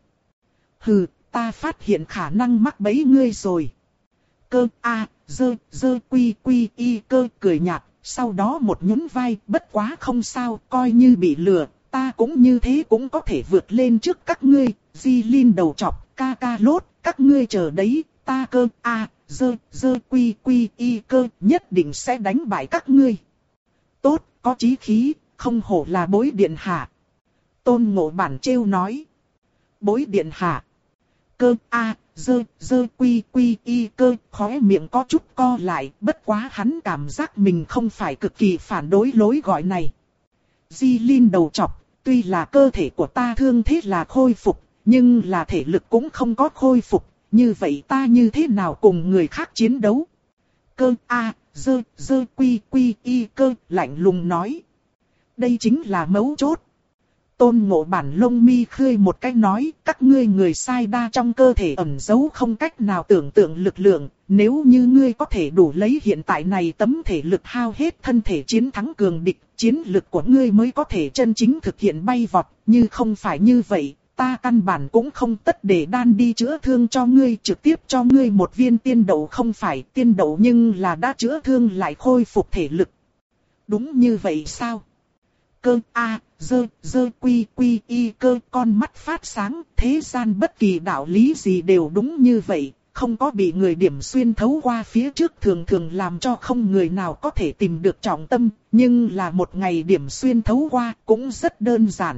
Hừ, ta phát hiện khả năng mắc bẫy ngươi rồi. Cơ a, dơ, dơ quy quy y cơ cười nhạt, sau đó một nhún vai, bất quá không sao, coi như bị lừa, ta cũng như thế cũng có thể vượt lên trước các ngươi. Di Linh đầu chọc, ca ca lốt, các ngươi chờ đấy, ta cơ a, dơ, dơ quy quy y cơ nhất định sẽ đánh bại các ngươi. Tốt, có chí khí, không hổ là Bối điện hạ. Tôn Ngộ Bản trêu nói. Bối điện hạ. Cơ a, dơ, dơ quy quy y cơ, khóe miệng có chút co lại, bất quá hắn cảm giác mình không phải cực kỳ phản đối lối gọi này. Di Linh đầu chọc, tuy là cơ thể của ta thương thế là khôi phục, nhưng là thể lực cũng không có khôi phục, như vậy ta như thế nào cùng người khác chiến đấu? Cơ a, dơ, dơ quy quy y cơ, lạnh lùng nói. Đây chính là mấu chốt. Tôn Ngộ Bản lông mi khơi một cái nói, các ngươi người sai đa trong cơ thể ẩn giấu không cách nào tưởng tượng lực lượng, nếu như ngươi có thể đủ lấy hiện tại này tấm thể lực hao hết thân thể chiến thắng cường địch, chiến lực của ngươi mới có thể chân chính thực hiện bay vọt, như không phải như vậy, ta căn bản cũng không tất để đan đi chữa thương cho ngươi, trực tiếp cho ngươi một viên tiên đậu, không phải tiên đậu nhưng là đã chữa thương lại khôi phục thể lực. Đúng như vậy sao? Cơ a, dơ, dơ quy quy y cơ, con mắt phát sáng, thế gian bất kỳ đạo lý gì đều đúng như vậy, không có bị người điểm xuyên thấu qua phía trước thường thường làm cho không người nào có thể tìm được trọng tâm, nhưng là một ngày điểm xuyên thấu qua cũng rất đơn giản.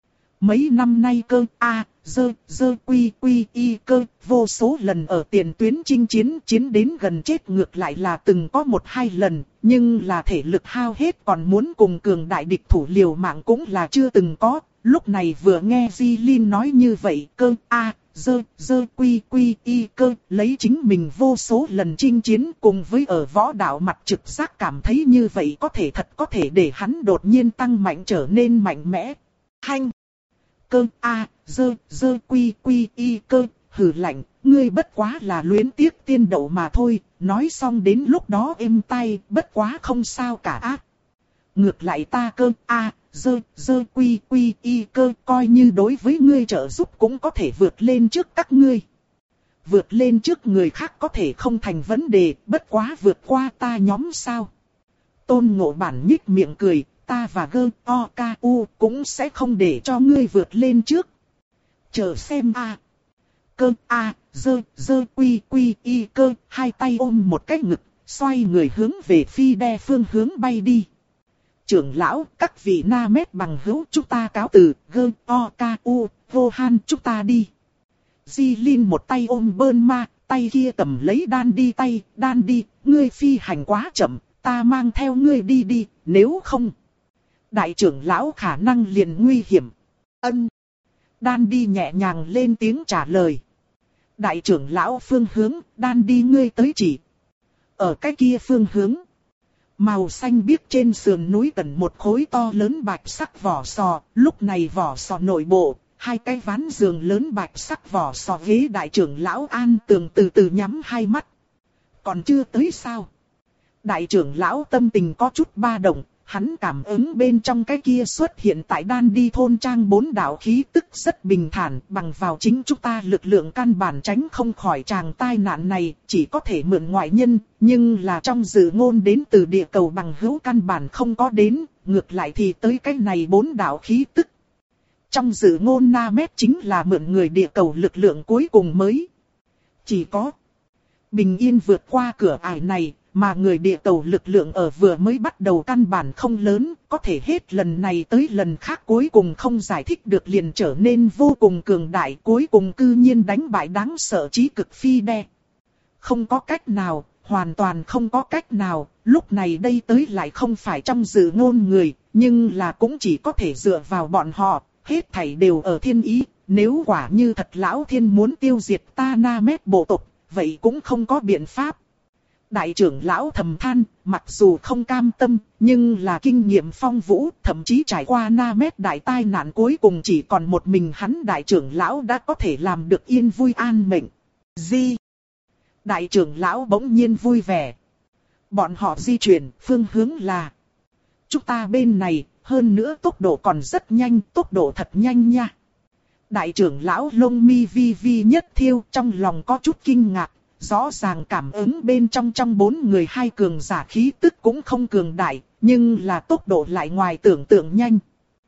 Mấy năm nay cơ a, dơ, dơ quy quy y cơ, vô số lần ở tiền tuyến chinh chiến, chiến đến gần chết ngược lại là từng có một hai lần, nhưng là thể lực hao hết còn muốn cùng cường đại địch thủ liều mạng cũng là chưa từng có. Lúc này vừa nghe Di Linh nói như vậy, cơ a, dơ, dơ quy quy y cơ, lấy chính mình vô số lần chinh chiến cùng với ở võ đạo mặt trực giác cảm thấy như vậy có thể thật có thể để hắn đột nhiên tăng mạnh trở nên mạnh mẽ. Hanh! Cơ a, dơ, dơ quy quy y cơ, hừ lạnh, ngươi bất quá là luyến tiếc tiên đậu mà thôi, nói xong đến lúc đó êm tai, bất quá không sao cả ác. Ngược lại ta cơ, a, dơ, dơ quy quy y cơ, coi như đối với ngươi trợ giúp cũng có thể vượt lên trước các ngươi. Vượt lên trước người khác có thể không thành vấn đề, bất quá vượt qua ta nhóm sao. Tôn Ngộ Bản nhích miệng cười, ta và gơ, o, ca, u cũng sẽ không để cho ngươi vượt lên trước. Chờ xem a. Cơ, a, dơ, dơ quy quy y cơ, hai tay ôm một cái ngực, xoay người hướng về phi đe phương hướng bay đi. Trưởng lão, các vị na mét bằng hữu chúng ta cáo từ, gơ, o, ca, u, vô han chúng ta đi. Di Linh một tay ôm bơn ma, tay kia cầm lấy đan đi tay, đan đi, ngươi phi hành quá chậm, ta mang theo ngươi đi đi, nếu không. Đại trưởng lão khả năng liền nguy hiểm. Ân. Đan đi nhẹ nhàng lên tiếng trả lời. Đại trưởng lão phương hướng, đan đi ngươi tới chỉ. Ở cái kia phương hướng. Màu xanh biếc trên sườn núi tận một khối to lớn bạch sắc vỏ sò, lúc này vỏ sò nội bộ, hai cái ván giường lớn bạch sắc vỏ sò ghế đại trưởng lão An Tường từ từ nhắm hai mắt. Còn chưa tới sao? Đại trưởng lão tâm tình có chút ba động, hắn cảm ứng bên trong cái kia xuất hiện tại đan đi thôn trang bốn đạo khí tức rất bình thản, bằng vào chính chúng ta lực lượng căn bản tránh không khỏi tràng tai nạn này, chỉ có thể mượn ngoại nhân, nhưng là trong dự ngôn đến từ địa cầu bằng hữu căn bản không có đến, ngược lại thì tới cái này bốn đạo khí tức. Trong dự ngôn Na Mét chính là mượn người địa cầu lực lượng cuối cùng mới. Chỉ có bình yên vượt qua cửa ải này, mà người địa cầu lực lượng ở vừa mới bắt đầu căn bản không lớn, có thể hết lần này tới lần khác cuối cùng không giải thích được liền trở nên vô cùng cường đại, cuối cùng cư nhiên đánh bại đáng sợ chí cực phi đe. Không có cách nào, hoàn toàn không có cách nào, lúc này đây tới lại không phải trong dự ngôn người, nhưng là cũng chỉ có thể dựa vào bọn họ, hết thảy đều ở thiên ý, nếu quả như thật lão thiên muốn tiêu diệt ta Na Mét bộ tộc, vậy cũng không có biện pháp. Đại trưởng lão thầm than, mặc dù không cam tâm, nhưng là kinh nghiệm phong vũ, thậm chí trải qua Na Mét đại tai nạn cuối cùng chỉ còn một mình hắn đại trưởng lão đã có thể làm được yên vui an mệnh. Di. Đại trưởng lão bỗng nhiên vui vẻ. Bọn họ di chuyển, phương hướng là chúng ta bên này, hơn nữa tốc độ còn rất nhanh, tốc độ thật nhanh nha. Đại trưởng lão lông mi vi vi nhất thiêu, trong lòng có chút kinh ngạc. Rõ ràng cảm ứng bên trong trong bốn người hai cường giả khí tức cũng không cường đại, nhưng là tốc độ lại ngoài tưởng tượng nhanh.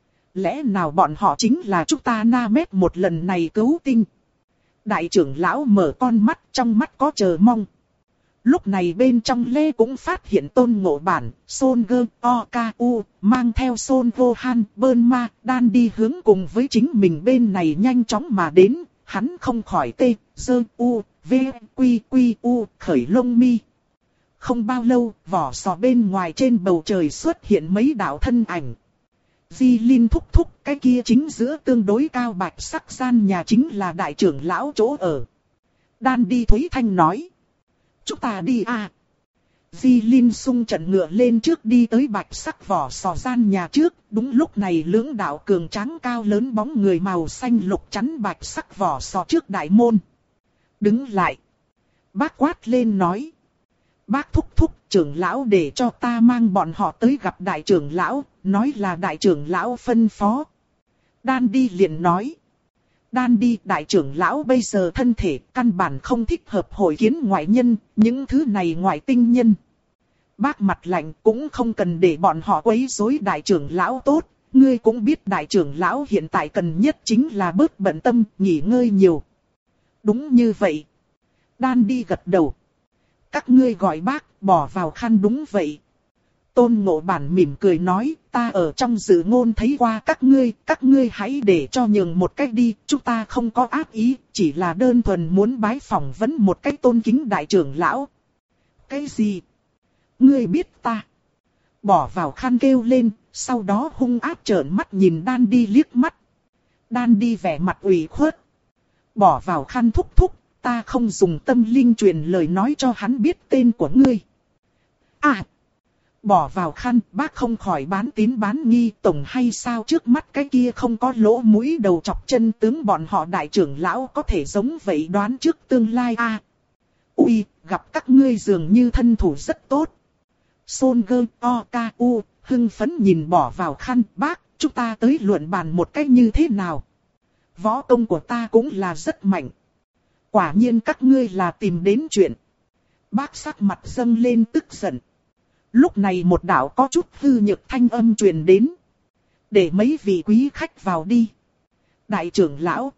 Lẽ nào bọn họ chính là chúng ta Na Mét một lần này cứu tinh? Đại trưởng lão mở con mắt, trong mắt có chờ mong. Lúc này bên trong Lê cũng phát hiện Tôn Ngộ Bản, Son Gơ, O K U, mang theo Son Vô Han, Bơn Ma, Đan đi hướng cùng với chính mình bên này nhanh chóng mà đến, hắn không khỏi tê, dơ, u, v, quy, quy, u, khởi lông mi. Không bao lâu, vỏ sò bên ngoài trên bầu trời xuất hiện mấy đạo thân ảnh. Di Linh thúc thúc, cái kia chính giữa tương đối cao bạch sắc gian nhà chính là đại trưởng lão chỗ ở. Đan đi Thúy Thanh nói. Chúng ta đi à. Di Linh xung trận ngựa lên trước đi tới bạch sắc vỏ sò gian nhà trước. Đúng lúc này lưỡng đạo cường tráng cao lớn bóng người màu xanh lục chắn bạch sắc vỏ sò trước đại môn. Đứng lại. Bác quát lên nói. Bác thúc thúc, trưởng lão để cho ta mang bọn họ tới gặp đại trưởng lão, nói là đại trưởng lão phân phó. Đan đi liền nói. Đan đi, đại trưởng lão bây giờ thân thể căn bản không thích hợp hội kiến ngoại nhân, những thứ này ngoại tinh nhân. Bác mặt lạnh cũng không cần để bọn họ quấy rối đại trưởng lão tốt, ngươi cũng biết đại trưởng lão hiện tại cần nhất chính là bớt bận tâm, nghỉ ngơi nhiều. Đúng như vậy. Đan đi gật đầu. Các ngươi gọi bác, bỏ vào khăn đúng vậy. Tôn Ngộ Bản mỉm cười nói, ta ở trong dự ngôn thấy qua các ngươi, các ngươi hãy để cho nhường một cách đi, chúng ta không có ác ý, chỉ là đơn thuần muốn bái phỏng vấn một cách tôn kính đại trưởng lão. Cái gì? Ngươi biết ta? Bỏ vào khăn kêu lên, sau đó hung ác trợn mắt nhìn Đan đi liếc mắt. Đan đi vẻ mặt ủy khuất. Bỏ vào khăn thúc thúc, ta không dùng tâm linh truyền lời nói cho hắn biết tên của ngươi. À! Bỏ vào khăn, bác không khỏi bán tín bán nghi tổng hay sao, trước mắt cái kia không có lỗ mũi đầu chọc chân tướng bọn họ đại trưởng lão có thể giống vậy đoán trước tương lai a. À, ui, gặp các ngươi dường như thân thủ rất tốt. Son Gơ O K U hưng phấn nhìn bỏ vào khăn, bác, chúng ta tới luận bàn một cách như thế nào? Võ công của ta cũng là rất mạnh. Quả nhiên các ngươi là tìm đến chuyện. Bác sắc mặt dâng lên tức giận. Lúc này một đạo có chút hư nhược thanh âm truyền đến. Để mấy vị quý khách vào đi. Đại trưởng lão.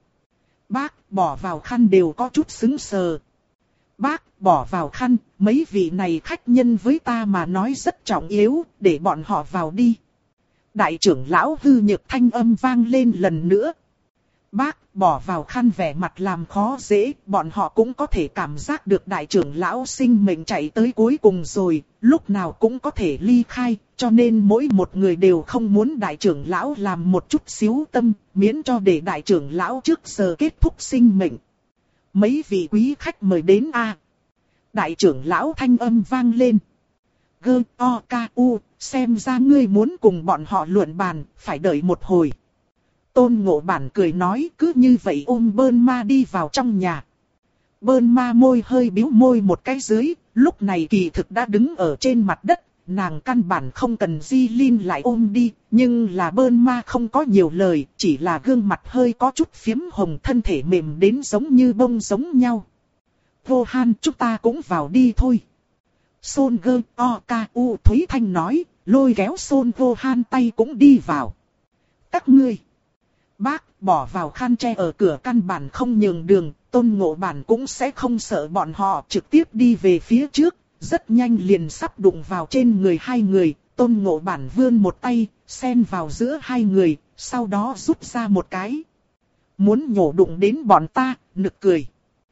Bác, bỏ vào khăn đều có chút sững sờ. Bác, bỏ vào khăn, mấy vị này khách nhân với ta mà nói rất trọng yếu, để bọn họ vào đi. Đại trưởng lão hư nhược thanh âm vang lên lần nữa. Bác, bỏ vào khăn vẻ mặt làm khó dễ, bọn họ cũng có thể cảm giác được đại trưởng lão sinh mệnh chạy tới cuối cùng rồi, lúc nào cũng có thể ly khai, cho nên mỗi một người đều không muốn đại trưởng lão làm một chút xíu tâm, miễn cho để đại trưởng lão trước giờ kết thúc sinh mệnh. Mấy vị quý khách mời đến a. À. Đại trưởng lão thanh âm vang lên. Gơ O K U, xem ra ngươi muốn cùng bọn họ luận bàn, phải đợi một hồi. Tôn Ngộ Bản cười nói, cứ như vậy ôm Bơn Ma đi vào trong nhà. Bơn Ma môi hơi bĩu môi một cái dưới, lúc này kỳ thực đã đứng ở trên mặt đất, nàng căn bản không cần Di Linh lại ôm đi, nhưng là Bơn Ma không có nhiều lời, chỉ là gương mặt hơi có chút phiếm hồng, thân thể mềm đến giống như bông giống nhau. Vô Han, chúng ta cũng vào đi thôi. Son Gơ O K U Thúy Thanh nói, lôi kéo Son Vô Han tay cũng đi vào. Các ngươi. Bác, bỏ vào khăn tre ở cửa căn bản không nhường đường, Tôn Ngộ Bản cũng sẽ không sợ bọn họ, trực tiếp đi về phía trước, rất nhanh liền sắp đụng vào trên người hai người, Tôn Ngộ Bản vươn một tay, xen vào giữa hai người, sau đó rút ra một cái. Muốn nhổ đụng đến bọn ta, nực cười.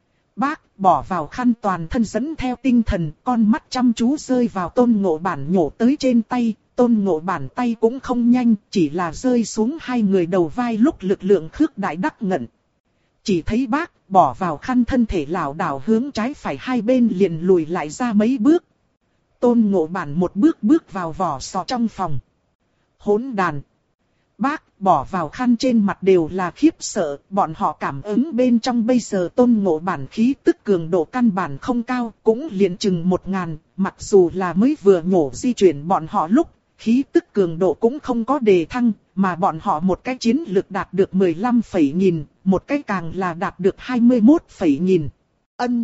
Bác, bỏ vào khăn toàn thân dẫn theo tinh thần, con mắt chăm chú rơi vào Tôn Ngộ Bản nhổ tới trên tay. Tôn Ngộ Bản tay cũng không nhanh, chỉ là rơi xuống hai người đầu vai lúc lực lượng khước đại đắc ngẩn. Chỉ thấy bác bỏ vào khăn thân thể lảo đảo hướng trái phải hai bên liền lùi lại ra mấy bước. Tôn Ngộ Bản một bước bước vào vỏ sò trong phòng. Hỗn đàn. Bác bỏ vào khăn trên mặt đều là khiếp sợ, bọn họ cảm ứng bên trong bây giờ Tôn Ngộ Bản khí tức cường độ căn bản không cao, cũng liền chừng một ngàn, mặc dù là mới vừa nhổ di chuyển bọn họ lúc. Khí tức cường độ cũng không có đề thăng, mà bọn họ một cái chiến lực đạt được mười lăm phẩy nghìn, một cái càng là đạt được hai mươi mốt phẩy nghìn. Ân.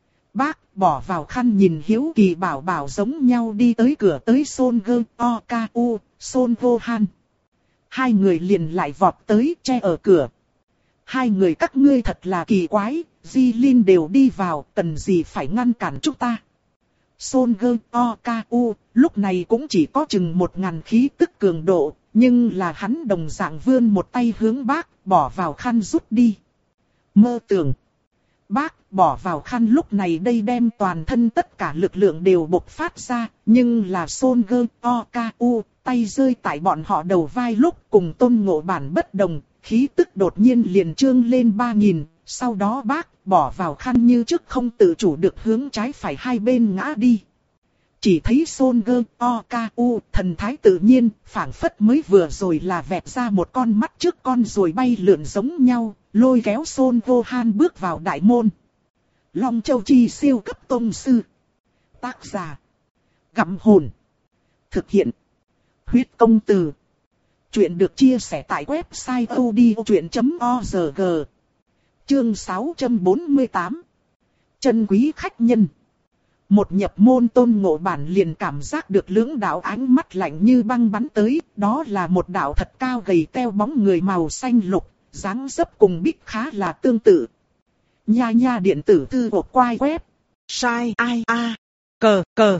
Bác bỏ vào khăn nhìn hiếu kỳ bảo bảo giống nhau đi tới cửa tới Son Gơ O K U, Son Vô Han. Hai người liền lại vọt tới che ở cửa. Hai người các ngươi thật là kỳ quái, Di Linh đều đi vào, cần gì phải ngăn cản chúng ta. Son Gơ O K U lúc này cũng chỉ có chừng một ngàn khí tức cường độ, nhưng là hắn đồng dạng vươn một tay hướng bác, bỏ vào khăn rút đi. Mơ tưởng. Bác bỏ vào khăn lúc này đây đem toàn thân tất cả lực lượng đều bộc phát ra, nhưng là Son Gơ O K U tay rơi tại bọn họ đầu vai lúc cùng Tôn Ngộ Bản bất đồng, khí tức đột nhiên liền trương lên ba nghìn. Sau đó bác bỏ vào khăn như trước không tự chủ được hướng trái phải hai bên ngã đi. Chỉ thấy Son Gơ O K U thần thái tự nhiên, phảng phất mới vừa rồi là vẹt ra một con mắt trước con rồi bay lượn giống nhau, lôi kéo Son Vô Han bước vào đại môn. Long Châu Chi siêu cấp tông sư. Tác giả. Gặm hồn. Thực hiện. Huyết công từ. Chuyện được chia sẻ tại website odchuyện chấm org. Chương sáu trăm bốn mươi tám. Chân quý khách nhân. Một nhập môn Tôn Ngộ Bản liền cảm giác được lưỡng đạo ánh mắt lạnh như băng bắn tới, đó là một đạo thật cao gầy teo bóng người màu xanh lục, dáng dấp cùng Bích khá là tương tự. Nha nha điện tử thư hộp quai web. Sai ai a cờ cờ.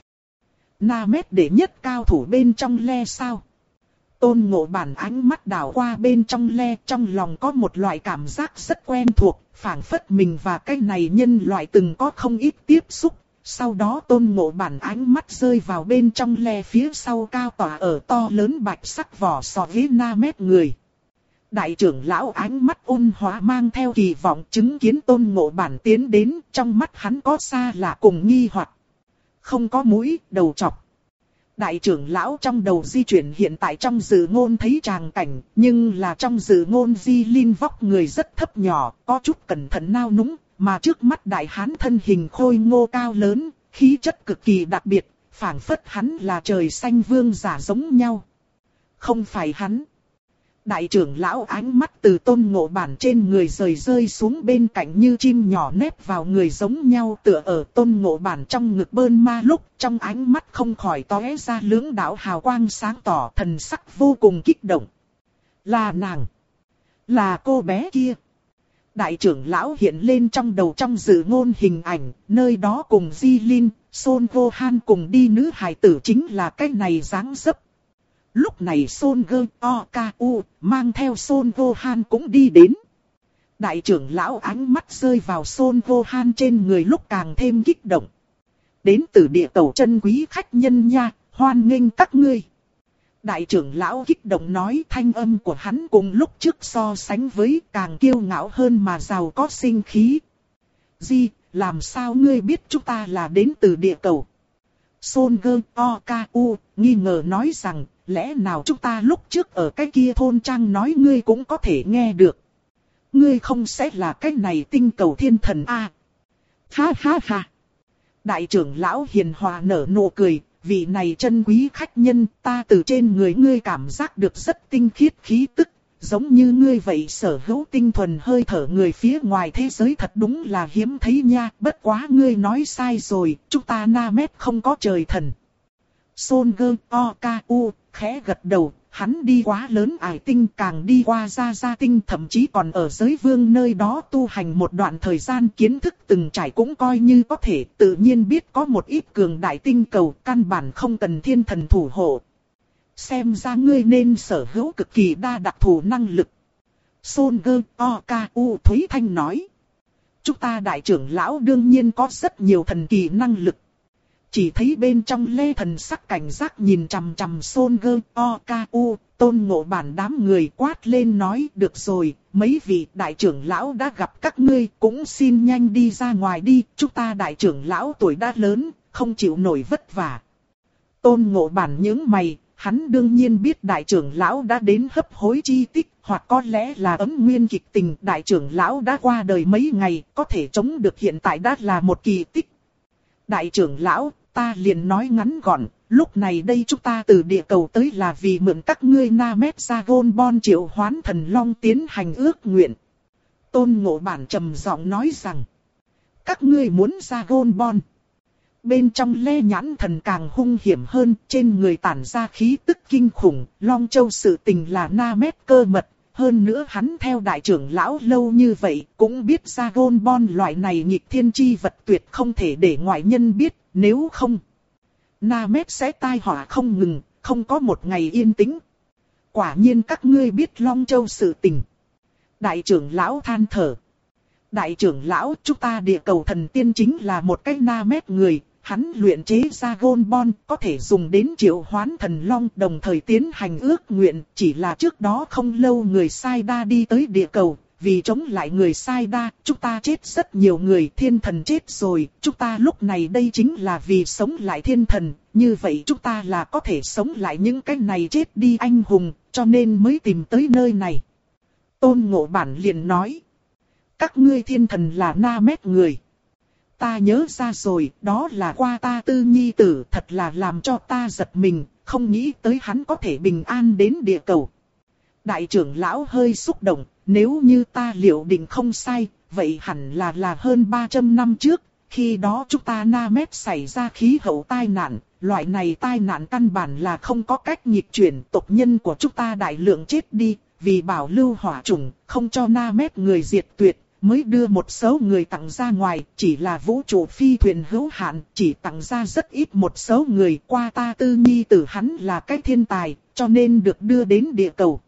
Namet đệ nhất cao thủ bên trong le sao. Tôn Ngộ Bản ánh mắt đảo qua bên trong le, trong lòng có một loại cảm giác rất quen thuộc, phảng phất mình và cái này nhân loại từng có không ít tiếp xúc. Sau đó Tôn Ngộ Bản ánh mắt rơi vào bên trong le phía sau cao tỏa ở to lớn bạch sắc vỏ sò ghế Namet người. Đại trưởng lão ánh mắt ôn hòa mang theo kỳ vọng chứng kiến Tôn Ngộ Bản tiến đến, trong mắt hắn có xa lạ cùng nghi hoặc. Không có mũi, đầu trọc. Đại trưởng lão trong đầu di chuyển hiện tại trong dự ngôn thấy tràng cảnh, nhưng là trong dự ngôn Di Linh vóc người rất thấp nhỏ, có chút cẩn thận nao núng, mà trước mắt đại hán thân hình khôi ngô cao lớn, khí chất cực kỳ đặc biệt, phảng phất hắn là trời xanh vương giả giống nhau. Không phải hắn. Đại trưởng lão ánh mắt từ Tôn Ngộ Bản trên người rời rơi xuống bên cạnh như chim nhỏ nép vào người giống nhau, tựa ở Tôn Ngộ Bản trong ngực bơn ma lúc, trong ánh mắt không khỏi tóe ra lưỡng đạo hào quang sáng tỏ, thần sắc vô cùng kích động. Là nàng. Là cô bé kia. Đại trưởng lão hiện lên trong đầu trong dự ngôn hình ảnh, nơi đó cùng Di Linh, Son Gohan cùng đi nữ hài tử chính là cái này dáng dấp. Lúc này Son Goku mang theo Son Gohan cũng đi đến. Đại trưởng lão ánh mắt rơi vào Son Gohan trên người lúc càng thêm kích động. Đến từ địa cầu chân quý khách nhân nha, hoan nghênh các ngươi. Đại trưởng lão kích động nói, thanh âm của hắn cùng lúc trước so sánh với càng kiêu ngạo hơn mà giàu có sinh khí. Di, làm sao ngươi biết chúng ta là đến từ địa cầu? Son Goku nghi ngờ nói rằng, lẽ nào chúng ta lúc trước ở cái kia thôn trang nói ngươi cũng có thể nghe được. Ngươi không sẽ là cái này tinh cầu thiên thần a? Ha ha ha. Đại trưởng lão hiền hòa nở nụ cười, vị này chân quý khách nhân, ta từ trên người ngươi cảm giác được rất tinh khiết khí tức, giống như ngươi vậy sở hữu tinh thuần hơi thở người phía ngoài thế giới thật đúng là hiếm thấy nha, bất quá ngươi nói sai rồi, chúng ta Namek không có trời thần. Son Goku khẽ gật đầu, hắn đi quá lớn ải tinh, càng đi qua gia gia tinh, thậm chí còn ở giới vương nơi đó tu hành một đoạn thời gian, kiến thức từng trải cũng coi như có thể, tự nhiên biết có một ít cường đại tinh cầu, căn bản không cần thiên thần thủ hộ. Xem ra ngươi nên sở hữu cực kỳ đa đặc thù năng lực. Son Goku Thúy Thanh nói. Chúng ta đại trưởng lão đương nhiên có rất nhiều thần kỳ năng lực. Chỉ thấy bên trong Lê thần sắc cảnh giác nhìn chằm chằm Son Goku, Tôn Ngộ Bản đám người quát lên nói, được rồi, mấy vị đại trưởng lão đã gặp các ngươi, cũng xin nhanh đi ra ngoài đi, chúng ta đại trưởng lão tuổi đã lớn, không chịu nổi vất vả. Tôn Ngộ Bản nhướng mày, hắn đương nhiên biết đại trưởng lão đã đến hấp hối chi tích, hoặc có lẽ là ấm nguyên kịch tình, đại trưởng lão đã qua đời mấy ngày, có thể chống được hiện tại đã là một kỳ tích. Đại trưởng lão, ta liền nói ngắn gọn, lúc này đây chúng ta từ địa cầu tới là vì mượn các ngươi Namek Dragon Ball triệu hoán thần long tiến hành ước nguyện. Tôn Ngộ Bản trầm giọng nói rằng, các ngươi muốn Dragon Ball. Bên trong Lê nhãn thần càng hung hiểm hơn, trên người tản ra khí tức kinh khủng, Long Châu sự tình là Namek cơ mật. Hơn nữa hắn theo đại trưởng lão lâu như vậy, cũng biết Dragon Ball loại này nghịch thiên chi vật tuyệt không thể để ngoại nhân biết, nếu không, Namek sẽ tai họa không ngừng, không có một ngày yên tĩnh. Quả nhiên các ngươi biết Long Châu sự tình. Đại trưởng lão than thở. Đại trưởng lão, chúng ta địa cầu thần tiên chính là một cái Namek người. Hắn luyện chế Dragon Ball có thể dùng đến triệu hoán thần long, đồng thời tiến hành ước nguyện, chỉ là trước đó không lâu người Sai Đa đi tới địa cầu, vì chống lại người Sai Đa, chúng ta chết rất nhiều người, thiên thần chết rồi, chúng ta lúc này đây chính là vì sống lại thiên thần, như vậy chúng ta là có thể sống lại những cái này chết đi anh hùng, cho nên mới tìm tới nơi này. Tôn Ngộ Bản liền nói, các ngươi thiên thần là Namek người. Ta nhớ ra rồi, đó là Qua Ta Tư nhi tử, thật là làm cho ta giật mình, không nghĩ tới hắn có thể bình an đến địa cầu. Đại trưởng lão hơi xúc động, nếu như ta liệu định không sai, vậy hẳn là là hơn ba trăm năm trước, khi đó chúng ta Namek xảy ra khí hậu tai nạn, loại này tai nạn căn bản là không có cách nghịch chuyển, tộc nhân của chúng ta đại lượng chết đi, vì bảo lưu hỏa chủng, không cho Namek người diệt tuyệt. Mới đưa một số người tặng ra ngoài, chỉ là vũ trụ phi thuyền hữu hạn, chỉ tặng ra rất ít một số người. Qua Ta Tư nhi tử hắn là cái thiên tài, cho nên được đưa đến địa cầu.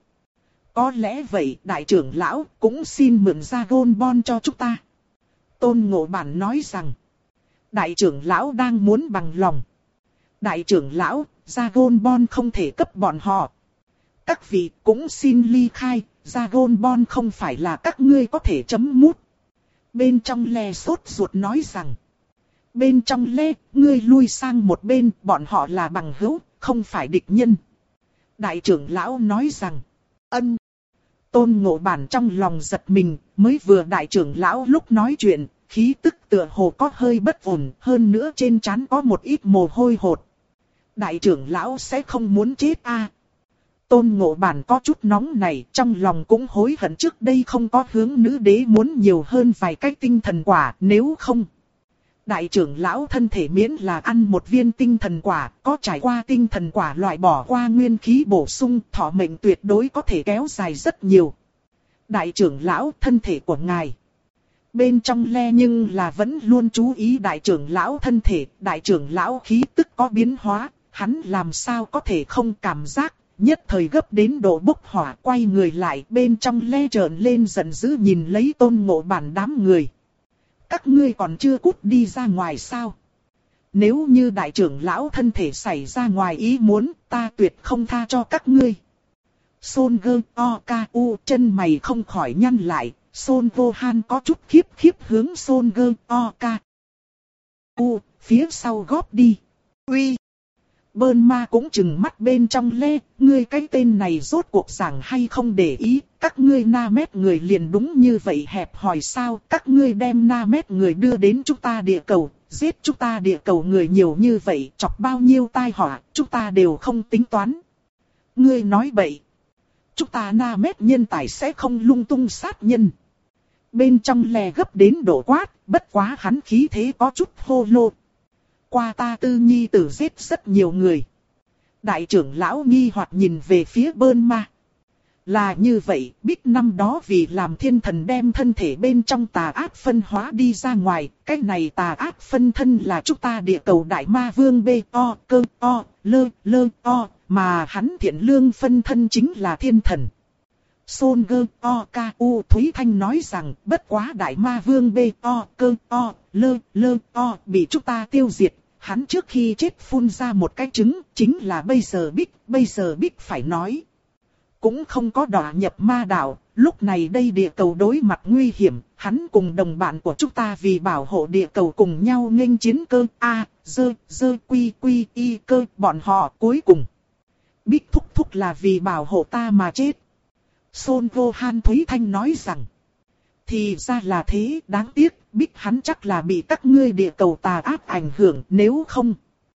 Có lẽ vậy, đại trưởng lão cũng xin mượn Dragon Ball cho chúng ta. Tôn Ngộ Bản nói rằng, đại trưởng lão đang muốn bằng lòng. Đại trưởng lão, Dragon Ball không thể cấp bọn họ. Các vị cũng xin ly khai. Dragon Ball không phải là các ngươi có thể chấm mút. Bên trong Le sốt ruột nói rằng. Bên trong Le, ngươi lui sang một bên, bọn họ là bằng hữu, không phải địch nhân. Đại trưởng lão nói rằng, ân. Tôn Ngộ Bản trong lòng giật mình, mới vừa đại trưởng lão lúc nói chuyện, khí tức tựa hồ có hơi bất ổn, hơn nữa trên trán có một ít mồ hôi hột. Đại trưởng lão sẽ không muốn chết a? À? Tôn Ngộ Bản có chút nóng này, trong lòng cũng hối hận trước đây không có hướng nữ đế muốn nhiều hơn vài cái tinh thần quả, nếu không. Đại trưởng lão thân thể miễn là ăn một viên tinh thần quả, có trải qua tinh thần quả loại bỏ qua nguyên khí bổ sung, thọ mệnh tuyệt đối có thể kéo dài rất nhiều. Đại trưởng lão, thân thể của ngài. Bên trong le nhưng là vẫn luôn chú ý đại trưởng lão thân thể, đại trưởng lão khí tức có biến hóa, hắn làm sao có thể không cảm giác, nhất thời gấp đến độ bốc hỏa, quay người lại, bên trong le trợn lên giận dữ nhìn lấy Tôn Ngộ Bản đám người. Các ngươi còn chưa cút đi ra ngoài sao? Nếu như đại trưởng lão thân thể xảy ra ngoài ý muốn, ta tuyệt không tha cho các ngươi. Son Gơ O Ca U chân mày không khỏi nhăn lại, Son Vô Han có chút khiếp khiếp hướng Son Gơ O Ca U phía sau góp đi. Uy! Bơn ma cũng chừng mắt bên trong le, ngươi cái tên này rốt cuộc giảng hay không để ý, các ngươi na mét người liền đúng như vậy hẹp hòi sao, các ngươi đem na mét người đưa đến chúng ta địa cầu, giết chúng ta địa cầu người nhiều như vậy, chọc bao nhiêu tai họa, chúng ta đều không tính toán. Ngươi nói bậy, chúng ta na mét nhân tài sẽ không lung tung sát nhân. Bên trong le gấp đến độ quát, bất quá hắn khí thế có chút hô lô. Qua ta tư nhi tử giết rất nhiều người. Đại trưởng lão nghi hoặc nhìn về phía bơn ma. Là như vậy, biết năm đó vì làm thiên thần đem thân thể bên trong tà ác phân hóa đi ra ngoài, cái này tà ác phân thân là chúng ta địa cầu đại ma vương B O cơ O lơ lơ O, mà hắn thiện lương phân thân chính là thiên thần. Son Gơ O Ca U Thúy Thanh nói rằng, bất quá đại ma vương B O cơ O lơ lơ O bị chúng ta tiêu diệt, hắn trước khi chết phun ra một cái trứng, chính là bây giờ Bích, bây giờ Bích phải nói. Cũng không có đọa nhập ma đạo, lúc này đây địa cầu đối mặt nguy hiểm, hắn cùng đồng bạn của chúng ta vì bảo hộ địa cầu cùng nhau nghênh chiến cơ A, dơ, dơ quy quy y cơ, bọn họ cuối cùng. Bích thúc thúc là vì bảo hộ ta mà chết. Son Vô Han Thúy Thanh nói rằng, thì ra là thế, đáng tiếc, Bích hắn chắc là bị các ngươi địa cầu tà ác ảnh hưởng, nếu không.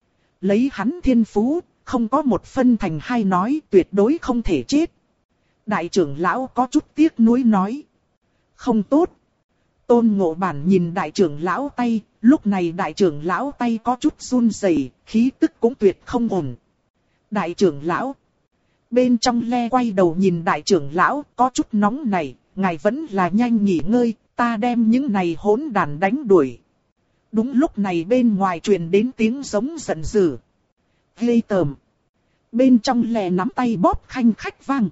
Lấy hắn thiên phú, không có một phân thành hai nói, tuyệt đối không thể chết. Đại trưởng lão có chút tiếc nuối nói. Không tốt. Tôn Ngộ Bản nhìn đại trưởng lão tay, lúc này đại trưởng lão tay có chút run rẩy, khí tức cũng tuyệt không ổn. Đại trưởng lão. Bên trong le quay đầu nhìn đại trưởng lão, có chút nóng này, ngài vẫn là nhanh nghỉ ngơi, ta đem những này hỗn đàn đánh đuổi. Đúng lúc này bên ngoài truyền đến tiếng giống giận dữ. Ghê tởm. Bên trong le nắm tay bóp khanh khách vang.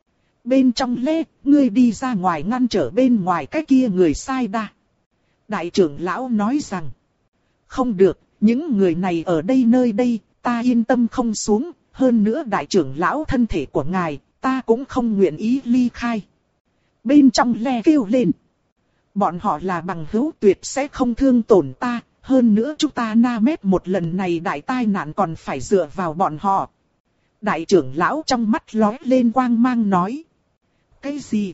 Bên trong le, ngươi đi ra ngoài ngăn trở bên ngoài cái kia người sai đa. Đại trưởng lão nói rằng, không được, những người này ở đây nơi đây, ta yên tâm không xuống, hơn nữa đại trưởng lão thân thể của ngài, ta cũng không nguyện ý ly khai. Bên trong le kêu lên, bọn họ là bằng hữu tuyệt sẽ không thương tổn ta, hơn nữa chúng ta na mét một lần này đại tai nạn còn phải dựa vào bọn họ. Đại trưởng lão trong mắt lóe lên quang mang nói, cái gì?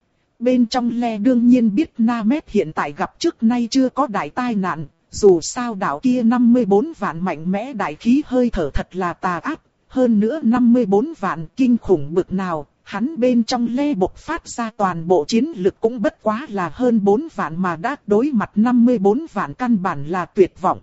Bên trong le đương nhiên biết na mét hiện tại gặp trước nay chưa có đại tai nạn, dù sao đảo kia năm mươi bốn vạn mạnh mẽ đại khí hơi thở thật là tà ác, hơn nữa năm mươi bốn vạn kinh khủng bực nào, hắn bên trong le bộc phát ra toàn bộ chiến lực cũng bất quá là hơn bốn vạn mà đã đối mặt năm mươi bốn vạn căn bản là tuyệt vọng.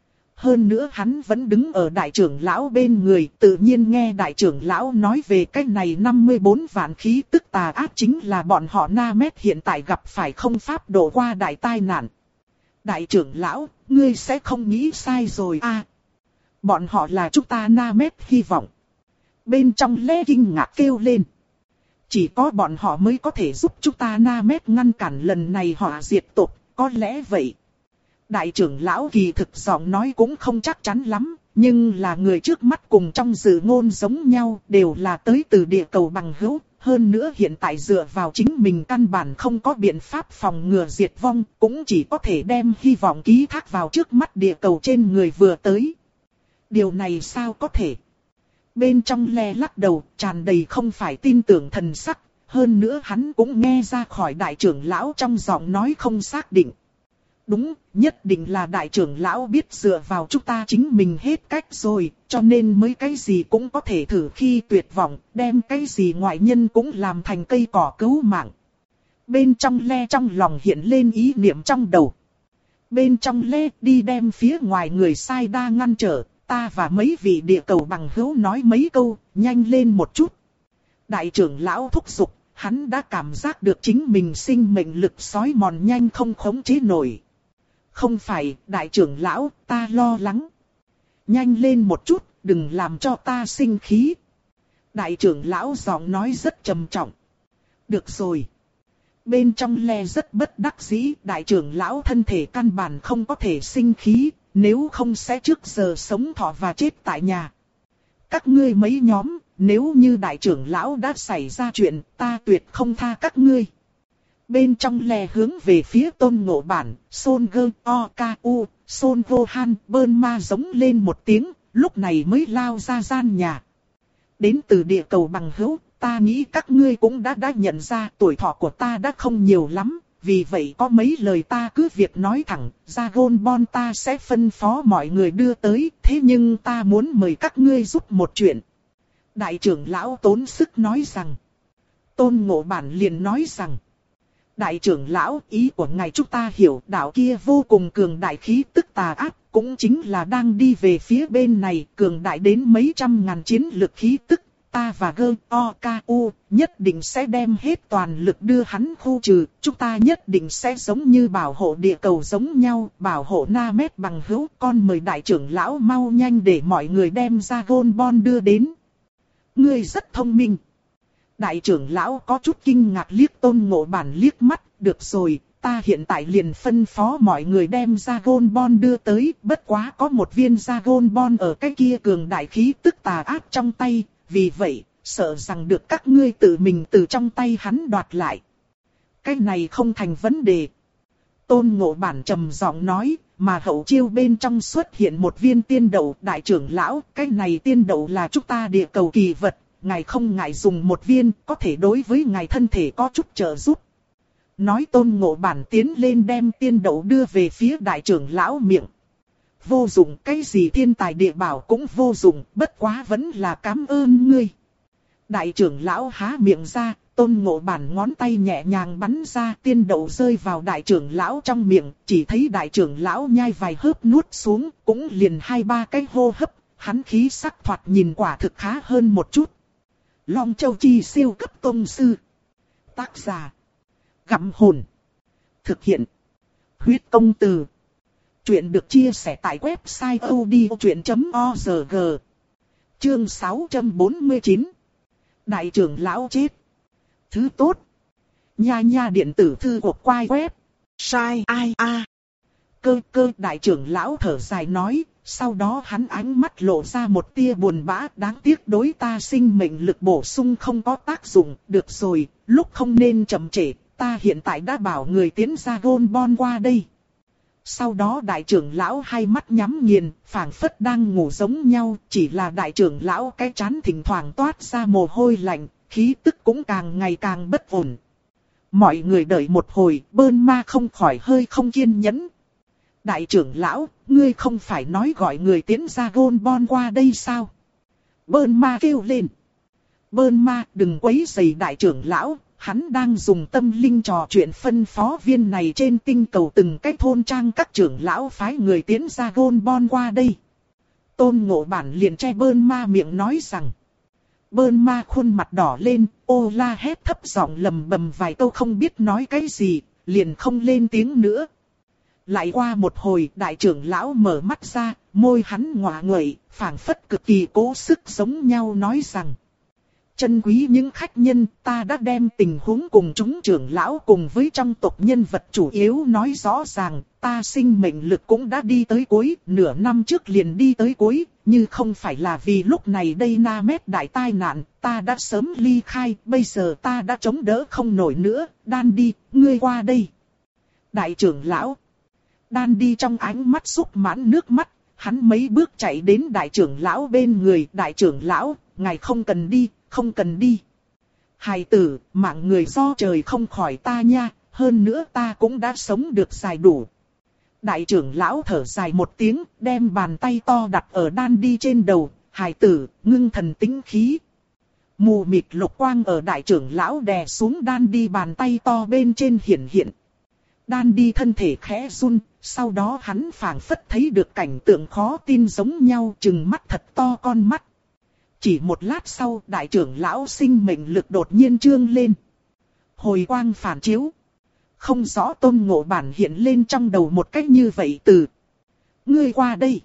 Hơn nữa hắn vẫn đứng ở đại trưởng lão bên người, tự nhiên nghe đại trưởng lão nói về cái này năm mươi bốn vạn khí tức tà ác chính là bọn họ na mét hiện tại gặp phải không pháp độ qua đại tai nạn. Đại trưởng lão, ngươi sẽ không nghĩ sai rồi à? Bọn họ là chúng ta na mét hy vọng. Bên trong le kinh ngạc kêu lên. Chỉ có bọn họ mới có thể giúp chúng ta na mét ngăn cản lần này họ diệt tộc, có lẽ vậy. Đại trưởng lão kỳ thực giọng nói cũng không chắc chắn lắm, nhưng là người trước mắt cùng trong dự ngôn giống nhau, đều là tới từ địa cầu bằng hữu. Hơn nữa hiện tại dựa vào chính mình căn bản không có biện pháp phòng ngừa diệt vong, cũng chỉ có thể đem hy vọng ký thác vào trước mắt địa cầu trên người vừa tới. Điều này sao có thể? Bên trong le lắc đầu, tràn đầy không phải tin tưởng thần sắc, hơn nữa hắn cũng nghe ra khỏi đại trưởng lão trong giọng nói không xác định. Đúng, nhất định là đại trưởng lão biết dựa vào chúng ta chính mình hết cách rồi, cho nên mới cái gì cũng có thể thử khi tuyệt vọng, đem cái gì ngoại nhân cũng làm thành cây cỏ cứu mạng. Bên trong le trong lòng hiện lên ý niệm trong đầu. Bên trong le đi đem phía ngoài người sai đa ngăn trở, ta và mấy vị địa cầu bằng hữu nói mấy câu, nhanh lên một chút. Đại trưởng lão thúc giục, hắn đã cảm giác được chính mình sinh mệnh lực sói mòn nhanh không khống chế nổi. Không phải, đại trưởng lão, ta lo lắng. Nhanh lên một chút, đừng làm cho ta sinh khí. Đại trưởng lão giọng nói rất trầm trọng. Được rồi. Bên trong le rất bất đắc dĩ, đại trưởng lão thân thể căn bản không có thể sinh khí, nếu không sẽ trước giờ sống thọ và chết tại nhà. Các ngươi mấy nhóm, nếu như đại trưởng lão đã xảy ra chuyện, ta tuyệt không tha các ngươi. Bên trong le hướng về phía Tôn Ngộ Bản, Son Gơ, O K U, Son Vô Han, Bơn Ma giống lên một tiếng, lúc này mới lao ra gian nhà. Đến từ địa cầu bằng hữu, ta nghĩ các ngươi cũng đã đã nhận ra tuổi thọ của ta đã không nhiều lắm, vì vậy có mấy lời ta cứ việc nói thẳng, Dragon Ball ta sẽ phân phó mọi người đưa tới, thế nhưng ta muốn mời các ngươi giúp một chuyện. Đại trưởng lão tốn sức nói rằng. Tôn Ngộ Bản liền nói rằng. Đại trưởng lão, ý của ngài chúng ta hiểu, đạo kia vô cùng cường đại khí tức tà ác, cũng chính là đang đi về phía bên này, cường đại đến mấy trăm ngàn chiến lực khí tức, ta và Gơ, O, K, U, nhất định sẽ đem hết toàn lực đưa hắn khu trừ, chúng ta nhất định sẽ giống như bảo hộ địa cầu giống nhau, bảo hộ Namek bằng hữu, con mời đại trưởng lão mau nhanh để mọi người đem Dragon Ball đưa đến. Ngươi rất thông minh. Đại trưởng lão có chút kinh ngạc liếc Tôn Ngộ Bản liếc mắt, được rồi, ta hiện tại liền phân phó mọi người đem Dragon Ball đưa tới, bất quá có một viên Dragon Ball ở cái kia cường đại khí tức tà ác trong tay, vì vậy, sợ rằng được các ngươi tự mình từ trong tay hắn đoạt lại. Cái này không thành vấn đề. Tôn Ngộ Bản trầm giọng nói, mà hậu chiêu bên trong xuất hiện một viên tiên đậu, đại trưởng lão, cái này tiên đậu là chúng ta địa cầu kỳ vật. Ngài không ngại dùng một viên, có thể đối với ngài thân thể có chút trợ giúp. Nói Tôn Ngộ Bản tiến lên đem tiên đậu đưa về phía đại trưởng lão miệng. Vô dụng, cái gì thiên tài địa bảo cũng vô dụng, bất quá vẫn là cảm ơn ngươi. Đại trưởng lão há miệng ra, Tôn Ngộ Bản ngón tay nhẹ nhàng bắn ra, tiên đậu rơi vào đại trưởng lão trong miệng, chỉ thấy đại trưởng lão nhai vài hớp nuốt xuống, cũng liền hai ba cái hô hấp, hắn khí sắc thoạt nhìn quả thực khá hơn một chút. Long Châu Chi siêu cấp tông sư. Tác giả. Gặm hồn. Thực hiện. Huyết công từ. Chuyện được chia sẻ tại website odchuyện chấm org. Chương sáu trăm bốn mươi chín. Đại trưởng lão chết. Thứ tốt. Nha nha điện tử thư của quai web. Sai ai a. Cơ cơ đại trưởng lão thở dài nói. Sau đó hắn ánh mắt lộ ra một tia buồn bã, đáng tiếc đối ta sinh mệnh lực bổ sung không có tác dụng, được rồi, lúc không nên chậm trễ, ta hiện tại đã bảo người tiến Dragon Ball qua đây. Sau đó đại trưởng lão hai mắt nhắm nghiền, phảng phất đang ngủ giống nhau, chỉ là đại trưởng lão cái trán thỉnh thoảng toát ra mồ hôi lạnh, khí tức cũng càng ngày càng bất ổn. Mọi người đợi một hồi, Bơn Ma không khỏi hơi không kiên nhẫn. Đại trưởng lão, ngươi không phải nói gọi người tiến Dragon Ball qua đây sao? Bơn Ma kêu lên. Bơn Ma, đừng quấy rầy đại trưởng lão, hắn đang dùng tâm linh trò chuyện phân phó viên này trên tinh cầu từng cái thôn trang các trưởng lão phái người tiến Dragon Ball qua đây. Tôn Ngộ Bản liền che Bơn Ma miệng nói rằng. Bơn Ma khuôn mặt đỏ lên, ô la hét thấp giọng lầm bầm vài câu không biết nói cái gì, liền không lên tiếng nữa. Lại qua một hồi, đại trưởng lão mở mắt ra, môi hắn ngọa nguậy, phảng phất cực kỳ cố sức giống nhau nói rằng. Chân quý những khách nhân, ta đã đem tình huống cùng chúng trưởng lão cùng với trong tộc nhân vật chủ yếu nói rõ ràng, ta sinh mệnh lực cũng đã đi tới cuối, nửa năm trước liền đi tới cuối, như không phải là vì lúc này đây Namek đại tai nạn, ta đã sớm ly khai, bây giờ ta đã chống đỡ không nổi nữa, Đan đi, ngươi qua đây. Đại trưởng lão. Đan đi trong ánh mắt xúc mãn nước mắt, hắn mấy bước chạy đến đại trưởng lão bên người, đại trưởng lão, ngài không cần đi, không cần đi. Hài tử, mạng người do trời không khỏi ta nha, hơn nữa ta cũng đã sống được dài đủ. Đại trưởng lão thở dài một tiếng, đem bàn tay to đặt ở đan đi trên đầu, hài tử, ngưng thần tĩnh khí. Mù mịt lục quang ở đại trưởng lão đè xuống đan đi bàn tay to bên trên hiển hiện. Đan đi thân thể khẽ run, sau đó hắn phảng phất thấy được cảnh tượng khó tin giống nhau, trừng mắt thật to con mắt. Chỉ một lát sau, đại trưởng lão sinh mệnh lực đột nhiên trương lên. Hồi quang phản chiếu. Không rõ Tôn Ngộ Bản hiện lên trong đầu một cách như vậy từ. Ngươi qua đây.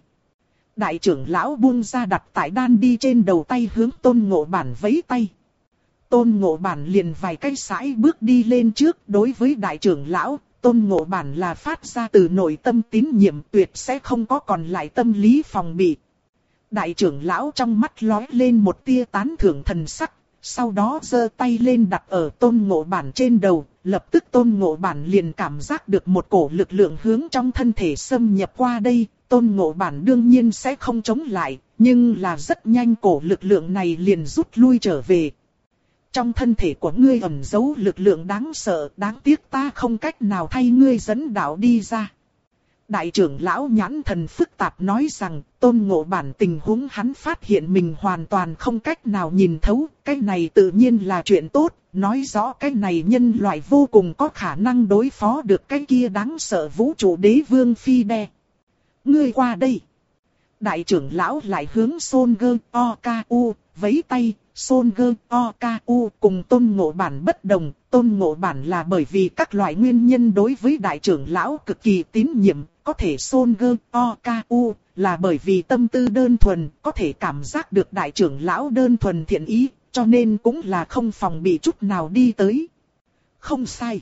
Đại trưởng lão buông ra đặt tại đan đi trên đầu tay hướng Tôn Ngộ Bản vẫy tay. Tôn Ngộ Bản liền vài cái sải bước đi lên trước. Đối với đại trưởng lão, Tôn Ngộ Bản là phát ra từ nội tâm tín nhiệm, tuyệt sẽ không có còn lại tâm lý phòng bị. Đại trưởng lão trong mắt lóe lên một tia tán thưởng thần sắc, sau đó giơ tay lên đặt ở Tôn Ngộ Bản trên đầu, lập tức Tôn Ngộ Bản liền cảm giác được một cổ lực lượng hướng trong thân thể xâm nhập qua đây. Tôn Ngộ Bản đương nhiên sẽ không chống lại, nhưng là rất nhanh cổ lực lượng này liền rút lui trở về. Trong thân thể của ngươi ẩn giấu lực lượng đáng sợ, đáng tiếc ta không cách nào thay ngươi dẫn đạo đi ra. Đại trưởng lão nhãn thần phức tạp nói rằng, Tôn Ngộ Bản tình huống hắn phát hiện mình hoàn toàn không cách nào nhìn thấu, cái này tự nhiên là chuyện tốt, nói rõ cái này nhân loại vô cùng có khả năng đối phó được cái kia đáng sợ vũ trụ đế vương Phi Đe. Ngươi qua đây. Đại trưởng lão lại hướng Son Gơ O K U vẫy tay. Son Gơ O K U cùng Tôn Ngộ Bản bất đồng, Tôn Ngộ Bản là bởi vì các loại nguyên nhân đối với đại trưởng lão cực kỳ tín nhiệm, có thể Son Gơ O K U là bởi vì tâm tư đơn thuần, có thể cảm giác được đại trưởng lão đơn thuần thiện ý, cho nên cũng là không phòng bị chút nào đi tới. Không sai.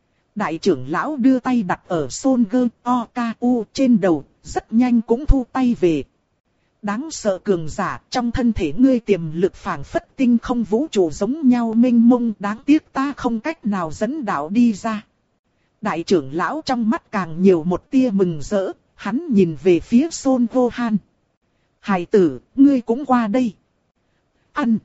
Đại trưởng lão đưa tay đặt ở Son Gơ O K U trên đầu, rất nhanh cũng thu tay về. Đáng sợ cường giả, trong thân thể ngươi tiềm lực phảng phất tinh không vũ trụ giống nhau mênh mông, đáng tiếc ta không cách nào dẫn đạo đi ra. Đại trưởng lão trong mắt càng nhiều một tia mừng rỡ, hắn nhìn về phía Son Gohan. Hài tử, ngươi cũng qua đây. Ăn.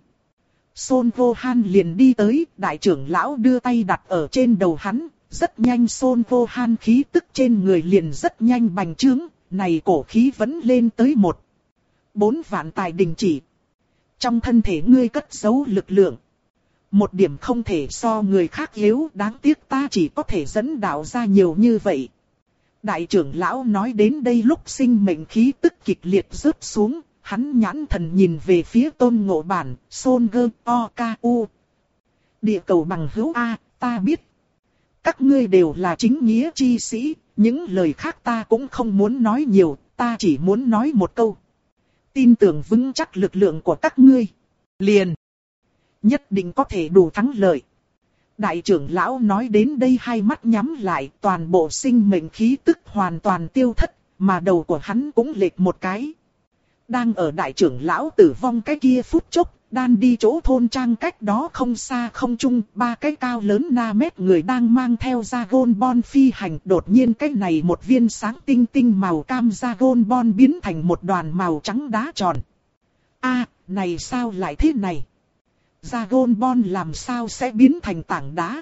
Son Gohan liền đi tới, đại trưởng lão đưa tay đặt ở trên đầu hắn, rất nhanh Son Gohan khí tức trên người liền rất nhanh bành trướng, này cổ khí vẫn lên tới một. Bốn vạn tài đình chỉ. Trong thân thể ngươi cất giấu lực lượng. Một điểm không thể so người khác yếu, đáng tiếc ta chỉ có thể dẫn đạo ra nhiều như vậy. Đại trưởng lão nói đến đây lúc sinh mệnh khí tức kịch liệt rớt xuống, hắn nhãn thần nhìn về phía Tôn Ngộ Bản, Son Gơ O K U. Địa cầu bằng hữu A, ta biết. Các ngươi đều là chính nghĩa chi sĩ, những lời khác ta cũng không muốn nói nhiều, ta chỉ muốn nói một câu. Tin tưởng vững chắc lực lượng của các ngươi. Liền. Nhất định có thể đủ thắng lợi. Đại trưởng lão nói đến đây hai mắt nhắm lại, toàn bộ sinh mệnh khí tức hoàn toàn tiêu thất, mà đầu của hắn cũng lệch một cái. Đang ở đại trưởng lão tử vong cái kia phút chốc, đan đi chỗ thôn trang cách đó không xa không trung, ba cái cao lớn na mét người đang mang theo Dragon Ball phi hành. Đột nhiên cái này một viên sáng tinh tinh màu cam Dragon Ball biến thành một đoàn màu trắng đá tròn. A, này sao lại thế này? Dragon Ball làm sao sẽ biến thành tảng đá?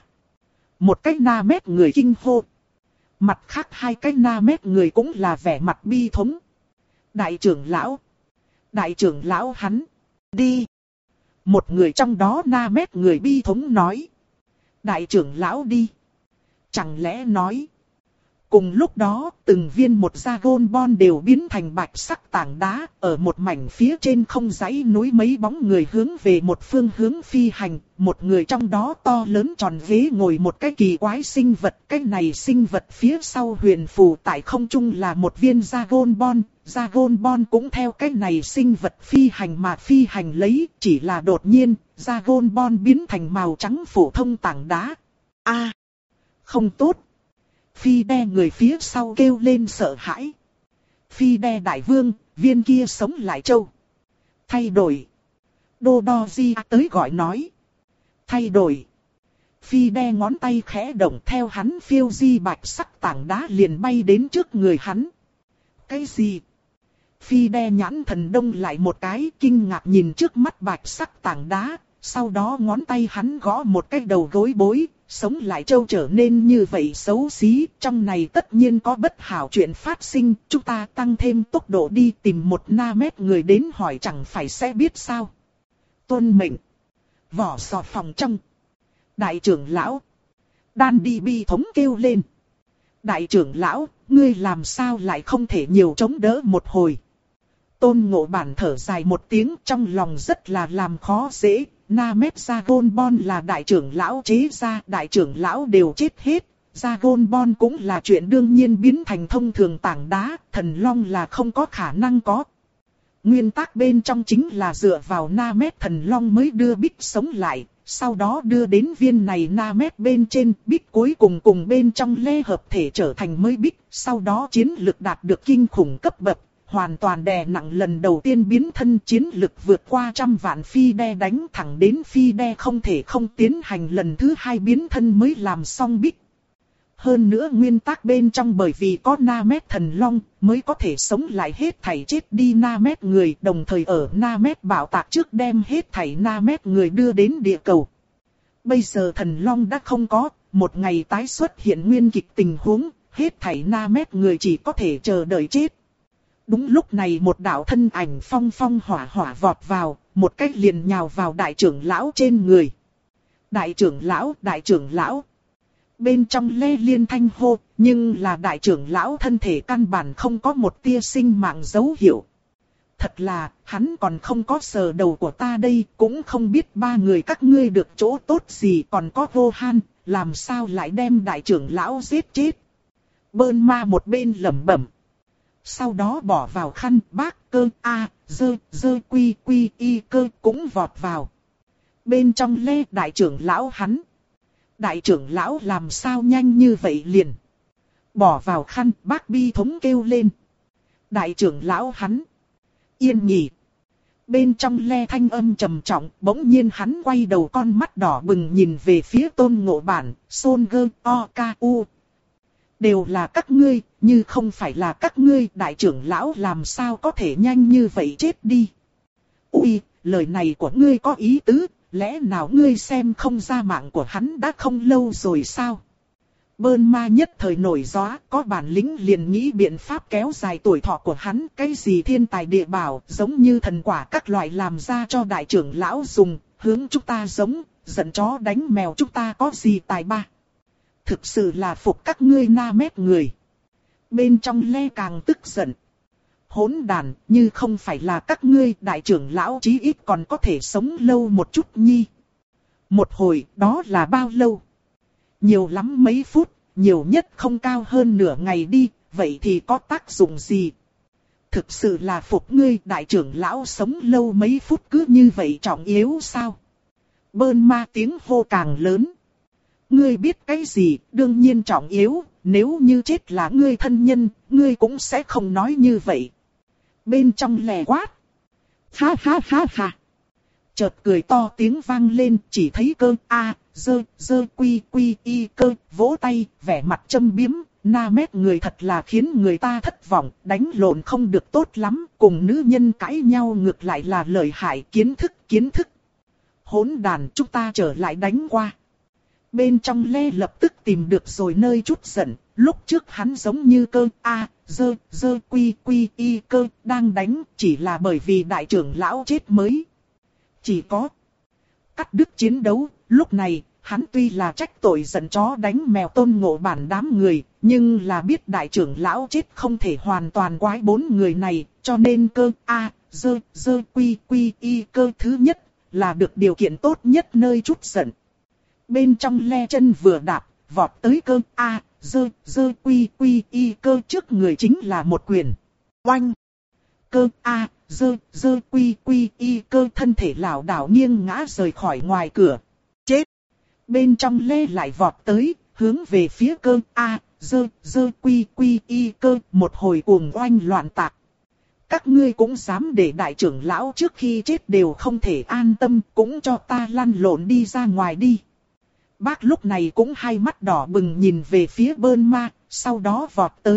Một cái na mét người kinh hô. Mặt khác hai cái na mét người cũng là vẻ mặt bi thống. Đại trưởng lão. Đại trưởng lão hắn. Đi. Một người trong đó na mét người bi thống nói. Đại trưởng lão đi. Chẳng lẽ nói. Cùng lúc đó, từng viên một Dragon Ball đều biến thành bạch sắc tảng đá, ở một mảnh phía trên không dãy núi mấy bóng người hướng về một phương hướng phi hành, một người trong đó to lớn tròn ghế ngồi một cái kỳ quái sinh vật, cái này sinh vật phía sau huyền phù tại không trung là một viên Dragon Ball, Dragon Ball cũng theo cái này sinh vật phi hành mà phi hành lấy, chỉ là đột nhiên, Dragon Ball biến thành màu trắng phổ thông tảng đá. A, không tốt. Phi Đe người phía sau kêu lên sợ hãi. Phi Đe đại vương, viên kia sống lại châu. Thay đổi. Đô Đo Di tới gọi nói. Thay đổi. Phi Đe ngón tay khẽ động theo hắn phiêu di bạch sắc tảng đá liền bay đến trước người hắn. Cái gì? Phi đe nhãn thần đông lại một cái, kinh ngạc nhìn trước mắt bạch sắc tảng đá, sau đó ngón tay hắn gõ một cái đầu gối bối, sống lại trâu trở nên như vậy xấu xí, trong này tất nhiên có bất hảo chuyện phát sinh, chúng ta tăng thêm tốc độ đi tìm một na mét người đến hỏi chẳng phải sẽ biết sao. Tuân mệnh. Vỏ sò phòng trong. Đại trưởng lão. Đan đi bi thống kêu lên. Đại trưởng lão, ngươi làm sao lại không thể nhiều chống đỡ một hồi. Tôn Ngộ Bản thở dài một tiếng, trong lòng rất là làm khó dễ. Namet Dragon là đại trưởng lão chế ra, đại trưởng lão đều chết hết. Dragon cũng là chuyện đương nhiên biến thành thông thường tảng đá, thần long là không có khả năng có. Nguyên tắc bên trong chính là dựa vào Namet thần long mới đưa Bích sống lại, sau đó đưa đến viên này Namet bên trên, Bích cuối cùng cùng bên trong le hợp thể trở thành mới Bích, sau đó chiến lực đạt được kinh khủng cấp bậc, hoàn toàn đè nặng lần đầu tiên biến thân, chiến lực vượt qua trăm vạn phi đe đánh thẳng đến phi đe không thể không tiến hành lần thứ hai biến thân mới làm xong Bích. Hơn nữa nguyên tắc bên trong bởi vì có Namet thần long mới có thể sống lại hết thảy chết đi Namet người, đồng thời ở Namet bảo tạc trước đem hết thảy Namet người đưa đến địa cầu. Bây giờ thần long đã không có, một ngày tái xuất hiện nguyên kịch tình huống, hết thảy Namet người chỉ có thể chờ đợi chết. Đúng lúc này một đạo thân ảnh phong phong hỏa hỏa vọt vào, một cách liền nhào vào đại trưởng lão trên người. Đại trưởng lão, đại trưởng lão. Bên trong lê liên thanh hô, nhưng là đại trưởng lão thân thể căn bản không có một tia sinh mạng dấu hiệu. Thật là, hắn còn không có sờ đầu của ta đây, cũng không biết ba người các ngươi được chỗ tốt gì, còn có vô han, làm sao lại đem đại trưởng lão giết chết. Bơn ma một bên lẩm bẩm. Sau đó bỏ vào khăn, bác cơ a, dơ, dơ quy quy y cơ cũng vọt vào. Bên trong lê đại trưởng lão hắn. Đại trưởng lão làm sao nhanh như vậy liền. Bỏ vào khăn, bác bi thống kêu lên. Đại trưởng lão hắn. Yên nhỉ. Bên trong le thanh âm trầm trọng, bỗng nhiên hắn quay đầu con mắt đỏ bừng nhìn về phía Tôn Ngộ Bản, Son Gơ, O, K, U. Đều là các ngươi, như không phải là các ngươi, đại trưởng lão làm sao có thể nhanh như vậy chết đi. Ui, lời này của ngươi có ý tứ, lẽ nào ngươi xem không ra mạng của hắn đã không lâu rồi sao? Bơn ma nhất thời nổi gió, có bản lĩnh liền nghĩ biện pháp kéo dài tuổi thọ của hắn, cái gì thiên tài địa bảo, giống như thần quả các loại làm ra cho đại trưởng lão dùng, hướng chúng ta giống, giận chó đánh mèo chúng ta có gì tài ba. Thực sự là phục các ngươi Namet người. Bên trong le càng tức giận. Hỗn đàn, như không phải là các ngươi, đại trưởng lão chí ít còn có thể sống lâu một chút nhi. Một hồi, đó là bao lâu? Nhiều lắm mấy phút, nhiều nhất không cao hơn nửa ngày đi, vậy thì có tác dụng gì? Thực sự là phục ngươi, đại trưởng lão sống lâu mấy phút cứ như vậy trọng yếu sao? Bơn ma tiếng hô càng lớn. Ngươi biết cái gì, đương nhiên trọng yếu, nếu như chết là ngươi thân nhân, ngươi cũng sẽ không nói như vậy. Bên trong lè quát. Ha ha ha ha. Chợt cười to tiếng vang lên, chỉ thấy cơ a, dơ, dơ quy quy y cơ, vỗ tay, vẻ mặt châm biếm. Namet người thật là khiến người ta thất vọng, đánh lộn không được tốt lắm, cùng nữ nhân cãi nhau ngược lại là lợi hại, kiến thức, kiến thức. Hỗn đàn, chúng ta trở lại đánh qua. Bên trong lê lập tức tìm được rồi nơi chút giận, lúc trước hắn giống như cơ a, dơ, dơ quy quy y cơ, đang đánh, chỉ là bởi vì đại trưởng lão chết mới. Chỉ có cắt đứt chiến đấu, lúc này, hắn tuy là trách tội giận chó đánh mèo Tôn Ngộ Bản đám người, nhưng là biết đại trưởng lão chết không thể hoàn toàn quái bốn người này, cho nên cơ a, dơ, dơ quy quy y cơ thứ nhất, là được điều kiện tốt nhất nơi chút giận. Bên trong le chân vừa đạp, vọt tới cơ a, dơ, dơ quy quy y cơ trước người chính là một quyền. Oanh! Cơ a, dơ, dơ quy quy y cơ thân thể lảo đảo nghiêng ngã rời khỏi ngoài cửa. Chết! Bên trong lê lại vọt tới, hướng về phía cơ a, dơ, dơ quy quy y cơ, một hồi cuồng oanh loạn tạc. Các ngươi cũng dám để đại trưởng lão trước khi chết đều không thể an tâm, cũng cho ta lăn lộn đi ra ngoài đi. Bác lúc này cũng hai mắt đỏ bừng nhìn về phía Bơn ma, sau đó vọt tới,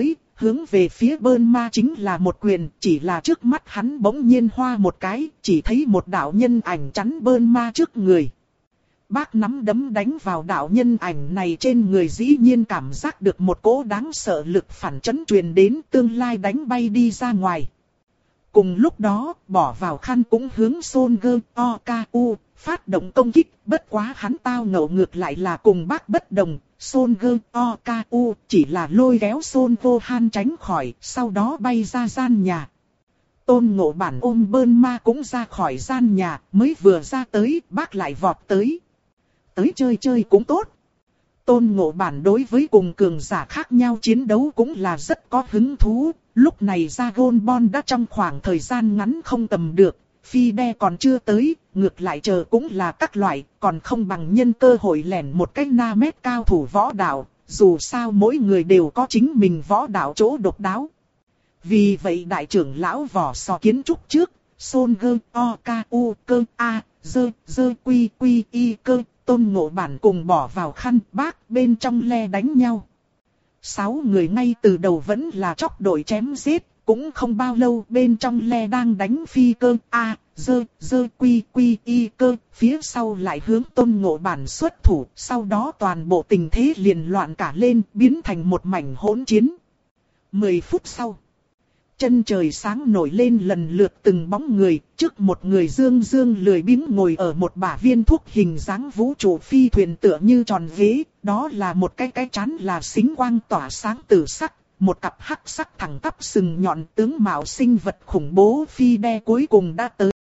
hướng về phía Burma chính là một quyền, chỉ là trước mắt hắn bỗng nhiên hoa một cái, chỉ thấy một đạo nhân ảnh chắn Burma trước người. Bác nắm đấm đánh vào đạo nhân ảnh này trên người, dĩ nhiên cảm giác được một cỗ đáng sợ lực phản chấn truyền đến, tương lai đánh bay đi ra ngoài. Cùng lúc đó, bỏ vào khăn cũng hướng Son Gơ Oku phát động công kích, bất quá hắn tao ngộ ngược lại là cùng bác bất đồng. Son Gơ Oku chỉ là lôi kéo Son Vô Han tránh khỏi, sau đó bay ra gian nhà. Tôn Ngộ Bản ôm Burma cũng ra khỏi gian nhà, mới vừa ra tới, bác lại vọt tới. Tới chơi chơi cũng tốt. Tôn Ngộ Bản đối với cùng cường giả khác nhau chiến đấu cũng là rất có hứng thú. Lúc này Dragon Ball đã trong khoảng thời gian ngắn không cầm được, phi đe còn chưa tới, ngược lại chờ cũng là các loại, còn không bằng nhân cơ hội lẻn một cách na mét cao thủ võ đạo, dù sao mỗi người đều có chính mình võ đạo chỗ độc đáo. Vì vậy đại trưởng lão vỏ sò kiến trúc trước, Son Gơ Oku cơ a, dơ, dơ quy quy y cơ, Tôn Ngộ Bản cùng bỏ vào khăn bác bên trong le đánh nhau. Sáu người ngay từ đầu vẫn là chóc đội chém giết, cũng không bao lâu bên trong le đang đánh phi cơ a, dơ, dơ quy quy y cơ, phía sau lại hướng Tôn Ngộ Bản xuất thủ, sau đó toàn bộ tình thế liền loạn cả lên, biến thành một mảnh hỗn chiến. Mười phút sau, chân trời sáng nổi lên lần lượt từng bóng người, trước một người dương dương lười biếng ngồi ở một bả viên thuốc hình dáng vũ trụ phi thuyền tựa như tròn ghế, đó là một cái cái chán là xính quang tỏa sáng tử sắc, một cặp hắc sắc thẳng tắp sừng nhọn tướng mạo sinh vật khủng bố phi đe cuối cùng đã tới.